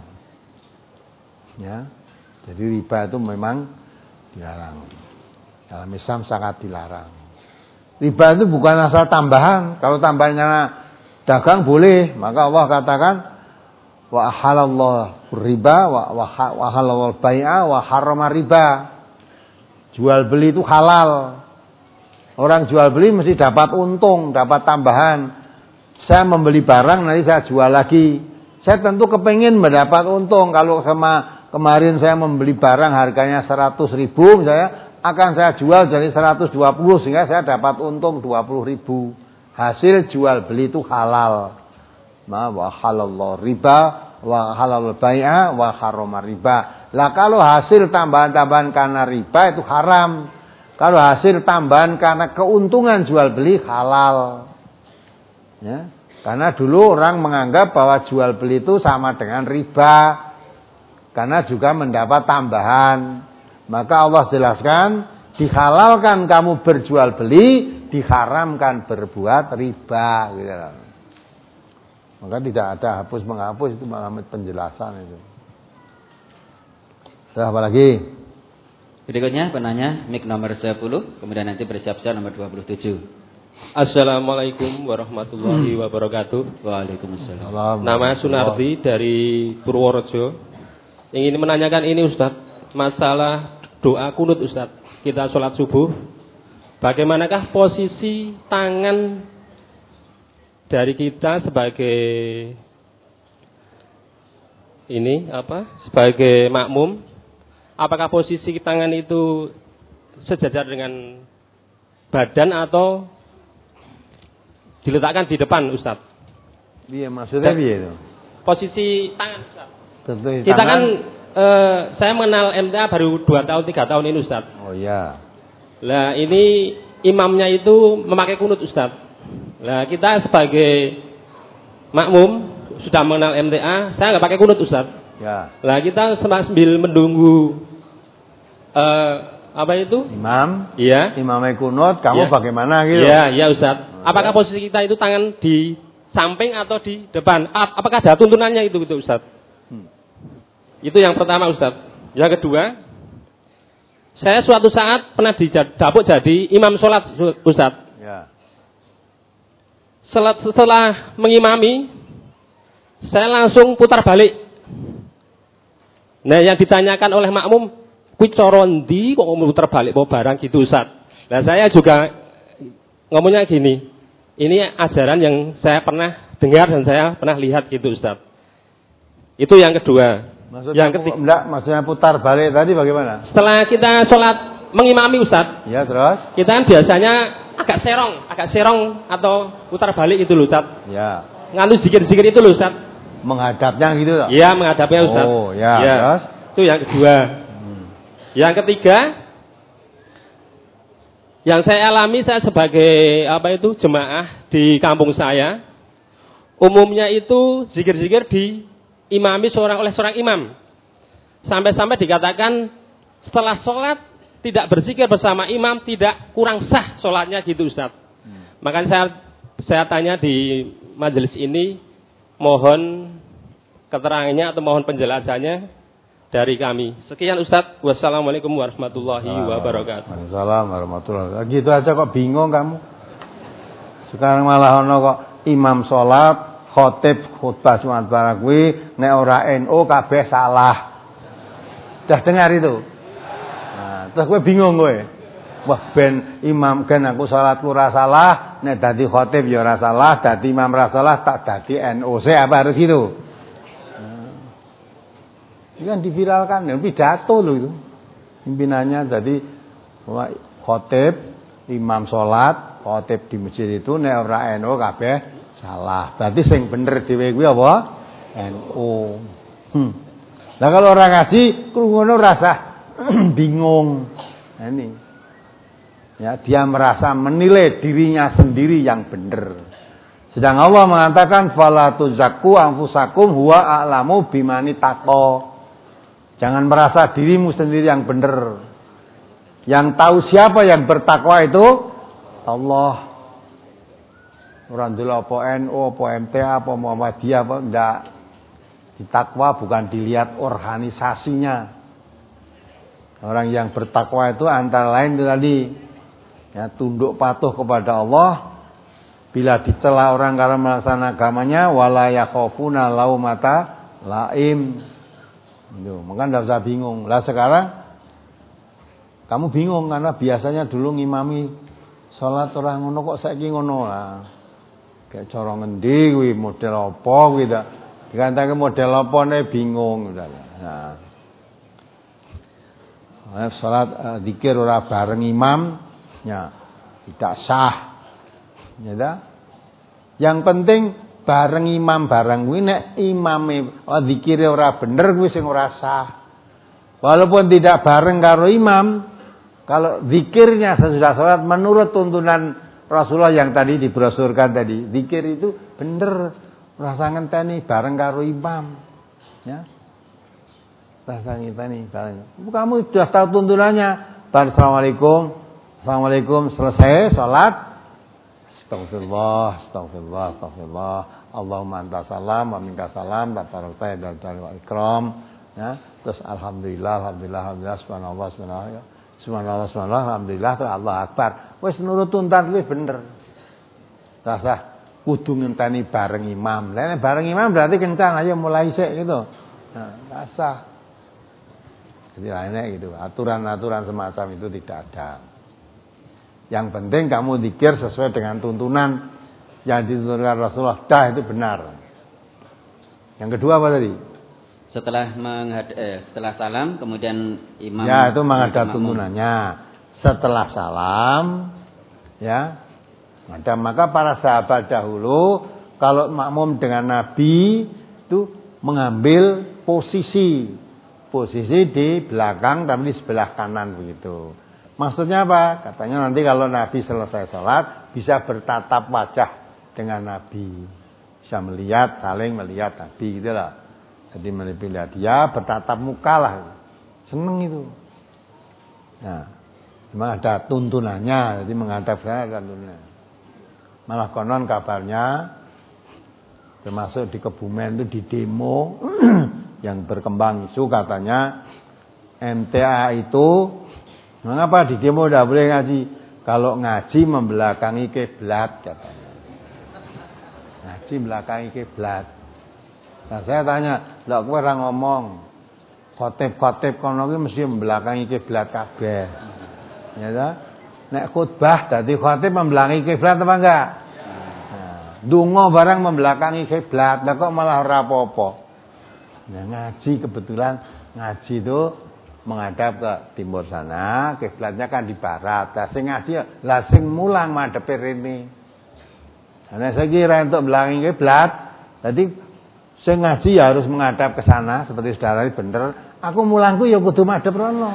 Ya, jadi riba itu memang dilarang. Dalam Islam sangat dilarang. Riba itu bukan asal tambahan. Kalau tambahan karena dagang boleh, maka Allah katakan wa halallahu riba wa wa halallahu bai'a wa harrama riba. Jual beli itu halal. Orang jual beli mesti dapat untung, dapat tambahan. Saya membeli barang, nanti saya jual lagi. Saya tentu kepingin mendapat untung. Kalau sama kemarin saya membeli barang harganya seratus ribu, saya akan saya jual jadi seratus dua puluh, sehingga saya dapat untung dua puluh ribu. Hasil jual beli itu halal. Ma wa halallahu riba wa halalul bai'a wa harrama riba. Lah kalau hasil tambahan-tambahan karena riba itu haram. Kalau hasil tambahan karena keuntungan jual beli halal. Ya, karena dulu orang menganggap bahwa jual beli itu sama dengan riba. Karena juga mendapat tambahan. Maka Allah jelaskan, dihalalkan kamu berjual beli, diharamkan berbuat riba. Gitu. Maka tidak ada hapus menghapus, itu malah penjelasan itu. Terus apa lagi? Berikutnya penanya mik nomor sepuluh, kemudian nanti bersiap-siap nomor dua puluh tujuh. Assalamualaikum warahmatullahi wabarakatuh. Waalaikumsalam. Nama Sunardi dari Purworejo. Ingin menanyakan ini Ustaz, masalah doa kunut Ustaz. Kita sholat subuh, bagaimanakah posisi tangan dari kita sebagai ini apa? Sebagai makmum? Apakah posisi tangan itu sejajar dengan badan atau diletakkan di depan Ustaz? Iya, maksudnya piye itu? Posisi tangan, Ustaz. Tentu Kita tangan. kan eh, saya mengenal M T A baru dua tahun tiga tahun ini, Ustaz. Oh iya. Lah ini imamnya itu memakai kunut, Ustaz. Lah kita sebagai makmum sudah mengenal M T A, saya nggak pakai kunut, Ustaz. Ya. Lah kita sambil menunggu eh, apa itu? Imam. Iya. Imamnya kunut, kamu Iya. bagaimana gitu? Iya, iya, Ustaz. Apakah posisi kita itu tangan di samping atau di depan? Apakah ada tuntunannya itu gitu, Ustaz? Hmm. Itu yang pertama, Ustaz. Yang kedua, saya suatu saat pernah didapuk jadi imam sholat, Ustaz. Ya. Setelah, setelah mengimami, saya langsung putar balik. Nah, yang ditanyakan oleh makmum, kuwi cara ndi kok ngomong putar balik bawa barang gitu, Ustaz. Nah, saya juga ngomongnya gini. Ini ajaran yang saya pernah dengar dan saya pernah lihat gitu, Ustaz. Itu yang kedua. Maksudnya yang ketiga, enggak, maksudnya putar balik tadi bagaimana? setelah kita sholat mengimami, Ustaz, Ya, terus? kita kan biasanya agak serong, agak serong atau putar balik itu loh, Ustaz. Ya. Ngantuk zikir-zikir itu loh, Ustaz. Menghadapnya gitu loh. Iya, menghadapnya, Ustaz. Oh, ya, terus? Itu yang kedua. Hmm. Yang ketiga, yang saya alami, saya sebagai apa itu jemaah di kampung saya, umumnya itu zikir-zikir diimami seorang oleh seorang imam. Sampai-sampai dikatakan setelah sholat tidak berzikir bersama imam tidak kurang sah sholatnya gitu, Ustaz. Hmm. Makanya saya saya tanya di majelis ini, mohon keterangannya atau mohon penjelasannya dari kami. Sekian, Ustaz. Wassalamualaikum warahmatullahi wabarakatuh. Waalaikumsalam warahmatullahi wabarakatuh. Gitu aja kok bingung kamu. Sekarang malah ono kok imam sholat, khotib khutbah Jumat barang kuwi nek ora N U kabeh salah. Sudah dengar itu? Nah, terus gue bingung gue. Wah, ben imam kan aku sholatku ora salah, nek dadi khotib ya ora salah, dadi imam ora salah, tak dadi N U. Saya apa harus gitu? Ini kan diviralkan, ya, pidato loh itu. Pimpinannya jadi khotib, imam sholat, khotib di masjid itu nek ora N U kabeh salah. Berarti sing bener dhewe kuwi apa? N U. Hmm. Nah kalau orang ngaji krungono rasa bingung. Nah, ini. Ya, dia merasa menilai dirinya sendiri yang benar. Sedang Allah mengatakan fala tuzakku anfusakum huwa a'lamu bimani taqwa. Jangan merasa dirimu sendiri yang benar. Yang tahu siapa yang bertakwa itu Allah. Orang dulu apa N U, apa M T A, apa Muhammadiyah, apa enggak. Ditakwa bukan dilihat organisasinya. Orang yang bertakwa itu antara lain itu tadi, ya, tunduk patuh kepada Allah. Bila dicela orang karena melaksanakan agamanya, wala yakhafuna laumata laim. Itu, maka tidak usah bingung. Lah sekarang kamu bingung karena biasanya dulu ngimami salat orang ngono kok saiki ngono lah. Kayak cara ngendi kuwi model apa kuwi ta. Dikatakan model apa ne bingung udah. Nah. Salat uh, zikir ora bareng imam ya tidak sah. Ya dah. Yang penting bareng imam bareng kuwi nek imame oh, zikire ora bener kuwi sing ora sah. Walaupun tidak bareng karo imam, kalau zikirnya sesudah salat menurut tuntunan Rasulullah yang tadi dibrosurkan tadi, zikir itu bener, rasa ngenteni bareng karo imam. Ya. Rasa ngenteni bareng. Kamu sudah tahu tuntunannya. Assalamualaikum. Assalamualaikum selesai salat. Astagfirullah, astagfirullah, astagfirullah. Allahumma anta salam wa minka salam, tabarakta dan wal ikram. Ya, terus alhamdulillah, alhamdulillah, alhamdulillah, subhanallah, subhanallah. Subhanallah, subhanallah, alhamdulillah, Allah akbar. Wis nurut tuntan kuwi bener. Rasa kudu ngenteni bareng imam. Lah bareng imam berarti kencang aja mulai sik gitu. Nah, rasa. Jadi lainnya gitu. Aturan-aturan semacam itu tidak ada. Yang penting kamu zikir sesuai dengan tuntunan yang dituntunkan Rasulullah. Dah itu benar. Yang kedua apa tadi? Setelah menghad eh, setelah salam kemudian imam. Ya itu menghadap tuntunannya. Setelah salam, ya. Ada maka para sahabat dahulu kalau makmum dengan Nabi itu mengambil posisi. Posisi di belakang tapi di sebelah kanan begitu. Maksudnya apa? Katanya nanti kalau Nabi selesai sholat bisa bertatap wajah dengan Nabi. Bisa melihat, saling melihat Nabi gitu lah. Jadi melihat dia bertatap muka lah. Seneng itu. Nah, memang ada tuntunannya. Jadi menghadap saya ada tuntunannya. Malah konon kabarnya termasuk di Kebumen itu di demo yang berkembang isu katanya M T A itu mengapa di demo tidak boleh ngaji? Kalau ngaji membelakangi kiblat katanya. Ngaji membelakangi kiblat. Nah saya tanya, lha kowe ora ngomong khotib-khotib kono ki mesti membelakangi kiblat kabeh. Ya ta? Nek khutbah dadi khotib membelakangi kiblat apa enggak? Dungo barang membelakangi kiblat, lah kok malah ora apa-apa. Nah, ngaji kebetulan ngaji itu menghadap ke timur sana, kiblatnya kan di barat. Lah sing ngaji lah sing mulang madhep rene. Nah, saya kira untuk belakang kiblat, jadi sing ngaji ya harus menghadap ke sana seperti saudara ini bener. Aku mulangku ya kudu madhep rono.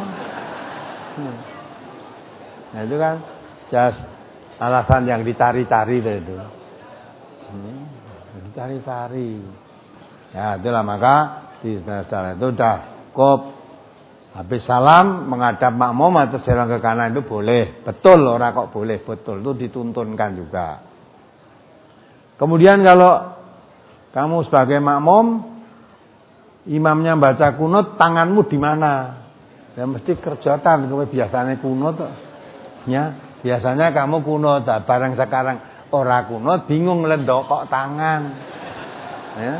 Nah, itu kan just alasan yang ditari-tari itu. Hmm, ditari-tari. Ya, itulah maka di saudara itu udah cukup. Habis salam menghadap makmum atau serang ke kanan itu boleh. Betul orang kok boleh, betul itu dituntunkan juga. Kemudian kalau kamu sebagai makmum imamnya baca kunut, tanganmu di mana? Ya mesti kerjotan kowe biasanya kunut. Ya, biasanya kamu kunut, bareng sekarang ora kunut bingung lendok kok tangan. Ya.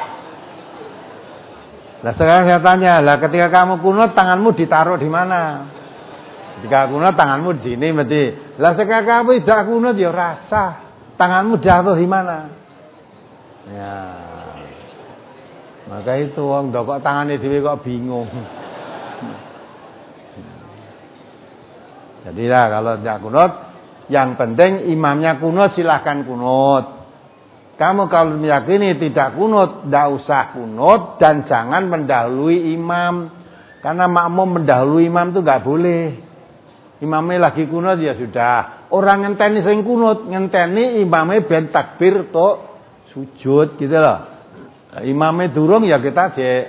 Lah sekarang saya tanya, lah ketika kamu kunut tanganmu ditaruh di mana? Ketika kunut tanganmu di sini mesti. Lah sekarang kamu tidak kunut ya rasa. Tanganmu jatuh di mana? Ya. Maka itu wong ndok kok tangane dhewe kok bingung. Jadi lah kalau tidak kunut, yang penting imamnya kunut silahkan kunut. Kamu kalau meyakini tidak kunut, tidak usah kunut dan jangan mendahului imam. Karena makmum mendahului imam itu nggak boleh. Imamnya lagi kunut ya sudah. Orang ngenteni sing kunut, ngenteni imamnya ben takbir tok sujud gitu loh. Imamnya durung ya kita cek.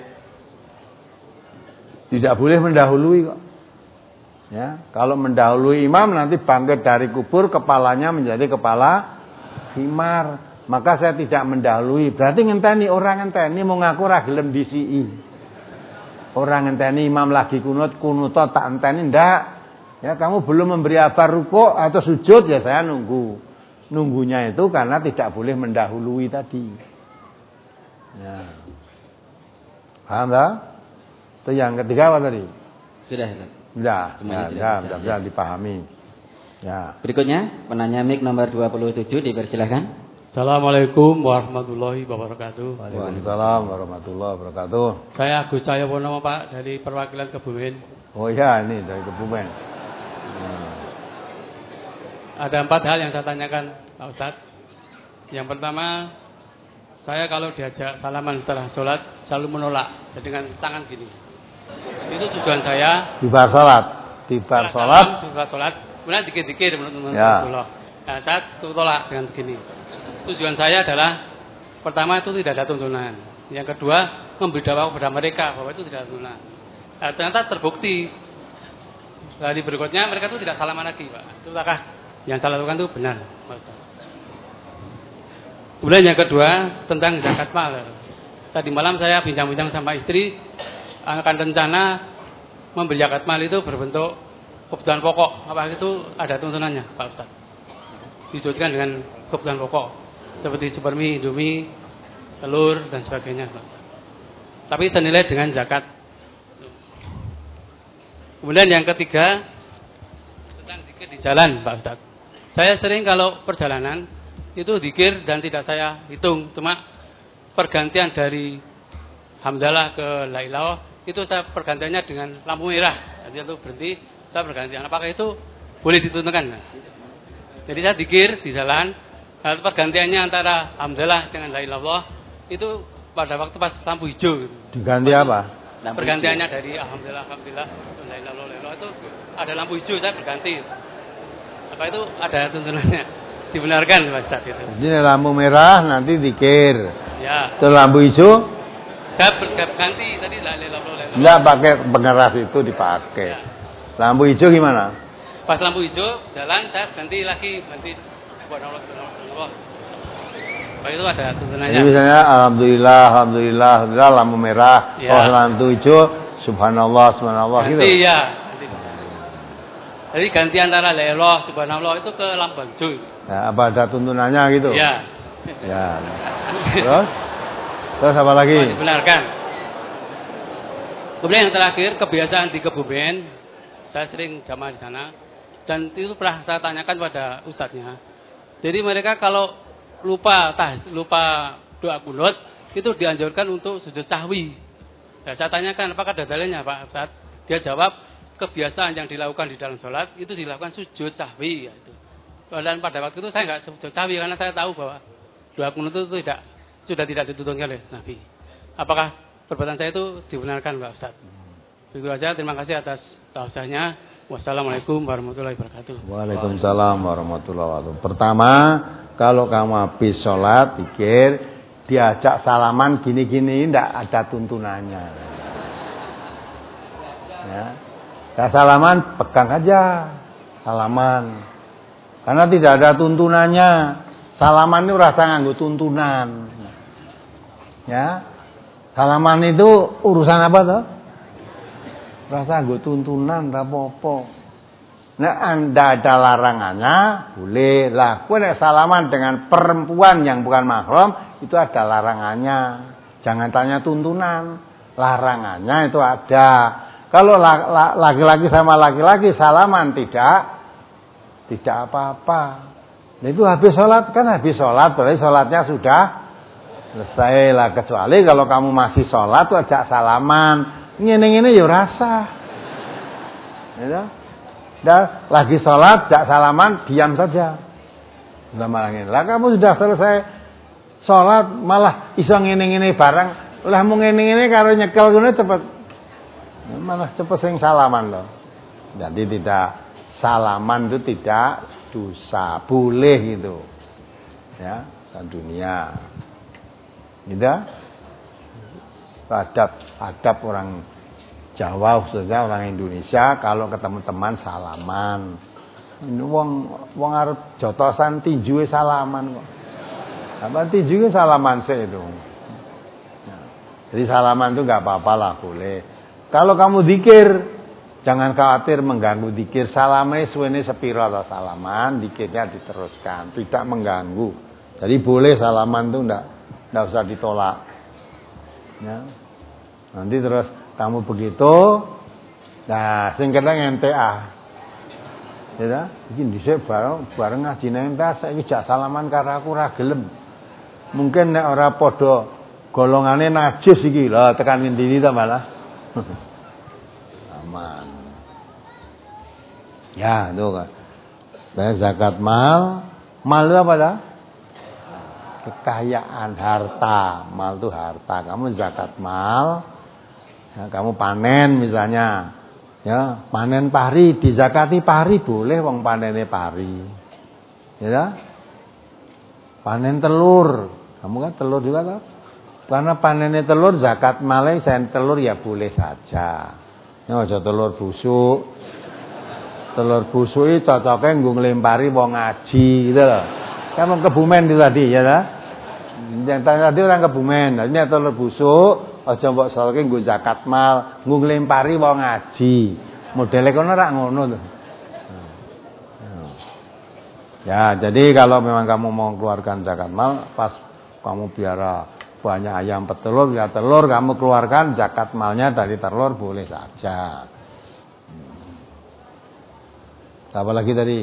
Tidak boleh mendahului kok. Ya, kalau mendahului imam nanti bangkit dari kubur kepalanya menjadi kepala himar. Maka saya tidak mendahului. Berarti ngenteni orang ngenteni mau ngaku ra gelem disiki. Orang ngenteni imam lagi kunut, kunut tak enteni ndak. Ya, kamu belum memberi kabar rukuk atau sujud ya saya nunggu. Nunggunya itu karena tidak boleh mendahului tadi. Ya. Paham tak? Itu yang ketiga apa tadi? Sudah. Sudah. Sudah, sudah, sudah, sudah dipahami. Ya. Berikutnya penanya mic nomor dua puluh tujuh dipersilakan. Assalamualaikum warahmatullahi wabarakatuh. Waalaikumsalam warahmatullahi wabarakatuh. Saya Agus Cahyo Purnomo Pak dari perwakilan Kebumen. Oh ya ini dari Kebumen. Hmm. Ada empat hal yang saya tanyakan Pak Ustadz. Yang pertama, saya kalau diajak salaman setelah sholat selalu menolak dengan tangan gini. Itu tujuan saya. Di bar sholat, di bar sholat. Setelah sholat, kemudian dikit-dikit menurut ya. Allah. Nah, saya tolak dengan begini. Tujuan saya adalah pertama itu tidak ada tuntunan. Yang kedua memberi dakwah kepada mereka bahwa itu tidak ada tuntunan. Nah, ternyata terbukti. Dari berikutnya mereka itu tidak salaman lagi, Pak. Itu apakah yang saya lakukan itu benar, Pak Ustaz? Kemudian yang kedua tentang zakat mal. Tadi malam saya bincang-bincang sama istri akan rencana memberi zakat mal itu berbentuk kebutuhan pokok. Apakah itu ada tuntunannya, Pak Ustaz? Dijodohkan dengan kebutuhan pokok seperti supermi, indomie, telur dan sebagainya, Pak. Tapi senilai dengan zakat. Kemudian yang ketiga tentang zikir di jalan, Pak Ustaz. Saya sering kalau perjalanan itu zikir dan tidak saya hitung, cuma pergantian dari hamdalah ke la ilaha itu saya pergantiannya dengan lampu merah. Jadi itu berhenti, saya pergantian. Apakah itu boleh ditentukan? Jadi saya zikir di jalan Nah, pergantiannya antara alhamdulillah dengan la ilaha illallah itu pada waktu pas lampu hijau. Diganti apa? Lampu Pergantiannya hijau. dari alhamdulillah alhamdulillah la ilaha illallah la ilaha itu ada lampu hijau saya berganti. Apa itu ada tuntunannya? Dibenarkan Pak Ustaz itu. Jadi lampu merah nanti zikir. Ya. Terus lampu hijau Saya berganti tadi la ilaha illallah la ilaha. enggak pakai pengeras itu dipakai. Ya. Lampu hijau gimana? Pas lampu hijau jalan saya ganti lagi ganti subhanallah subhanallah. Pak itu ada tuntunannya. Jadi misalnya alhamdulillah alhamdulillah alhamdulillah lampu merah, Ya. oh lampu hijau subhanallah subhanallah gitu. Ganti ya. Ganti. Jadi ganti antara la ilaha subhanallah itu ke lampu hijau. Nah, apa ada tuntunannya gitu? Ya. Ya. Terus? Terus apa lagi? Oh, dibenarkan. Kemudian yang terakhir kebiasaan di Kebumen, saya sering jamaah di sana dan itu pernah saya tanyakan pada ustadznya. Jadi mereka kalau lupa tah, lupa doa kunut itu dianjurkan untuk sujud sahwi. Nah, saya tanyakan apakah ada dalilnya Pak Ustadz? Dia jawab kebiasaan yang dilakukan di dalam sholat itu dilakukan sujud sahwi. Yaitu. Dan pada waktu itu saya nggak sujud sahwi karena saya tahu bahwa doa kunut itu tidak sudah tidak dituntunkan oleh Nabi. Apakah perbuatan saya itu dibenarkan Pak Ustaz? Begitu saja, terima kasih atas tausiahnya. Wassalamualaikum warahmatullahi wabarakatuh. Waalaikumsalam warahmatullahi wabarakatuh. Pertama, kalau kamu habis sholat, pikir, diajak salaman gini-gini, tidak ada tuntunannya. Ya, ya salaman, pegang aja salaman. Karena tidak ada tuntunannya. Salaman itu rasa nganggo tuntunan. Ya, salaman itu urusan apa tuh? Rasa nganggo tuntunan, rapopo. Nah, anda ada larangannya, boleh lah. Kau nek salaman dengan perempuan yang bukan mahram, itu ada larangannya. Jangan tanya tuntunan, larangannya itu ada. Kalau laki-laki sama laki-laki salaman tidak, tidak apa-apa. Nah, itu habis sholat kan habis sholat, berarti sholatnya sudah selesai lah. Kecuali kalau kamu masih sholat, tuh ajak salaman. Ini-ini ya rasa. Ya, dah lagi sholat, jak salaman, diam saja. Sudah malah ngene. Lah kamu sudah selesai sholat, malah iso ngene-ngene barang. Lah mau ngene-ngene karo nyekel ngono cepet. Malah cepet sing salaman loh. Jadi tidak salaman itu tidak dosa, boleh gitu. Ya, dan dunia. Gitu. Adab, adab orang Jawa khususnya orang Indonesia kalau ketemu teman salaman. Ini wong wong arep jotosan tinjuwe salaman kok. Apa tinjuwe salaman sih itu. Ya. Jadi salaman itu enggak apa-apa lah, boleh. Kalau kamu zikir jangan khawatir mengganggu zikir. Salamnya suwene sepiro atau salaman, zikirnya diteruskan, tidak mengganggu. Jadi boleh salaman itu enggak enggak usah ditolak. Ya. Nanti terus kamu begitu, nah sing kadang M T A. Ya ta? Iki dhisik bareng bareng ngaji nang M T A saiki jak salaman karo aku ora gelem. Mungkin nek ora padha golongane najis iki lho tekan ngendi ta malah. Aman. Ya, itu kan. Bayar zakat mal, mal itu apa dah? Kekayaan, harta. Mal itu harta. Kamu zakat mal, ya, kamu panen misalnya, ya panen pari, dizakati pari boleh, wong panennya pari, ya, panen telur, kamu kan telur juga kan, karena panennya telur zakat malai sen telur ya boleh saja, ya aja telur busuk, telur busuk itu cocoknya nggo nglempari wong ngaji, gitu loh, kamu Kebumen itu tadi, ya lah. Yang tadi orang Kebumen, ini telur busuk, aja mbok salke nggo zakat mal, nggo nglempari wong ngaji. Modele kono rak ngono to. Ya, jadi kalau memang kamu mau keluarkan zakat mal, pas kamu piara banyak ayam petelur, ya telur kamu keluarkan zakat malnya dari telur boleh saja. Hmm. Apa lagi tadi?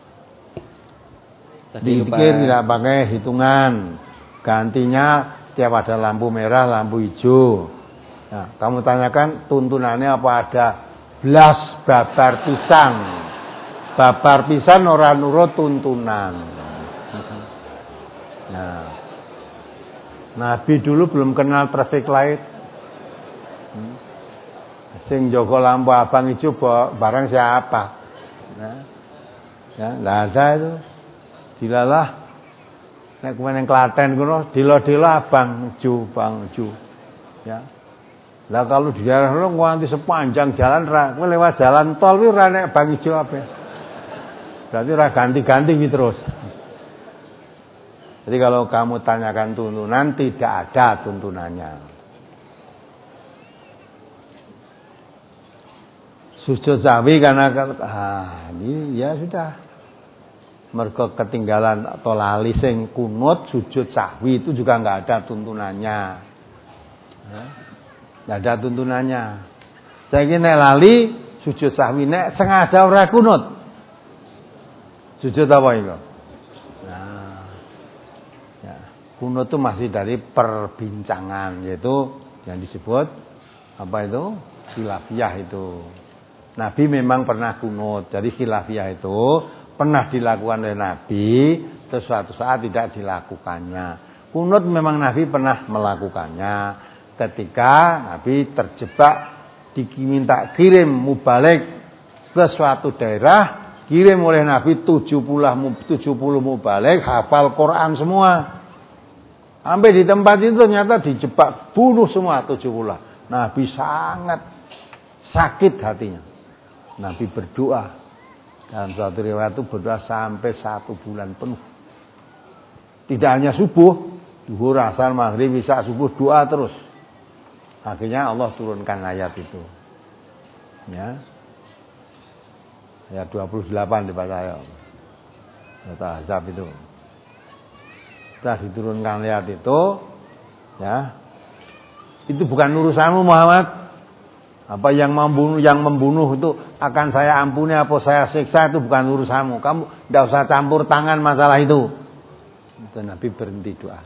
Tadi pikir tidak pakai hitungan. Gantinya tiap ada lampu merah, lampu hijau. Nah, kamu tanyakan tuntunannya apa ada? Blas babar pisan. Babar pisan ora nurut tuntunan. Nah, Nabi dulu belum kenal traffic light. Hmm. Sing jaga lampu abang hijau barang siapa? Nah, ya, enggak ada itu. Dilalah nek kemana Klaten kuno dilo-dilo abang hijau, bang hijau. Ya. Lah kalau di daerah lu nganti sepanjang jalan ra, lewat jalan tol kuwi ra nek bang hijau apa. Berarti ra ganti-ganti gitu terus. Jadi kalau kamu tanyakan tuntunan, tidak ada tuntunannya. Sujud sahwi karena ah, ini ya sudah. Mergo ketinggalan atau lali sing kunut sujud sahwi itu juga enggak ada tuntunannya. Enggak ada tuntunannya. Saiki nek lali sujud sahwi nek sengaja ora kunut. Sujud apa itu? Kunut itu masih dari perbincangan, yaitu yang disebut apa itu? Khilafiyah itu. Nabi memang pernah kunut. Jadi khilafiyah itu pernah dilakukan oleh Nabi, terus suatu saat tidak dilakukannya. Kunut memang Nabi pernah melakukannya. Ketika Nabi terjebak diminta kirim mubalik ke suatu daerah, kirim oleh Nabi tujuh puluh mubalik hafal Quran semua. Sampai di tempat itu ternyata dijebak bunuh semua tujuh puluh. Nabi sangat sakit hatinya. Nabi berdoa. Dalam suatu riwayat itu berdoa sampai satu bulan penuh. Tidak hanya subuh, zuhur, asar, maghrib, isya, subuh, doa terus. Akhirnya Allah turunkan ayat itu. Ya. Ayat dua puluh delapan dibaca ayat. Ayat Ahzab itu. Setelah diturunkan ayat itu, ya, itu bukan urusanmu Muhammad. Apa yang membunuh, yang membunuh itu akan saya ampuni apa saya siksa itu bukan urusanmu. Kamu tidak usah campur tangan masalah itu. Itu Nabi berhenti doa.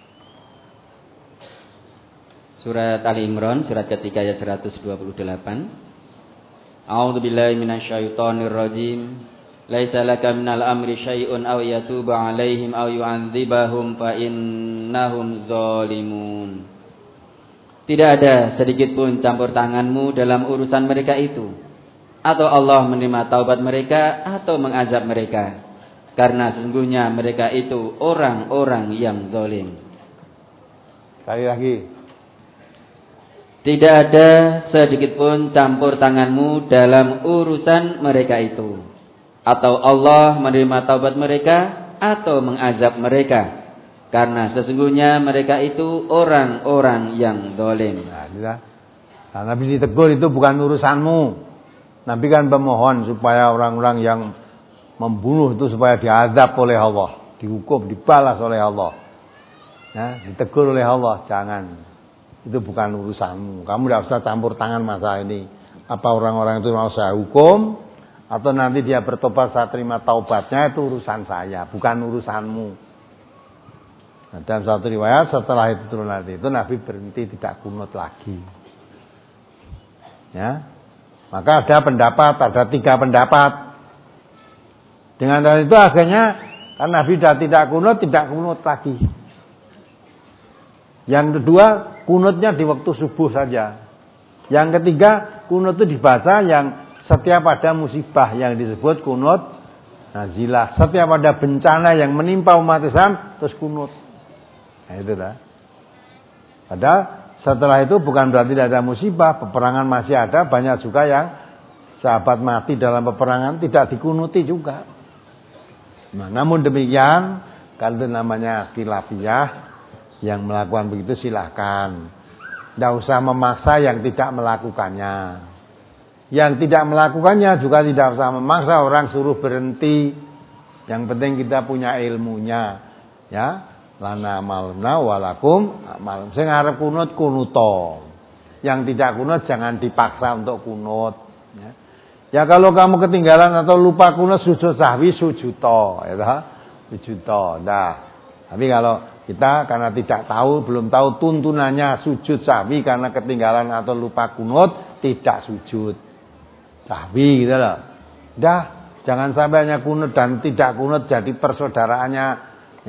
Surat Ali Imran, surat ketiga ayat seratus dua puluh delapan. A'udzubillahi minasyaitonirrajim. Laisa laka minal amri syai'un aw yatuba 'alaihim aw yu'adzibahum fa innahum zalimun. Tidak ada sedikit pun campur tanganmu dalam urusan mereka itu, atau Allah menerima taubat mereka atau mengazab mereka, karena sesungguhnya mereka itu orang-orang yang zalim. Sekali lagi. Tidak ada sedikit pun campur tanganmu dalam urusan mereka itu, atau Allah menerima taubat mereka atau mengazab mereka, karena sesungguhnya mereka itu orang-orang yang zalim. Nah, nah, Nabi ditegur itu bukan urusanmu. Nabi kan pemohon supaya orang-orang yang membunuh itu supaya diazab oleh Allah, dihukum, dibalas oleh Allah. Ya, ditegur oleh Allah, jangan. Itu bukan urusanmu. Kamu tidak usah campur tangan masalah ini. Apa orang-orang itu mau saya hukum, atau nanti dia bertobat saya terima taubatnya, itu urusan saya, bukan urusanmu. Nah, dalam satu riwayat setelah itu turun nanti itu Nabi berhenti tidak kunut lagi. Ya, maka ada pendapat, ada tiga pendapat. Dengan hal itu akhirnya kan Nabi sudah tidak kunut, tidak kunut lagi. Yang kedua, kunutnya di waktu subuh saja. Yang ketiga, kunut itu dibaca yang setiap ada musibah yang disebut kunut nazilah. Setiap ada bencana yang menimpa umat Islam, terus kunut. Nah, itu dah. Padahal setelah itu bukan berarti tidak ada musibah, peperangan masih ada, banyak juga yang sahabat mati dalam peperangan tidak dikunuti juga. Nah, namun demikian, kalau namanya khilafiyah, yang melakukan begitu silahkan. Tidak usah memaksa yang tidak melakukannya. Yang tidak melakukannya juga tidak usah memaksa orang suruh berhenti. Yang penting kita punya ilmunya. Ya, lana amalna walakum amal. Sing arep kunut kunuto. Yang tidak kunut jangan dipaksa untuk kunut. Ya, ya kalau kamu ketinggalan atau lupa kunut sujud sahwi sujuto, ya toh? Sujuto. Nah, tapi kalau kita karena tidak tahu, belum tahu tuntunannya sujud sahwi karena ketinggalan atau lupa kunut, tidak sujud sahwi gitu loh. Dah, jangan sampai hanya kunut dan tidak kunut jadi persaudaraannya ya,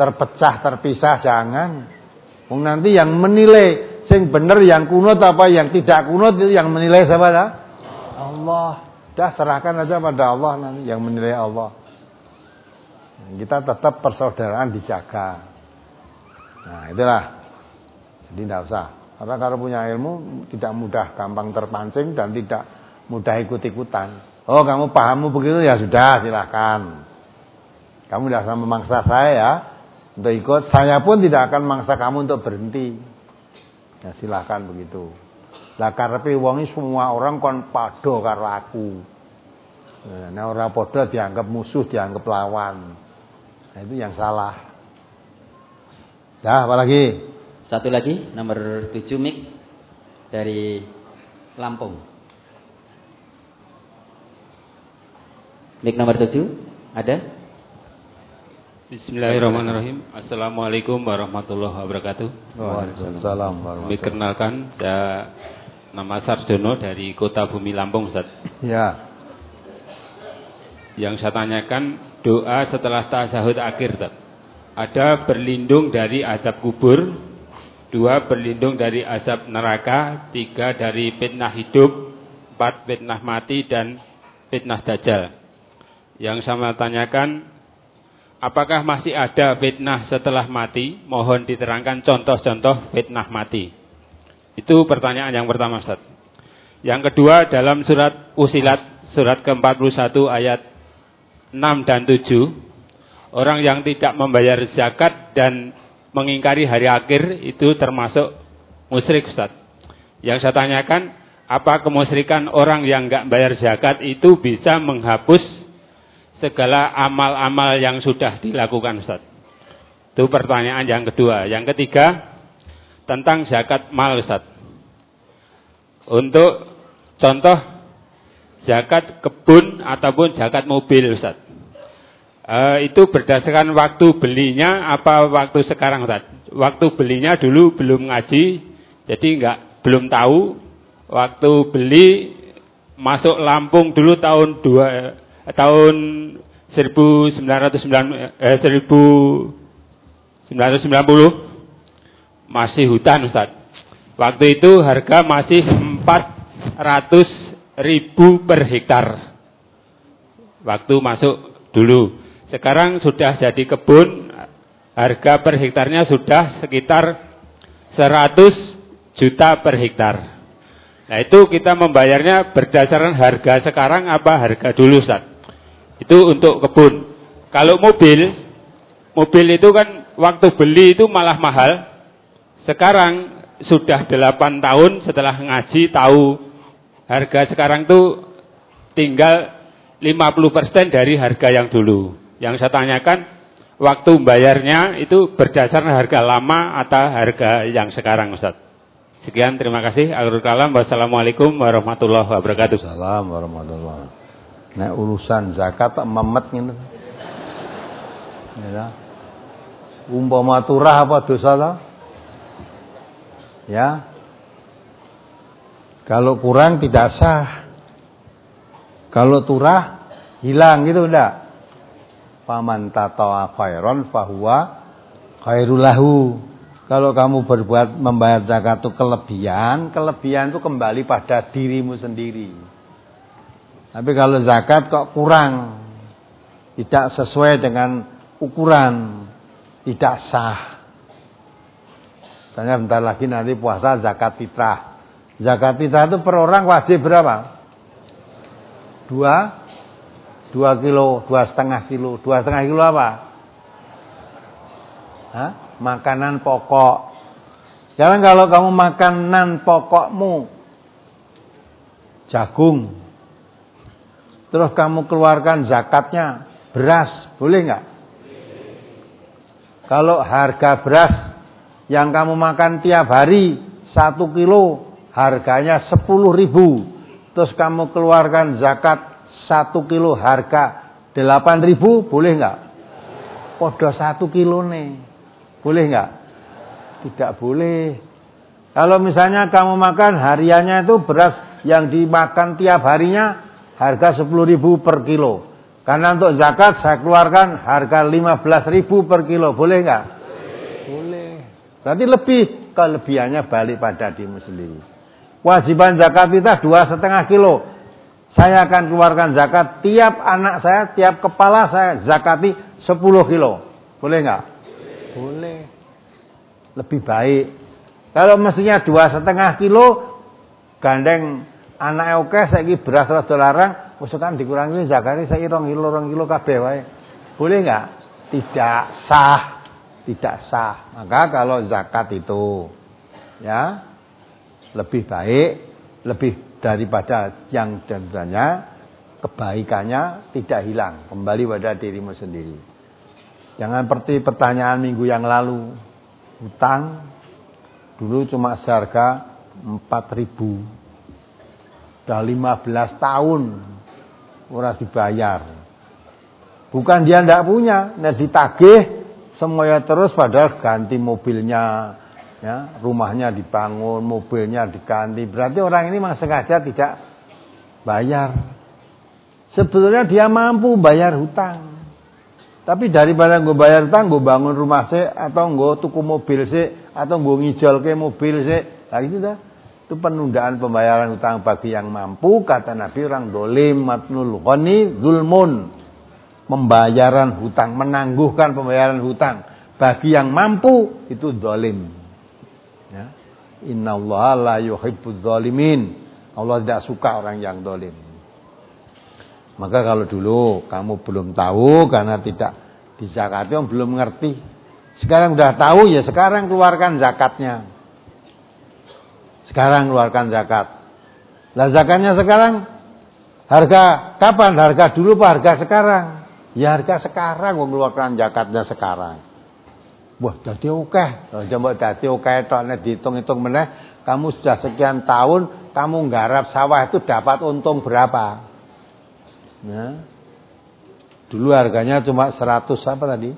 terpecah, terpisah, jangan. Wong nanti yang menilai sing bener yang kunut apa yang tidak kunut itu yang menilai siapa dah? Allah. Dah serahkan aja pada Allah nanti yang menilai Allah. Kita tetap persaudaraan dijaga. Nah, itulah. Jadi tidak usah. Karena kalau punya ilmu tidak mudah gampang terpancing dan tidak mudah ikut-ikutan. Oh, kamu pahammu begitu ya sudah, silakan. Kamu tidak usah memaksa saya ya untuk ikut. Saya pun tidak akan memaksa kamu untuk berhenti. Ya silakan begitu. Lah karepe wong semua orang kon padha karo aku. Nah, ora padha dianggap musuh, dianggap lawan. Nah, itu yang salah. Dah, apa lagi? Satu lagi, nomor tujuh Mik dari Lampung. Mik nomor tujuh, ada? Bismillahirrahmanirrahim. Assalamualaikum warahmatullahi wabarakatuh. Waalaikumsalam warahmatullahi wabarakatuh. Dikenalkan, saya nama Sarjono dari Kota Bumi Lampung, Ustaz. Ya. Yang saya tanyakan, doa setelah tasyahud akhir, Ustaz. Ada berlindung dari azab kubur, dua berlindung dari azab neraka, tiga dari fitnah hidup, empat fitnah mati dan fitnah dajjal. Yang saya tanyakan, apakah masih ada fitnah setelah mati? Mohon diterangkan contoh-contoh fitnah mati. Itu pertanyaan yang pertama, Ustaz. Yang kedua, dalam surat Fussilat, surat ke empat puluh satu ayat enam dan tujuh, orang yang tidak membayar zakat dan mengingkari hari akhir itu termasuk musyrik, Ustaz. Yang saya tanyakan, apa kemusyrikan orang yang enggak bayar zakat itu bisa menghapus segala amal-amal yang sudah dilakukan, Ustaz? Itu pertanyaan yang kedua. Yang ketiga, tentang zakat mal, Ustaz. Untuk contoh zakat kebun ataupun zakat mobil, Ustaz. E, itu berdasarkan waktu belinya apa waktu sekarang, Ustaz? Waktu belinya dulu belum ngaji, jadi enggak belum tahu. Waktu beli masuk Lampung dulu tahun dua tahun seribu sembilan ratus sembilan puluh masih hutan, Ustaz. Waktu itu harga masih empat ratus ribu per hektar. Waktu masuk dulu. Sekarang sudah jadi kebun, harga per hektarnya sudah sekitar seratus juta per hektar. Nah, itu kita membayarnya berdasarkan harga sekarang apa harga dulu, Ustaz? Itu untuk kebun. Kalau mobil, mobil itu kan waktu beli itu malah mahal. Sekarang sudah delapan tahun setelah ngaji tahu harga sekarang tuh tinggal lima puluh persen dari harga yang dulu. Yang saya tanyakan, waktu bayarnya itu berdasarkan harga lama atau harga yang sekarang, Ustaz? Sekian, terima kasih. Akhirul kalam. Wassalamualaikum warahmatullahi wabarakatuh. Assalamualaikum warahmatullahi wabarakatuh. Nah, urusan zakat tak memet gitu. Ya. Umpama turah apa dosa tak? Ya. Kalau kurang tidak sah. Kalau turah hilang gitu udah. Faman tatawa khairan fahuwa khairul lahu. Kalau kamu berbuat membayar zakat itu kelebihan, kelebihan itu kembali pada dirimu sendiri. Tapi kalau zakat kok kurang, tidak sesuai dengan ukuran, tidak sah. Tanya bentar lagi nanti puasa zakat fitrah. Zakat fitrah itu per orang wajib berapa? Dua, dua kilo, dua setengah kilo, dua setengah kilo apa? Hah? Makanan pokok. Sekarang kalau kamu makanan pokokmu jagung, terus kamu keluarkan zakatnya beras, boleh nggak? Kalau harga beras yang kamu makan tiap hari satu kilo harganya sepuluh ribu, terus kamu keluarkan zakat satu kilo harga delapan ribu, boleh nggak? Podo satu kilo nih. Boleh nggak? Tidak boleh. Kalau misalnya kamu makan hariannya itu beras yang dimakan tiap harinya harga sepuluh ribu per kilo. Karena untuk zakat saya keluarkan harga lima belas ribu per kilo. Boleh nggak? Boleh. Berarti lebih. Kelebihannya balik pada dirimu sendiri. Kewajiban zakat kita dua setengah kilo. Saya akan keluarkan zakat. Tiap anak saya, tiap kepala saya zakati sepuluh kilo. Boleh nggak? Boleh. Lebih baik. Kalau mestinya dua setengah kilo, gandeng anak oke, saya ini beras rada larang. Usahakan dikurangi zakatnya saya rong kilo rong kilo kabeh wae. Boleh nggak? Tidak sah, tidak sah. Maka kalau zakat itu, ya lebih baik, lebih daripada yang sebenarnya kebaikannya tidak hilang, kembali pada dirimu sendiri. Jangan seperti pertanyaan minggu yang lalu, hutang dulu cuma seharga empat ribu, udah lima belas tahun. Ora dibayar. Bukan dia tidak punya, nah ditagih semuanya terus padahal ganti mobilnya, ya, rumahnya dibangun, mobilnya diganti. Berarti orang ini memang sengaja tidak bayar. Sebetulnya dia mampu bayar hutang. Tapi daripada gue bayar hutang, gue bangun rumah sih, atau gue tuku mobil sih, atau gue ngijol ke mobil sih, nah itu dah. Itu penundaan pembayaran hutang bagi yang mampu, kata Nabi, orang dolim matnul ghani zulmun. Pembayaran hutang, menangguhkan pembayaran hutang bagi yang mampu itu dolim. Ya. Innallaha la yuhibbudz zalimin. Allah tidak suka orang yang dolim. Maka kalau dulu kamu belum tahu karena tidak dizakati, belum ngerti. Sekarang sudah tahu, ya sekarang keluarkan zakatnya. Sekarang keluarkan zakat. Lah zakatnya sekarang harga kapan? Harga dulu apa harga sekarang? Ya harga sekarang mengeluarkan zakatnya sekarang. Wah, jadi oke. Coba jadi oke tok nek dihitung-hitung meneh, kamu sudah sekian tahun kamu nggarap sawah itu dapat untung berapa? Ya. Dulu harganya cuma seratus apa tadi?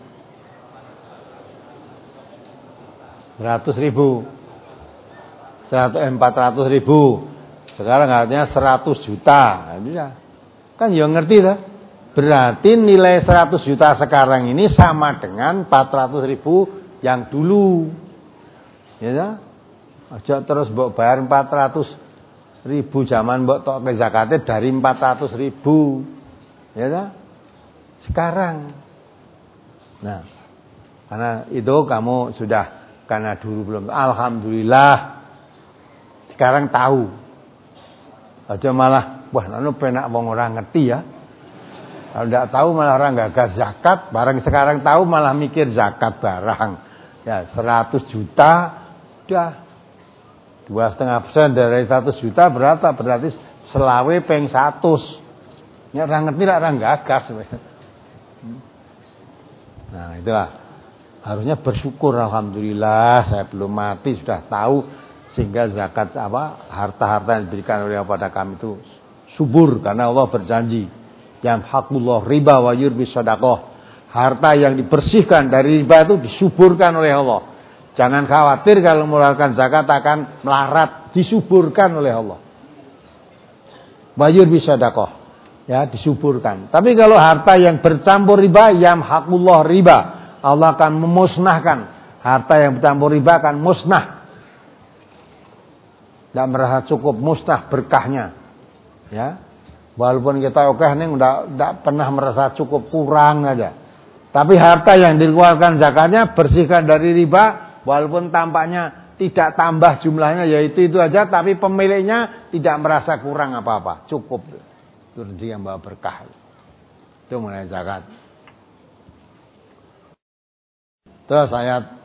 seratus ribu. empat ratus ribu. Sekarang harganya seratus juta. Kan ya ngerti lah. Berarti nilai seratus juta sekarang ini sama dengan empat ratus ribu yang dulu. Ya. Aja terus mbok bayar empat ratus ribu zaman mbok tok ke zakatnya dari empat ratus ribu. Ya. Sekarang. Nah, karena itu kamu sudah, karena dulu belum, alhamdulillah sekarang tahu. Aja malah, wah nanu penak wong orang ngerti ya. Kalau tidak tahu malah orang gagal zakat, barang sekarang tahu malah mikir zakat barang. Ya seratus juta, udah dua setengah persen dari seratus juta berapa? Berarti selawe peng satus. Ya orang ngerti lah, orang gagas. Nah itulah, harusnya bersyukur, alhamdulillah saya belum mati sudah tahu. Sehingga zakat apa harta-harta yang diberikan oleh Allah pada kami itu subur, karena Allah berjanji yamhaqullah riba wa yurbi shadaqah. Harta yang dibersihkan dari riba itu disuburkan oleh Allah. Jangan khawatir kalau mengeluarkan zakat akan melarat, disuburkan oleh Allah. Wa yurbi shadaqah, ya disuburkan. Tapi kalau harta yang bercampur riba, yamhaqullah riba, Allah akan memusnahkan. Harta yang bercampur riba akan musnah. Tidak merasa cukup, musnah berkahnya. Ya. Walaupun kita oke nih tidak pernah merasa cukup, kurang aja. Tapi harta yang dikeluarkan zakatnya bersihkan dari riba, walaupun tampaknya tidak tambah jumlahnya, yaitu itu aja, tapi pemiliknya tidak merasa kurang apa-apa, cukup. Itu rezeki yang bawa berkah. Itu mengenai zakat. Terus ayat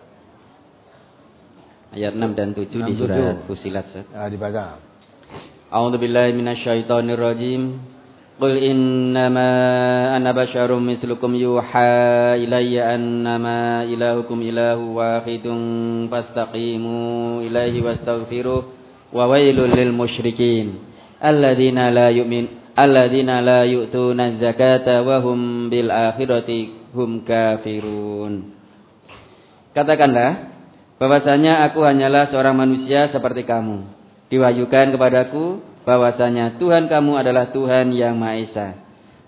Ayat enam dan tujuh di surat Fussilat. Ya, dibaca. A'udzubillahi minasyaitonirrajim. Qul innama ana basyarum mislukum yuha ilayya annama ilahukum ilahu wahidun fastaqimu ilaihi wastaghfiruh wa wailul lil musyrikin alladzina la yu'min alladzina la yu'tuna zakata wa hum bil akhirati hum kafirun. Katakanlah bahwasanya aku hanyalah seorang manusia seperti kamu. Diwahyukan kepadaku bahwasanya Tuhan kamu adalah Tuhan yang Maha Esa.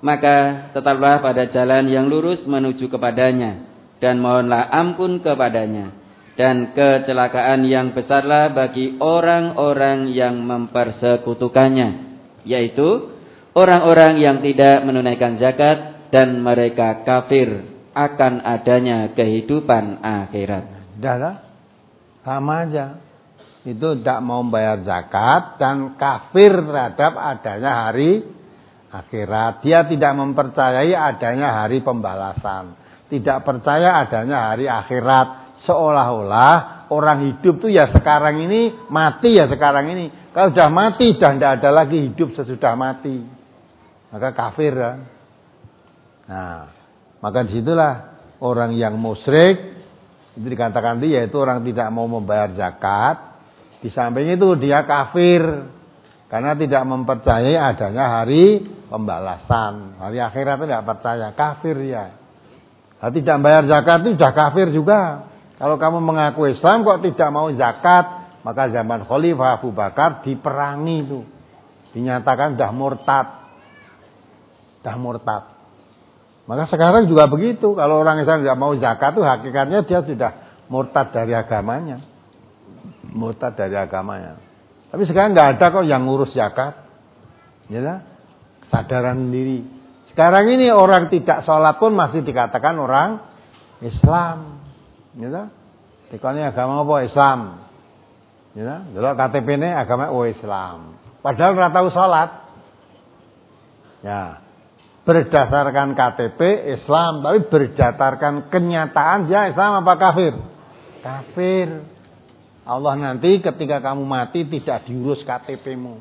maka tetaplah pada jalan yang lurus menuju kepadanya, dan mohonlah ampun kepadanya. Dan kecelakaan yang besarlah bagi orang-orang yang mempersekutukannya, yaitu orang-orang yang tidak menunaikan zakat dan mereka kafir akan adanya kehidupan akhirat. Dah, sama aja. Itu tidak mau membayar zakat dan kafir terhadap adanya hari akhirat. Dia tidak mempercayai adanya hari pembalasan. Tidak percaya adanya hari akhirat. Seolah-olah orang hidup tuh ya sekarang ini, mati ya sekarang ini. Kalau sudah mati dan tidak ada lagi hidup sesudah mati, maka kafir ya. Nah, maka disitulah orang yang musyrik itu dikatakan dia yaitu orang tidak mau membayar zakat. Di samping itu dia kafir karena tidak mempercayai adanya hari pembalasan. Hari akhirat itu tidak percaya, kafir ya. Nah, tidak bayar zakat itu sudah kafir juga. Kalau kamu mengaku Islam kok tidak mau zakat, maka zaman Khalifah Abu Bakar diperangi itu. Dinyatakan sudah murtad. Sudah murtad. Maka sekarang juga begitu. Kalau orang Islam tidak mau zakat itu hakikatnya dia sudah murtad dari agamanya. Murtad dari agamanya. Tapi sekarang nggak ada kok yang ngurus zakat. Ya, kesadaran diri. Sekarang ini orang tidak sholat pun masih dikatakan orang Islam. Ya, dikatakan agama apa? Islam. Ya, delok K T P-ne agama oh Islam. Padahal ora tahu sholat. Ya. Berdasarkan K T P Islam, tapi berdasarkan kenyataan dia Islam apa kafir? Kafir. Allah nanti ketika kamu mati tidak diurus K T P-mu.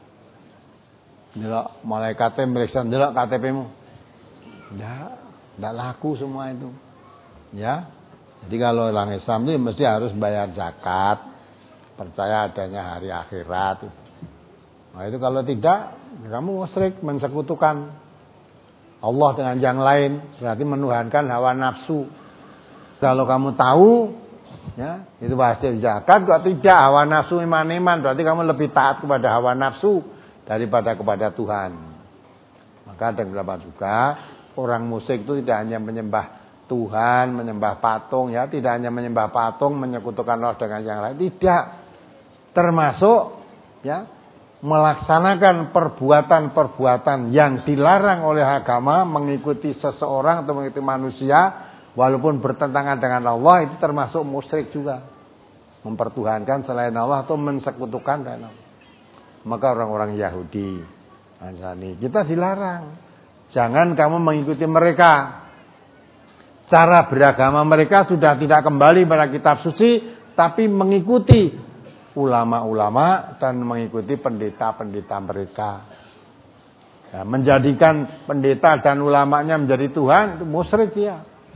Delok malaikate meriksa delok K T P-mu. Enggak, enggak laku semua itu. Ya. Jadi kalau orang Islam itu mesti harus bayar zakat, percaya adanya hari akhirat. Nah, itu kalau tidak, kamu musyrik, mensekutukan Allah dengan yang lain, berarti menuhankan hawa nafsu. Kalau kamu tahu, ya, itu hasil zakat, kok tidak hawa nafsu iman-iman, berarti kamu lebih taat kepada hawa nafsu daripada kepada Tuhan. Maka ada beberapa juga orang musyrik itu tidak hanya menyembah Tuhan, menyembah patung, ya, tidak hanya menyembah patung, menyekutukan Allah dengan yang lain, tidak. Termasuk, ya, melaksanakan perbuatan-perbuatan yang dilarang oleh agama, mengikuti seseorang atau mengikuti manusia walaupun bertentangan dengan Allah, itu termasuk musyrik juga, mempertuhankan selain Allah atau mensekutukan dengan Allah. Maka orang-orang Yahudi, Nasrani, kita dilarang, jangan kamu mengikuti mereka. Cara beragama mereka sudah tidak kembali pada kitab suci, tapi mengikuti ulama-ulama dan mengikuti pendeta-pendeta mereka. Ya, menjadikan pendeta dan ulamanya menjadi Tuhan, itu musyrik ya.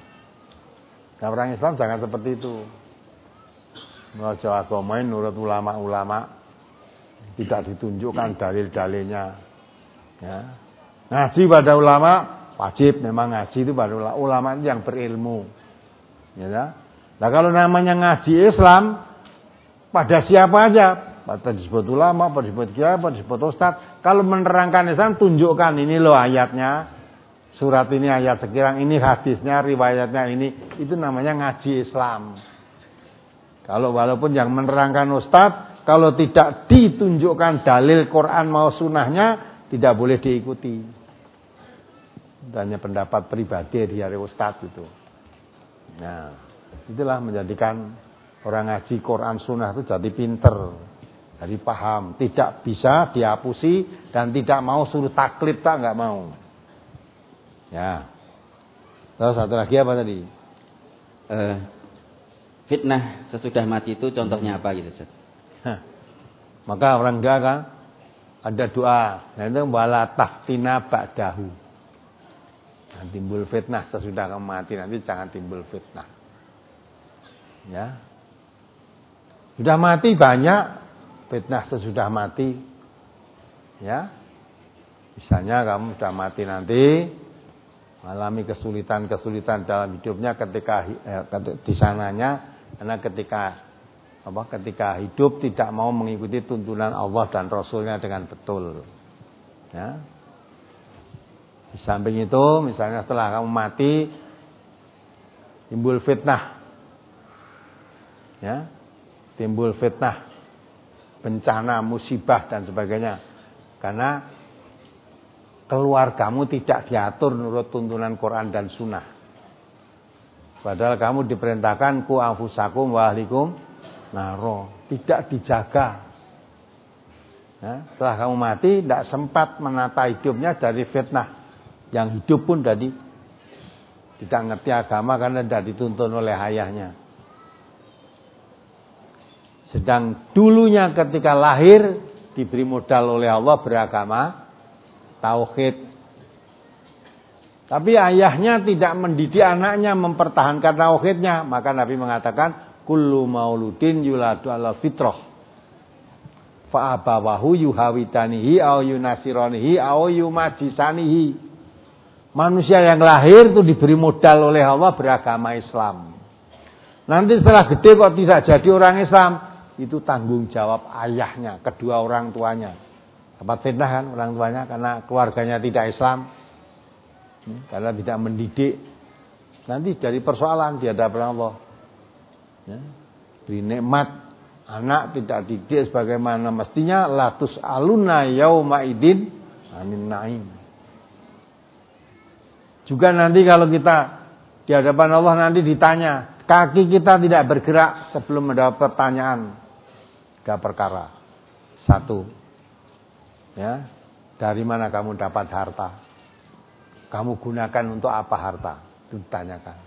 Nah, orang Islam jangan seperti itu. Menurut agama nurut ulama-ulama, tidak ditunjukkan dalil-dalilnya. Ya. Ngaji pada ulama wajib, memang ngaji itu pada ulama, ulama yang berilmu. Ya. Nah, kalau namanya ngaji Islam pada siapa aja, pada disebut ulama, pada disebut kiai, pada disebut ustaz. Kalau menerangkan Islam, tunjukkan ini loh ayatnya, surat ini ayat sekian, ini hadisnya, riwayatnya ini, itu namanya ngaji Islam. Kalau walaupun yang menerangkan ustaz, kalau tidak ditunjukkan dalil Quran mau sunnahnya, tidak boleh diikuti. Itu hanya pendapat pribadi dari ustaz itu. Nah, itulah menjadikan orang ngaji Quran Sunnah itu jadi pinter, jadi paham, tidak bisa dihapusi dan tidak mau suruh taklid, tak nggak mau. Ya. Terus satu lagi apa tadi? Uh, fitnah sesudah mati itu contohnya apa gitu, Ustaz? Maka orang enggak kan ada doa, yaitu wala taftina ba'dahu. Nah, timbul fitnah sesudah kamu mati, nanti jangan timbul fitnah. Ya. Sudah mati banyak fitnah sesudah mati. Ya. Misalnya kamu sudah mati nanti mengalami kesulitan-kesulitan dalam hidupnya ketika eh, di sananya, karena ketika apa ketika hidup tidak mau mengikuti tuntunan Allah dan Rasulnya dengan betul. Ya. Di samping itu, misalnya setelah kamu mati, timbul fitnah, ya, timbul fitnah, bencana, musibah dan sebagainya, karena keluargamu tidak diatur menurut tuntunan Quran dan Sunnah. Padahal kamu diperintahkan ku anfusakum wa ahlikum naro, tidak dijaga. Ya, setelah kamu mati, tidak sempat menata hidupnya dari fitnah. Yang hidup pun tadi tidak ngerti agama karena tidak dituntun oleh ayahnya. Sedang dulunya ketika lahir diberi modal oleh Allah beragama tauhid. Tapi ayahnya tidak mendidik anaknya mempertahankan tauhidnya, maka Nabi mengatakan kullu mauludin yuladu ala fitrah. Fa abawahu yuhawitanihi au yunasiranihi au yumajisanihi. Manusia yang lahir itu diberi modal oleh Allah beragama Islam. Nanti setelah gede kok tidak jadi orang Islam, itu tanggung jawab ayahnya, kedua orang tuanya. Dapat fitnah kan orang tuanya karena keluarganya tidak Islam, karena tidak mendidik. Nanti jadi persoalan di hadapan Allah. Ya, beri nikmat, anak tidak didik sebagaimana mestinya, latus aluna yauma idin anin naim. Juga nanti kalau kita di hadapan Allah nanti ditanya, kaki kita tidak bergerak sebelum mendapat pertanyaan. Tiga perkara. Satu, ya, dari mana kamu dapat harta? Kamu gunakan untuk apa harta? Itu ditanyakan.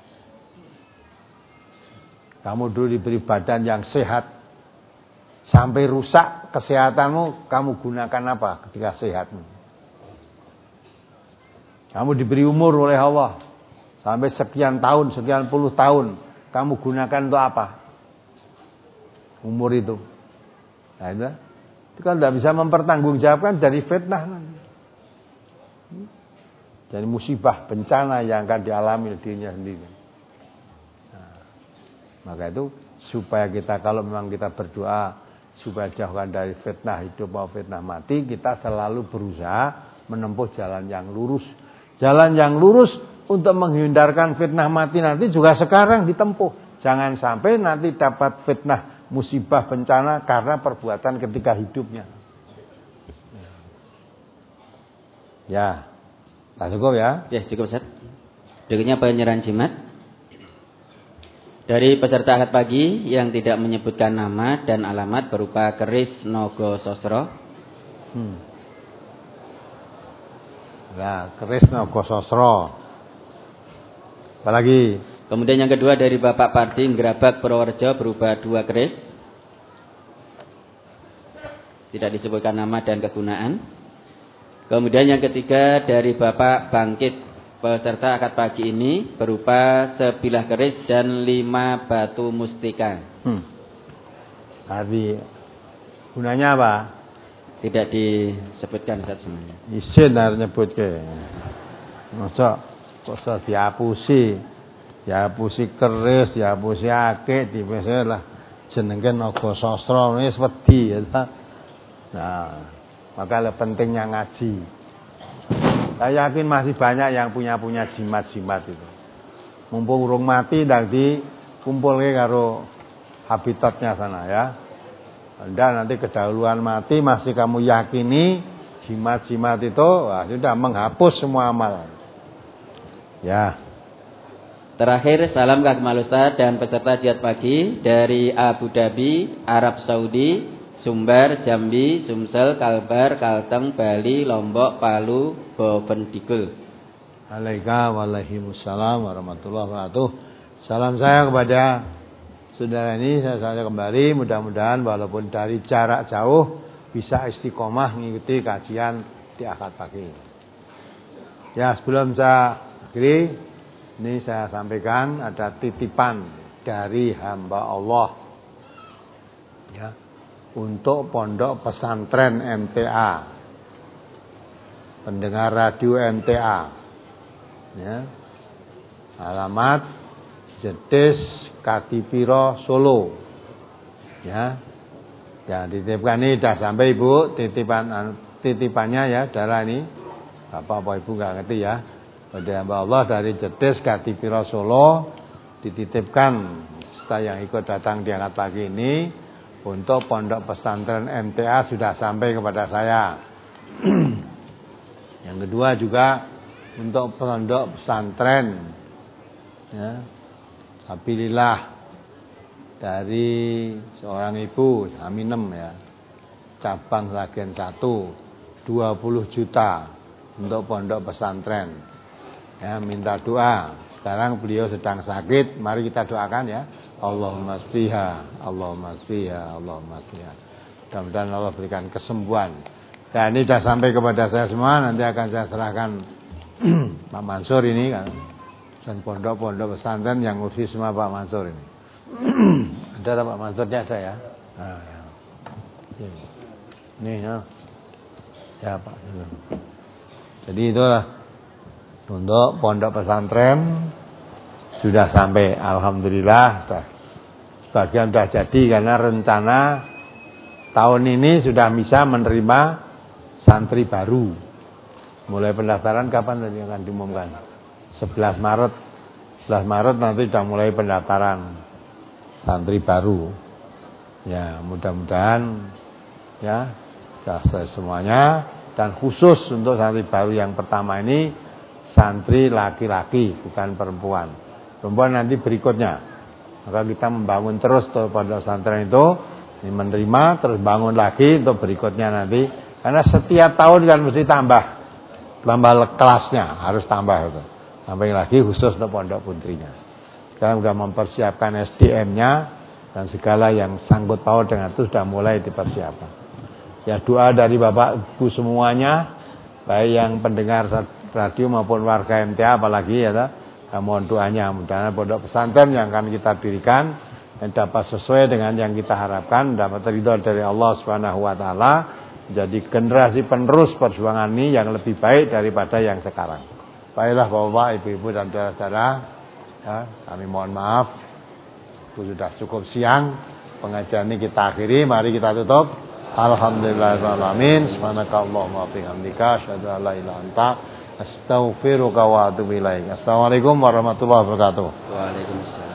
Kamu dulu diberi badan yang sehat, sampai rusak kesehatanmu, kamu gunakan apa ketika sehatmu? Kamu diberi umur oleh Allah sampai sekian tahun, sekian puluh tahun, kamu gunakan untuk apa? Umur itu. Nah, itu, itu kan tidak bisa mempertanggungjawabkan dari fitnah nanti. Dari musibah, bencana yang akan dialami dirinya sendiri. Nah, maka itu supaya kita kalau memang kita berdoa supaya jauhkan dari fitnah hidup maupun fitnah mati, kita selalu berusaha menempuh jalan yang lurus. Jalan yang lurus untuk menghindarkan fitnah mati nanti juga sekarang ditempuh. Jangan sampai nanti dapat fitnah, musibah, bencana karena perbuatan ketika hidupnya. Ya, tak cukup ya? Ya, cukup Ustaz. Berikutnya penyerahan jimat. Dari peserta akad pagi yang tidak menyebutkan nama dan alamat berupa keris Nogo Sosro. Hmm. Nah, keris Nogo Sosro. Apalagi? Kemudian yang kedua dari Bapak Parti Gerabak Purworejo berupa dua keris. Tidak disebutkan nama dan kegunaan. Kemudian yang ketiga dari Bapak Bangkit peserta akad pagi ini berupa sebilah keris dan lima batu mustika. Hmm. Tadi gunanya apa? Tidak disebutkan Ustaz semuanya. Isin harus nyebut ke. Masa kok iso diapusi. Diapusi keris, diapusi akeh, dipese lah jenenge Naga Sastra wis wedi ya. Nah, maka pentingnya ngaji. Saya yakin masih banyak yang punya-punya jimat-jimat itu. Mumpung urung mati ndak dikumpulke karo habitatnya sana ya. Anda nanti kedahuluan mati masih kamu yakini jimat-jimat itu, wah, sudah menghapus semua amal. Ya. Terakhir salam Kakmal Ustaz dan peserta jihad pagi dari Abu Dhabi, Arab Saudi, Sumbar, Jambi, Sumsel, Kalbar, Kalteng, Bali, Lombok, Palu, Bovendigul. Waalaikumsalam warahmatullahi wabarakatuh. Salam saya kepada saudara ini, saya saja kembali, mudah-mudahan walaupun dari jarak jauh bisa istiqomah mengikuti kajian di akad pagi. Ya, sebelum saya akhiri, ini saya sampaikan ada titipan dari hamba Allah ya, untuk pondok pesantren M T A, pendengar radio M T A ya. Alamat Jedes Kadipiro Solo ya. Ya, dititipkan ini sudah sampai Ibu, titipan titipannya ya, darah ini Bapak apa Ibu nggak ngerti ya. Pada hamba Allah dari Jedes Kadipiro Solo dititipkan setelah yang ikut datang diangkat pagi ini untuk pondok pesantren M T A sudah sampai kepada saya. Yang kedua juga untuk pondok pesantren ya, Abilillah dari seorang ibu Aminem ya, cabang Sragen satu, dua puluh juta untuk pondok pesantren ya, minta doa. Sekarang beliau sedang sakit, mari kita doakan ya. Allahumma shfiha, Allahumma shfiha, Allahumma shfiha. Mudah-mudahan Allah berikan kesembuhan. Dan ini sudah sampai kepada saya semua, nanti akan saya serahkan Pak Mansur ini kan. Dan pondok-pondok pesantren yang ngurusi semua Pak Mansur ini. Ada Pak Mansurnya ada ya? Nah, ya. Ini ya. Ya Pak. Jadi itulah untuk pondok pesantren sudah sampai, alhamdulillah. Sebagian sudah jadi karena rencana tahun ini sudah bisa menerima santri baru. Mulai pendaftaran kapan tadi akan diumumkan? sebelas Maret. sebelas Maret nanti sudah mulai pendaftaran santri baru. Ya, mudah-mudahan ya selesai semuanya. Dan khusus untuk santri baru yang pertama ini santri laki-laki bukan perempuan. Perempuan nanti berikutnya. Maka kita membangun terus tuh pondok pesantren itu, ini menerima terus bangun lagi untuk berikutnya nanti. Karena setiap tahun kan mesti tambah, tambah kelasnya harus tambah itu. Sampai lagi khusus untuk pondok putrinya. Sekarang sudah mempersiapkan S D M-nya dan segala yang sangkut paut dengan itu sudah mulai dipersiapkan. Ya doa dari Bapak Ibu semuanya, baik yang pendengar radio maupun warga M T A apalagi ya, ya mohon doanya mudah-mudahan pondok pesantren yang akan kita dirikan dan dapat sesuai dengan yang kita harapkan, dapat ridho dari Allah Subhanahu wa taala, jadi generasi penerus perjuangan ini yang lebih baik daripada yang sekarang. Baiklah Bapak, Ibu-ibu dan saudara-saudara, ya, kami mohon maaf itu sudah cukup siang, pengajian ini kita akhiri, mari kita tutup. Alhamdulillahirabbil alamin. Subhanakallahumma wa bihamdika asyhadu an la ilaha illa anta astaghfiruka wa atubu ilaik. Assalamualaikum warahmatullahi wabarakatuh. Waalaikumsalam.